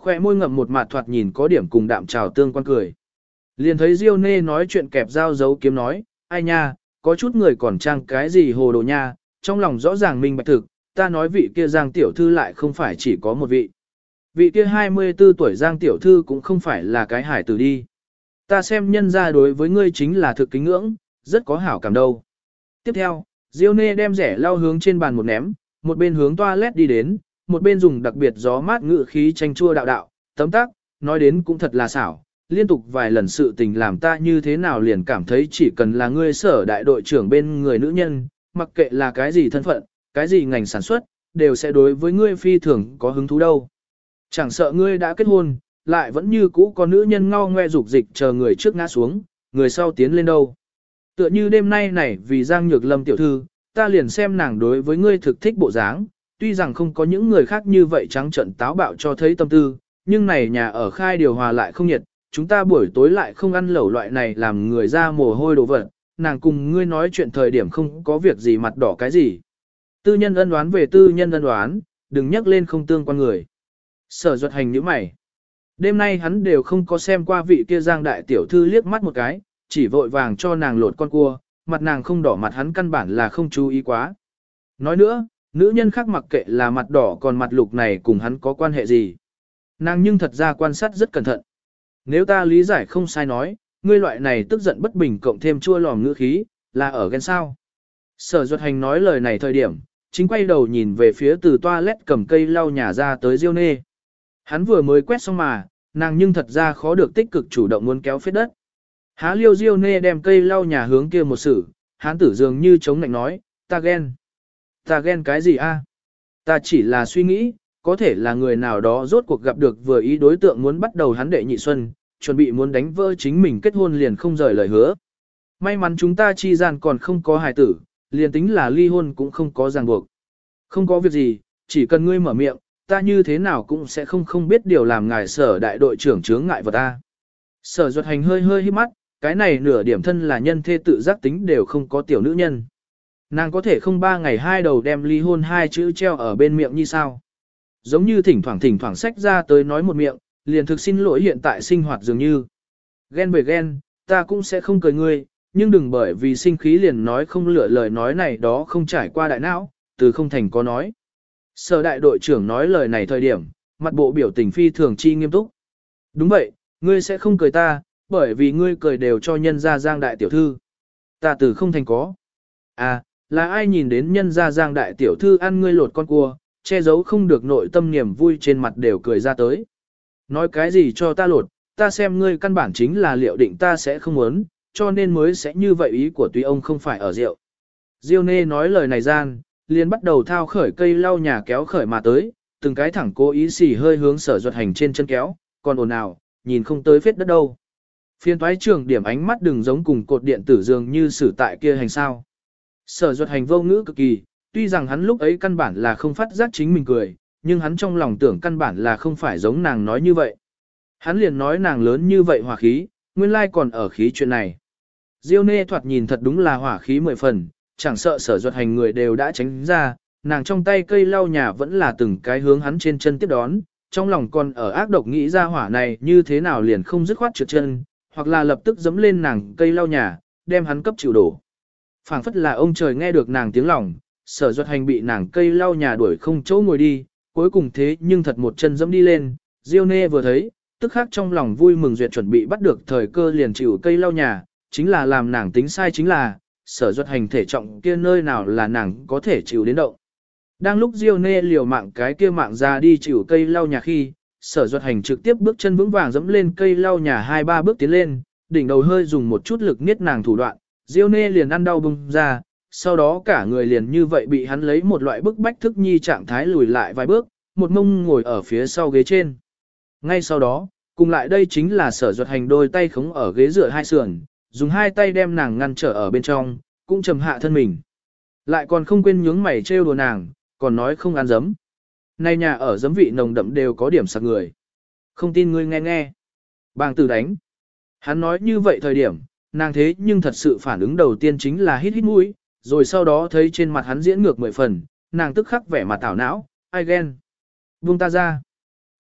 Khoe môi ngậm một mặt thoạt nhìn có điểm cùng đạm trào tương quan cười. Liền thấy Diêu Nê nói chuyện kẹp dao giấu kiếm nói, ai nha, có chút người còn trang cái gì hồ đồ nha, trong lòng rõ ràng minh bạch thực, ta nói vị kia Giang tiểu thư lại không phải chỉ có một vị. Vị kia 24 tuổi Giang tiểu thư cũng không phải là cái hải tử đi. Ta xem nhân ra đối với ngươi chính là thực kính ngưỡng, rất có hảo cảm đâu. Tiếp theo, Diêu Nê đem rẻ lau hướng trên bàn một ném, một bên hướng toilet đi đến, một bên dùng đặc biệt gió mát ngự khí chanh chua đạo đạo, tấm tắc, nói đến cũng thật là xảo, liên tục vài lần sự tình làm ta như thế nào liền cảm thấy chỉ cần là ngươi Sở đại đội trưởng bên người nữ nhân, mặc kệ là cái gì thân phận, cái gì ngành sản xuất, đều sẽ đối với ngươi phi thường có hứng thú đâu. Chẳng sợ ngươi đã kết hôn, lại vẫn như cũ có nữ nhân ngao ngoe dục dịch chờ người trước ngã xuống, người sau tiến lên đâu. Tựa như đêm nay này vì Giang Nhược Lâm tiểu thư, ta liền xem nàng đối với ngươi thực thích bộ dáng, tuy rằng không có những người khác như vậy trắng trợn táo bạo cho thấy tâm tư, nhưng này nhà ở khai điều hòa lại không nhiệt, chúng ta buổi tối lại không ăn lẩu loại này làm người ra mồ hôi đồ vật, nàng cùng ngươi nói chuyện thời điểm không có việc gì mặt đỏ cái gì. Tư nhân ân đoán về tư nhân ân đoán, đừng nhắc lên không tương quan người. Sở Duật Hành nhíu mày. Đêm nay hắn đều không có xem qua vị kia Giang đại tiểu thư liếc mắt một cái, chỉ vội vàng cho nàng lột con cua, mặt nàng không đỏ mặt hắn căn bản là không chú ý quá. Nói nữa, nữ nhân khác mặc kệ là mặt đỏ còn mặt lục này cùng hắn có quan hệ gì. Nàng nhưng thật ra quan sát rất cẩn thận. Nếu ta lý giải không sai nói, ngươi loại này tức giận bất bình cộng thêm chua lòm ngữ khí, là ở ghen sao. Sở Duật Hành nói lời này thời điểm, chính quay đầu nhìn về phía từ toilet cầm cây lau nhà ra tới Diêu Nê. Hắn vừa mới quét xong mà, nàng nhưng thật ra khó được tích cực chủ động muốn kéo phết đất. Há liêu Diêu Nê đem cây lau nhà hướng kia một sử, hắn tử dường như chống nạnh nói, ta ghen. Ta ghen cái gì a? Ta chỉ là suy nghĩ, có thể là người nào đó rốt cuộc gặp được vừa ý đối tượng muốn bắt đầu hắn đệ nhị xuân, chuẩn bị muốn đánh vỡ chính mình kết hôn liền không rời lời hứa. May mắn chúng ta chi gian còn không có hài tử, liền tính là ly hôn cũng không có ràng buộc. Không có việc gì, chỉ cần ngươi mở miệng, ta như thế nào cũng sẽ không biết điều làm ngài Sở đại đội trưởng chướng ngại vật ta. Sở Duật Hành hơi hơi hít mắt, cái này nửa điểm thân là nhân thê tự giác tính đều không có tiểu nữ nhân. Nàng có thể không 3 ngày 2 đầu đem ly hôn 2 chữ treo ở bên miệng như sao. Giống như thỉnh thoảng xách ra tới nói một miệng, liền thực xin lỗi hiện tại sinh hoạt dường như. Ghen về ghen, ta cũng sẽ không cười ngươi, nhưng đừng bởi vì sinh khí liền nói không lựa lời nói này đó không trải qua đại não, từ không thành có nói. Sở đại đội trưởng nói lời này thời điểm, mặt bộ biểu tình phi thường chi nghiêm túc. Đúng vậy, ngươi sẽ không cười ta, bởi vì ngươi cười đều cho nhân gia Giang đại tiểu thư. Ta từ không thành có. À, là ai nhìn đến nhân gia Giang đại tiểu thư ăn ngươi lột con cua, che giấu không được nội tâm niềm vui trên mặt đều cười ra tới. Nói cái gì cho ta lột, ta xem ngươi căn bản chính là liệu định ta sẽ không muốn, cho nên mới sẽ như vậy ý của tuy ông không phải ở rượu. Diêu Nê nói lời này gian, liền bắt đầu thao khởi cây lau nhà kéo khởi mà tới, từng cái thẳng cố ý xỉ hơi hướng Sở Duật Hành trên chân kéo, còn ồn ào, nhìn không tới phết đất đâu. Phiên toái trưởng điểm ánh mắt đừng giống cùng cột điện tử dường như xử tại kia hành sao. Sở Duật Hành vô ngữ cực kỳ, tuy rằng hắn lúc ấy căn bản là không phát giác chính mình cười, nhưng hắn trong lòng tưởng căn bản là không phải giống nàng nói như vậy. Hắn liền nói nàng lớn như vậy hỏa khí, nguyên lai còn ở khí chuyện này. Diêu Nê thoạt nhìn thật đúng là hỏa khí 10 phần, chẳng sợ Sở Duật Hành người đều đã tránh ra, nàng trong tay cây lau nhà vẫn là từng cái hướng hắn trên chân tiếp đón, trong lòng còn ở ác độc nghĩ ra hỏa này như thế nào liền không dứt khoát trượt chân, hoặc là lập tức giẫm lên nàng cây lau nhà, đem hắn cấp chịu đổ. Phảng phất là ông trời nghe được nàng tiếng lòng, Sở Duật Hành bị nàng cây lau nhà đuổi không chỗ ngồi đi, cuối cùng thế nhưng thật một chân giẫm đi lên, Diêu Nê vừa thấy, tức khắc trong lòng vui mừng duyệt chuẩn bị bắt được thời cơ liền chịu cây lau nhà, chính là làm nàng tính sai chính là, Sở Duật Hành thể trọng kia nơi nào là nàng có thể chịu đến động. Đang lúc Diêu Nê liều mạng cái kia mạng ra đi chịu cây lau nhà khi, Sở Duật Hành trực tiếp bước chân vững vàng dẫm lên cây lau nhà 2-3 bước tiến lên, đỉnh đầu hơi dùng một chút lực niết nàng thủ đoạn, Diêu Nê liền ăn đau bung ra, sau đó cả người liền như vậy bị hắn lấy một loại bức bách thức nhi trạng thái lùi lại vài bước, một mông ngồi ở phía sau ghế trên. Ngay sau đó, cùng lại đây chính là Sở Duật Hành đôi tay khống ở ghế dựa hai sườn, dùng hai tay đem nàng ngăn trở ở bên trong, cũng trầm hạ thân mình. Lại còn không quên nhướng mày trêu đùa nàng, còn nói không ăn giấm. Này nhà ở giấm vị nồng đậm đều có điểm sặc người. Không tin ngươi nghe nghe. Bàng tử đánh. Hắn nói như vậy thời điểm, nàng thế nhưng thật sự phản ứng đầu tiên chính là hít hít mũi, rồi sau đó thấy trên mặt hắn diễn ngược 10 phần, nàng tức khắc vẻ mặt tảo não, ai ghen. Buông ta ra.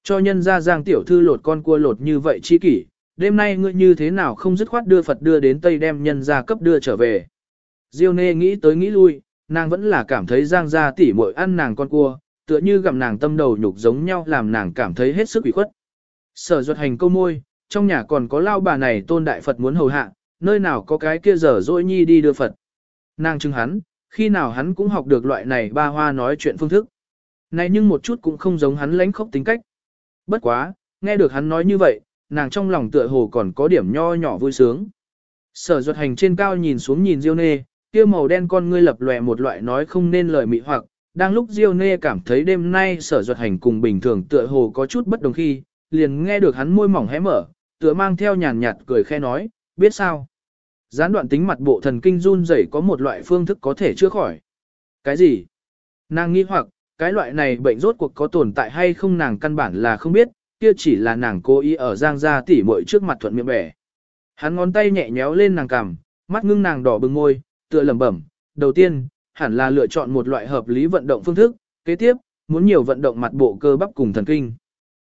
Cho nhân ra Giang tiểu thư lột con cua lột như vậy chi kỷ, đêm nay ngươi như thế nào không dứt khoát đưa Phật đưa đến Tây đem nhân ra cấp đưa trở về. Diêu Nê nghĩ tới nghĩ lui, nàng vẫn là cảm thấy Giang gia tỷ muội ăn nàng con cua, tựa như gặm nàng tâm đầu nhục giống nhau làm nàng cảm thấy hết sức ủy khuất. Sở Duật Hành câu môi, trong nhà còn có lao bà này tôn đại Phật muốn hầu hạ, nơi nào có cái kia dở dỗi nhi đi đưa Phật. Nàng chừng hắn, khi nào hắn cũng học được loại này ba hoa nói chuyện phương thức. Này nhưng một chút cũng không giống hắn lãnh khốc tính cách. Bất quá, nghe được hắn nói như vậy, nàng trong lòng tựa hồ còn có điểm nho nhỏ vui sướng. Sở Duật Hành trên cao nhìn xuống nhìn Diêu Nê, kia màu đen con ngươi lập lòe một loại nói không nên lời mị hoặc, đang lúc Diêu Nê cảm thấy đêm nay Sở Duật Hành cùng bình thường tựa hồ có chút bất đồng khi, liền nghe được hắn môi mỏng hé mở, tựa mang theo nhàn nhạt cười khe nói, biết sao? Gián đoạn tính mặt bộ thần kinh run rẩy có một loại phương thức có thể chữa khỏi. Cái gì? Nàng nghi hoặc, cái loại này bệnh rốt cuộc có tồn tại hay không nàng căn bản là không biết, kia chỉ là nàng cố ý ở Giang gia tỉ muội trước mặt thuận miệng bẻ. Hắn ngón tay nhẹ nhéo lên nàng cằm, mắt ngưng nàng đỏ bừng môi, tựa lẩm bẩm, đầu tiên, hẳn là lựa chọn một loại hợp lý vận động phương thức, kế tiếp, muốn nhiều vận động mặt bộ cơ bắp cùng thần kinh.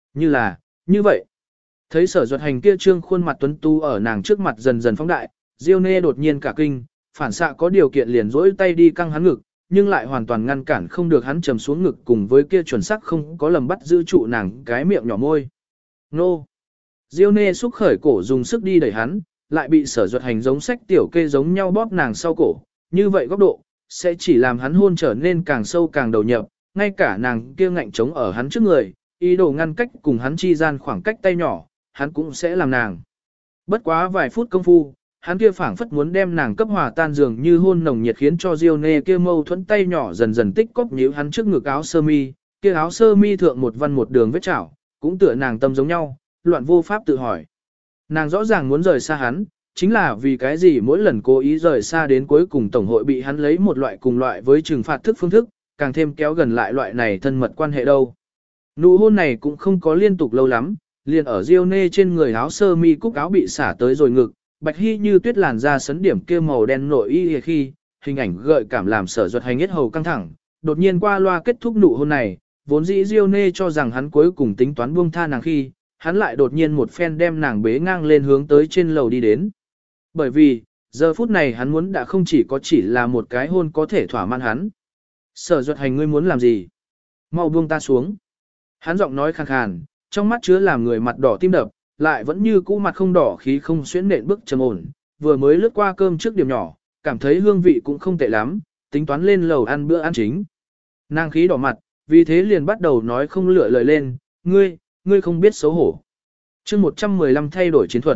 Như vậy. Thấy Sở Duật Hành kia trương khuôn mặt tuấn tú ở nàng trước mặt dần dần phóng đại, Diêu Nê đột nhiên cả kinh, phản xạ có điều kiện liền rỗi tay đi căng hắn ngực, nhưng lại hoàn toàn ngăn cản không được hắn trầm xuống ngực cùng với kia chuẩn xác không có lầm bắt giữ trụ nàng cái miệng nhỏ môi. Nô! Diêu Nê xúc khởi cổ dùng sức đi đẩy hắn, lại bị Sở Duật Hành giống sách tiểu kê giống nhau bóp nàng sau cổ, như vậy góc độ, sẽ chỉ làm hắn hôn trở nên càng sâu càng đầu nhập, ngay cả nàng kia ngạnh trống ở hắn trước người, ý đồ ngăn cách cùng hắn chi gian khoảng cách tay nhỏ, hắn cũng sẽ làm nàng. Bất quá vài phút công phu, hắn kia phảng phất muốn đem nàng cấp hòa tan dường như hôn nồng nhiệt khiến cho Diêu Nê kia mâu thuẫn tay nhỏ dần dần tích cóp nhíu hắn trước ngực áo sơ mi, kia áo sơ mi thượng một văn một đường vết chảo, cũng tựa nàng tâm giống nhau, loạn vô pháp tự hỏi. Nàng rõ ràng muốn rời xa hắn, chính là vì cái gì mỗi lần cố ý rời xa đến cuối cùng tổng hội bị hắn lấy một loại cùng loại với trừng phạt thức phương thức, càng thêm kéo gần lại loại này thân mật quan hệ đâu. Nụ hôn này cũng không có liên tục lâu lắm, liền ở Diêu Nê trên người áo sơ mi cúc áo bị xả tới rồi ngực, bạch hy như tuyết làn da sấn điểm kia màu đen nội y khi, hình ảnh gợi cảm làm Sở Duật Hành hết hầu căng thẳng, đột nhiên qua loa kết thúc nụ hôn này, vốn dĩ Diêu Nê cho rằng hắn cuối cùng tính toán buông tha nàng khi, hắn lại đột nhiên một phen đem nàng bế ngang lên hướng tới trên lầu đi đến. Bởi vì, giờ phút này hắn muốn đã không chỉ là một cái hôn có thể thỏa mãn hắn. Sở Duật Hành ngươi muốn làm gì? Mau buông ta xuống. Hắn giọng nói khàn khàn, trong mắt chứa làm người mặt đỏ tim đập, lại vẫn như cũ mặt không đỏ khí không xuyến nện bước trầm ổn, vừa mới lướt qua cơm trước điểm nhỏ, cảm thấy hương vị cũng không tệ lắm, tính toán lên lầu ăn bữa ăn chính. Nàng khí đỏ mặt, vì thế liền bắt đầu nói không lựa lời lên, ngươi không biết xấu hổ. Chương 115 thay đổi chiến thuật.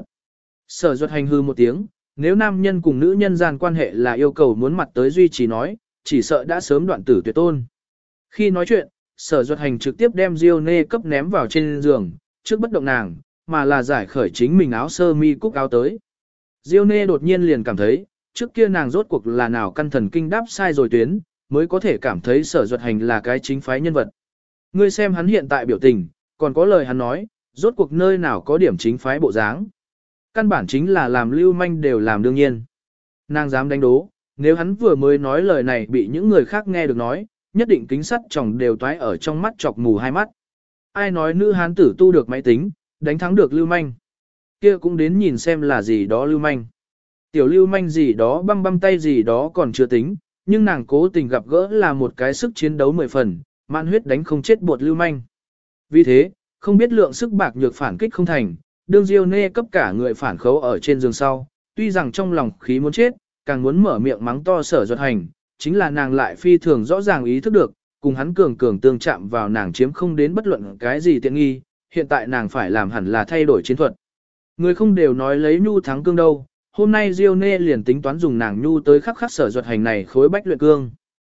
Sở Duật Hành hư một tiếng, nếu nam nhân cùng nữ nhân gian quan hệ là yêu cầu muốn mặt tới duy trì nói, chỉ sợ đã sớm đoạn tử tuyệt tôn. Khi nói chuyện, Sở Duật Hành trực tiếp đem Diêu Nê cấp ném vào trên giường, trước bất động nàng, mà là giải khởi chính mình áo sơ mi cúc áo tới. Diêu Nê đột nhiên liền cảm thấy, trước kia nàng rốt cuộc là nào căn thần kinh đáp sai rồi tuyến, mới có thể cảm thấy Sở Duật Hành là cái chính phái nhân vật. Ngươi xem hắn hiện tại biểu tình, còn có lời hắn nói, rốt cuộc nơi nào có điểm chính phái bộ dáng. Căn bản chính là làm lưu manh đều làm đương nhiên. Nàng dám đánh đố, nếu hắn vừa mới nói lời này bị những người khác nghe được nói, nhất định kính sắt tròng đều toái ở trong mắt chọc mù hai mắt. Ai nói nữ hán tử tu được máy tính, đánh thắng được lưu manh. Kia cũng đến nhìn xem là gì đó lưu manh. Tiểu lưu manh gì đó băm băm tay gì đó còn chưa tính, nhưng nàng cố tình gặp gỡ là một cái sức chiến đấu 10 phần, man huyết đánh không chết bột lưu manh. Vì thế, không biết lượng sức bạc nhược phản kích không thành, đương Diêu Nê cấp cả người phản khấu ở trên giường sau, tuy rằng trong lòng khí muốn chết, càng muốn mở miệng mắng to Sở Duật Hành, chính là nàng lại phi thường rõ ràng ý thức được, cùng hắn cường tương chạm vào nàng chiếm không đến bất luận cái gì tiện nghi, hiện tại nàng phải làm hẳn là thay đổi chiến thuật. Người không đều nói lấy nhu thắng cương đâu, hôm nay Diêu Nê liền tính toán dùng nàng nhu tới khắc Sở Duật Hành này khối bách luyện cương.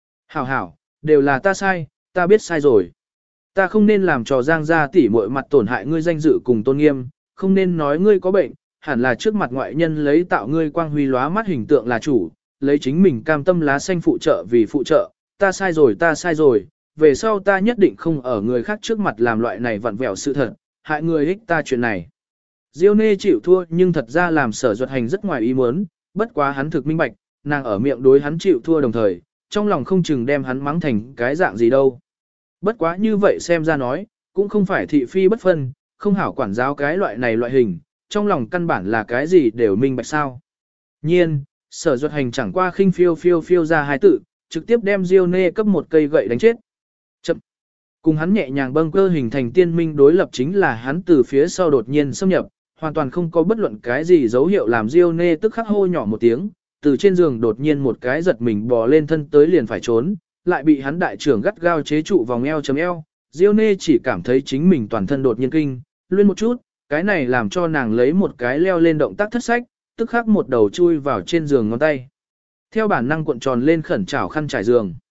Hảo, đều là ta sai, ta biết sai rồi. Ta không nên làm trò Giang gia tỉ muội mặt tổn hại ngươi danh dự cùng tôn nghiêm, không nên nói ngươi có bệnh, hẳn là trước mặt ngoại nhân lấy tạo ngươi quang huy lóa mắt hình tượng là chủ, lấy chính mình cam tâm lá xanh phụ trợ vì phụ trợ, ta sai rồi, về sau ta nhất định không ở người khác trước mặt làm loại này vặn vẹo sự thật, hại người ích ta chuyện này. Diêu Nê chịu thua nhưng thật ra làm Sở Duật Hành rất ngoài ý muốn, bất quá hắn thực minh bạch, nàng ở miệng đối hắn chịu thua đồng thời, trong lòng không chừng đem hắn mắng thành cái dạng gì đâu. Bất quá như vậy xem ra nói, cũng không phải thị phi bất phân, không hảo quản giáo cái loại này loại hình, trong lòng căn bản là cái gì đều minh bạch sao. Nhiên, Sở Duật Hành chẳng qua khinh phiêu ra hai tự, trực tiếp đem Diêu Nê cấp một cây gậy đánh chết. Chậm. Cùng hắn nhẹ nhàng bâng cơ hình thành tiên minh đối lập chính là hắn từ phía sau đột nhiên xâm nhập, hoàn toàn không có bất luận cái gì dấu hiệu làm Diêu Nê tức khắc hô nhỏ một tiếng, từ trên giường đột nhiên một cái giật mình bò lên thân tới liền phải trốn, lại bị hắn đại trưởng gắt gao chế trụ vòng eo chấm eo. Diêu Nê chỉ cảm thấy chính mình toàn thân đột nhiên kinh, luyên một chút, cái này làm cho nàng lấy một cái leo lên động tác thất sách, tức khắc một đầu chui vào trên giường ngón tay. Theo bản năng cuộn tròn lên khẩn trảo khăn trải giường.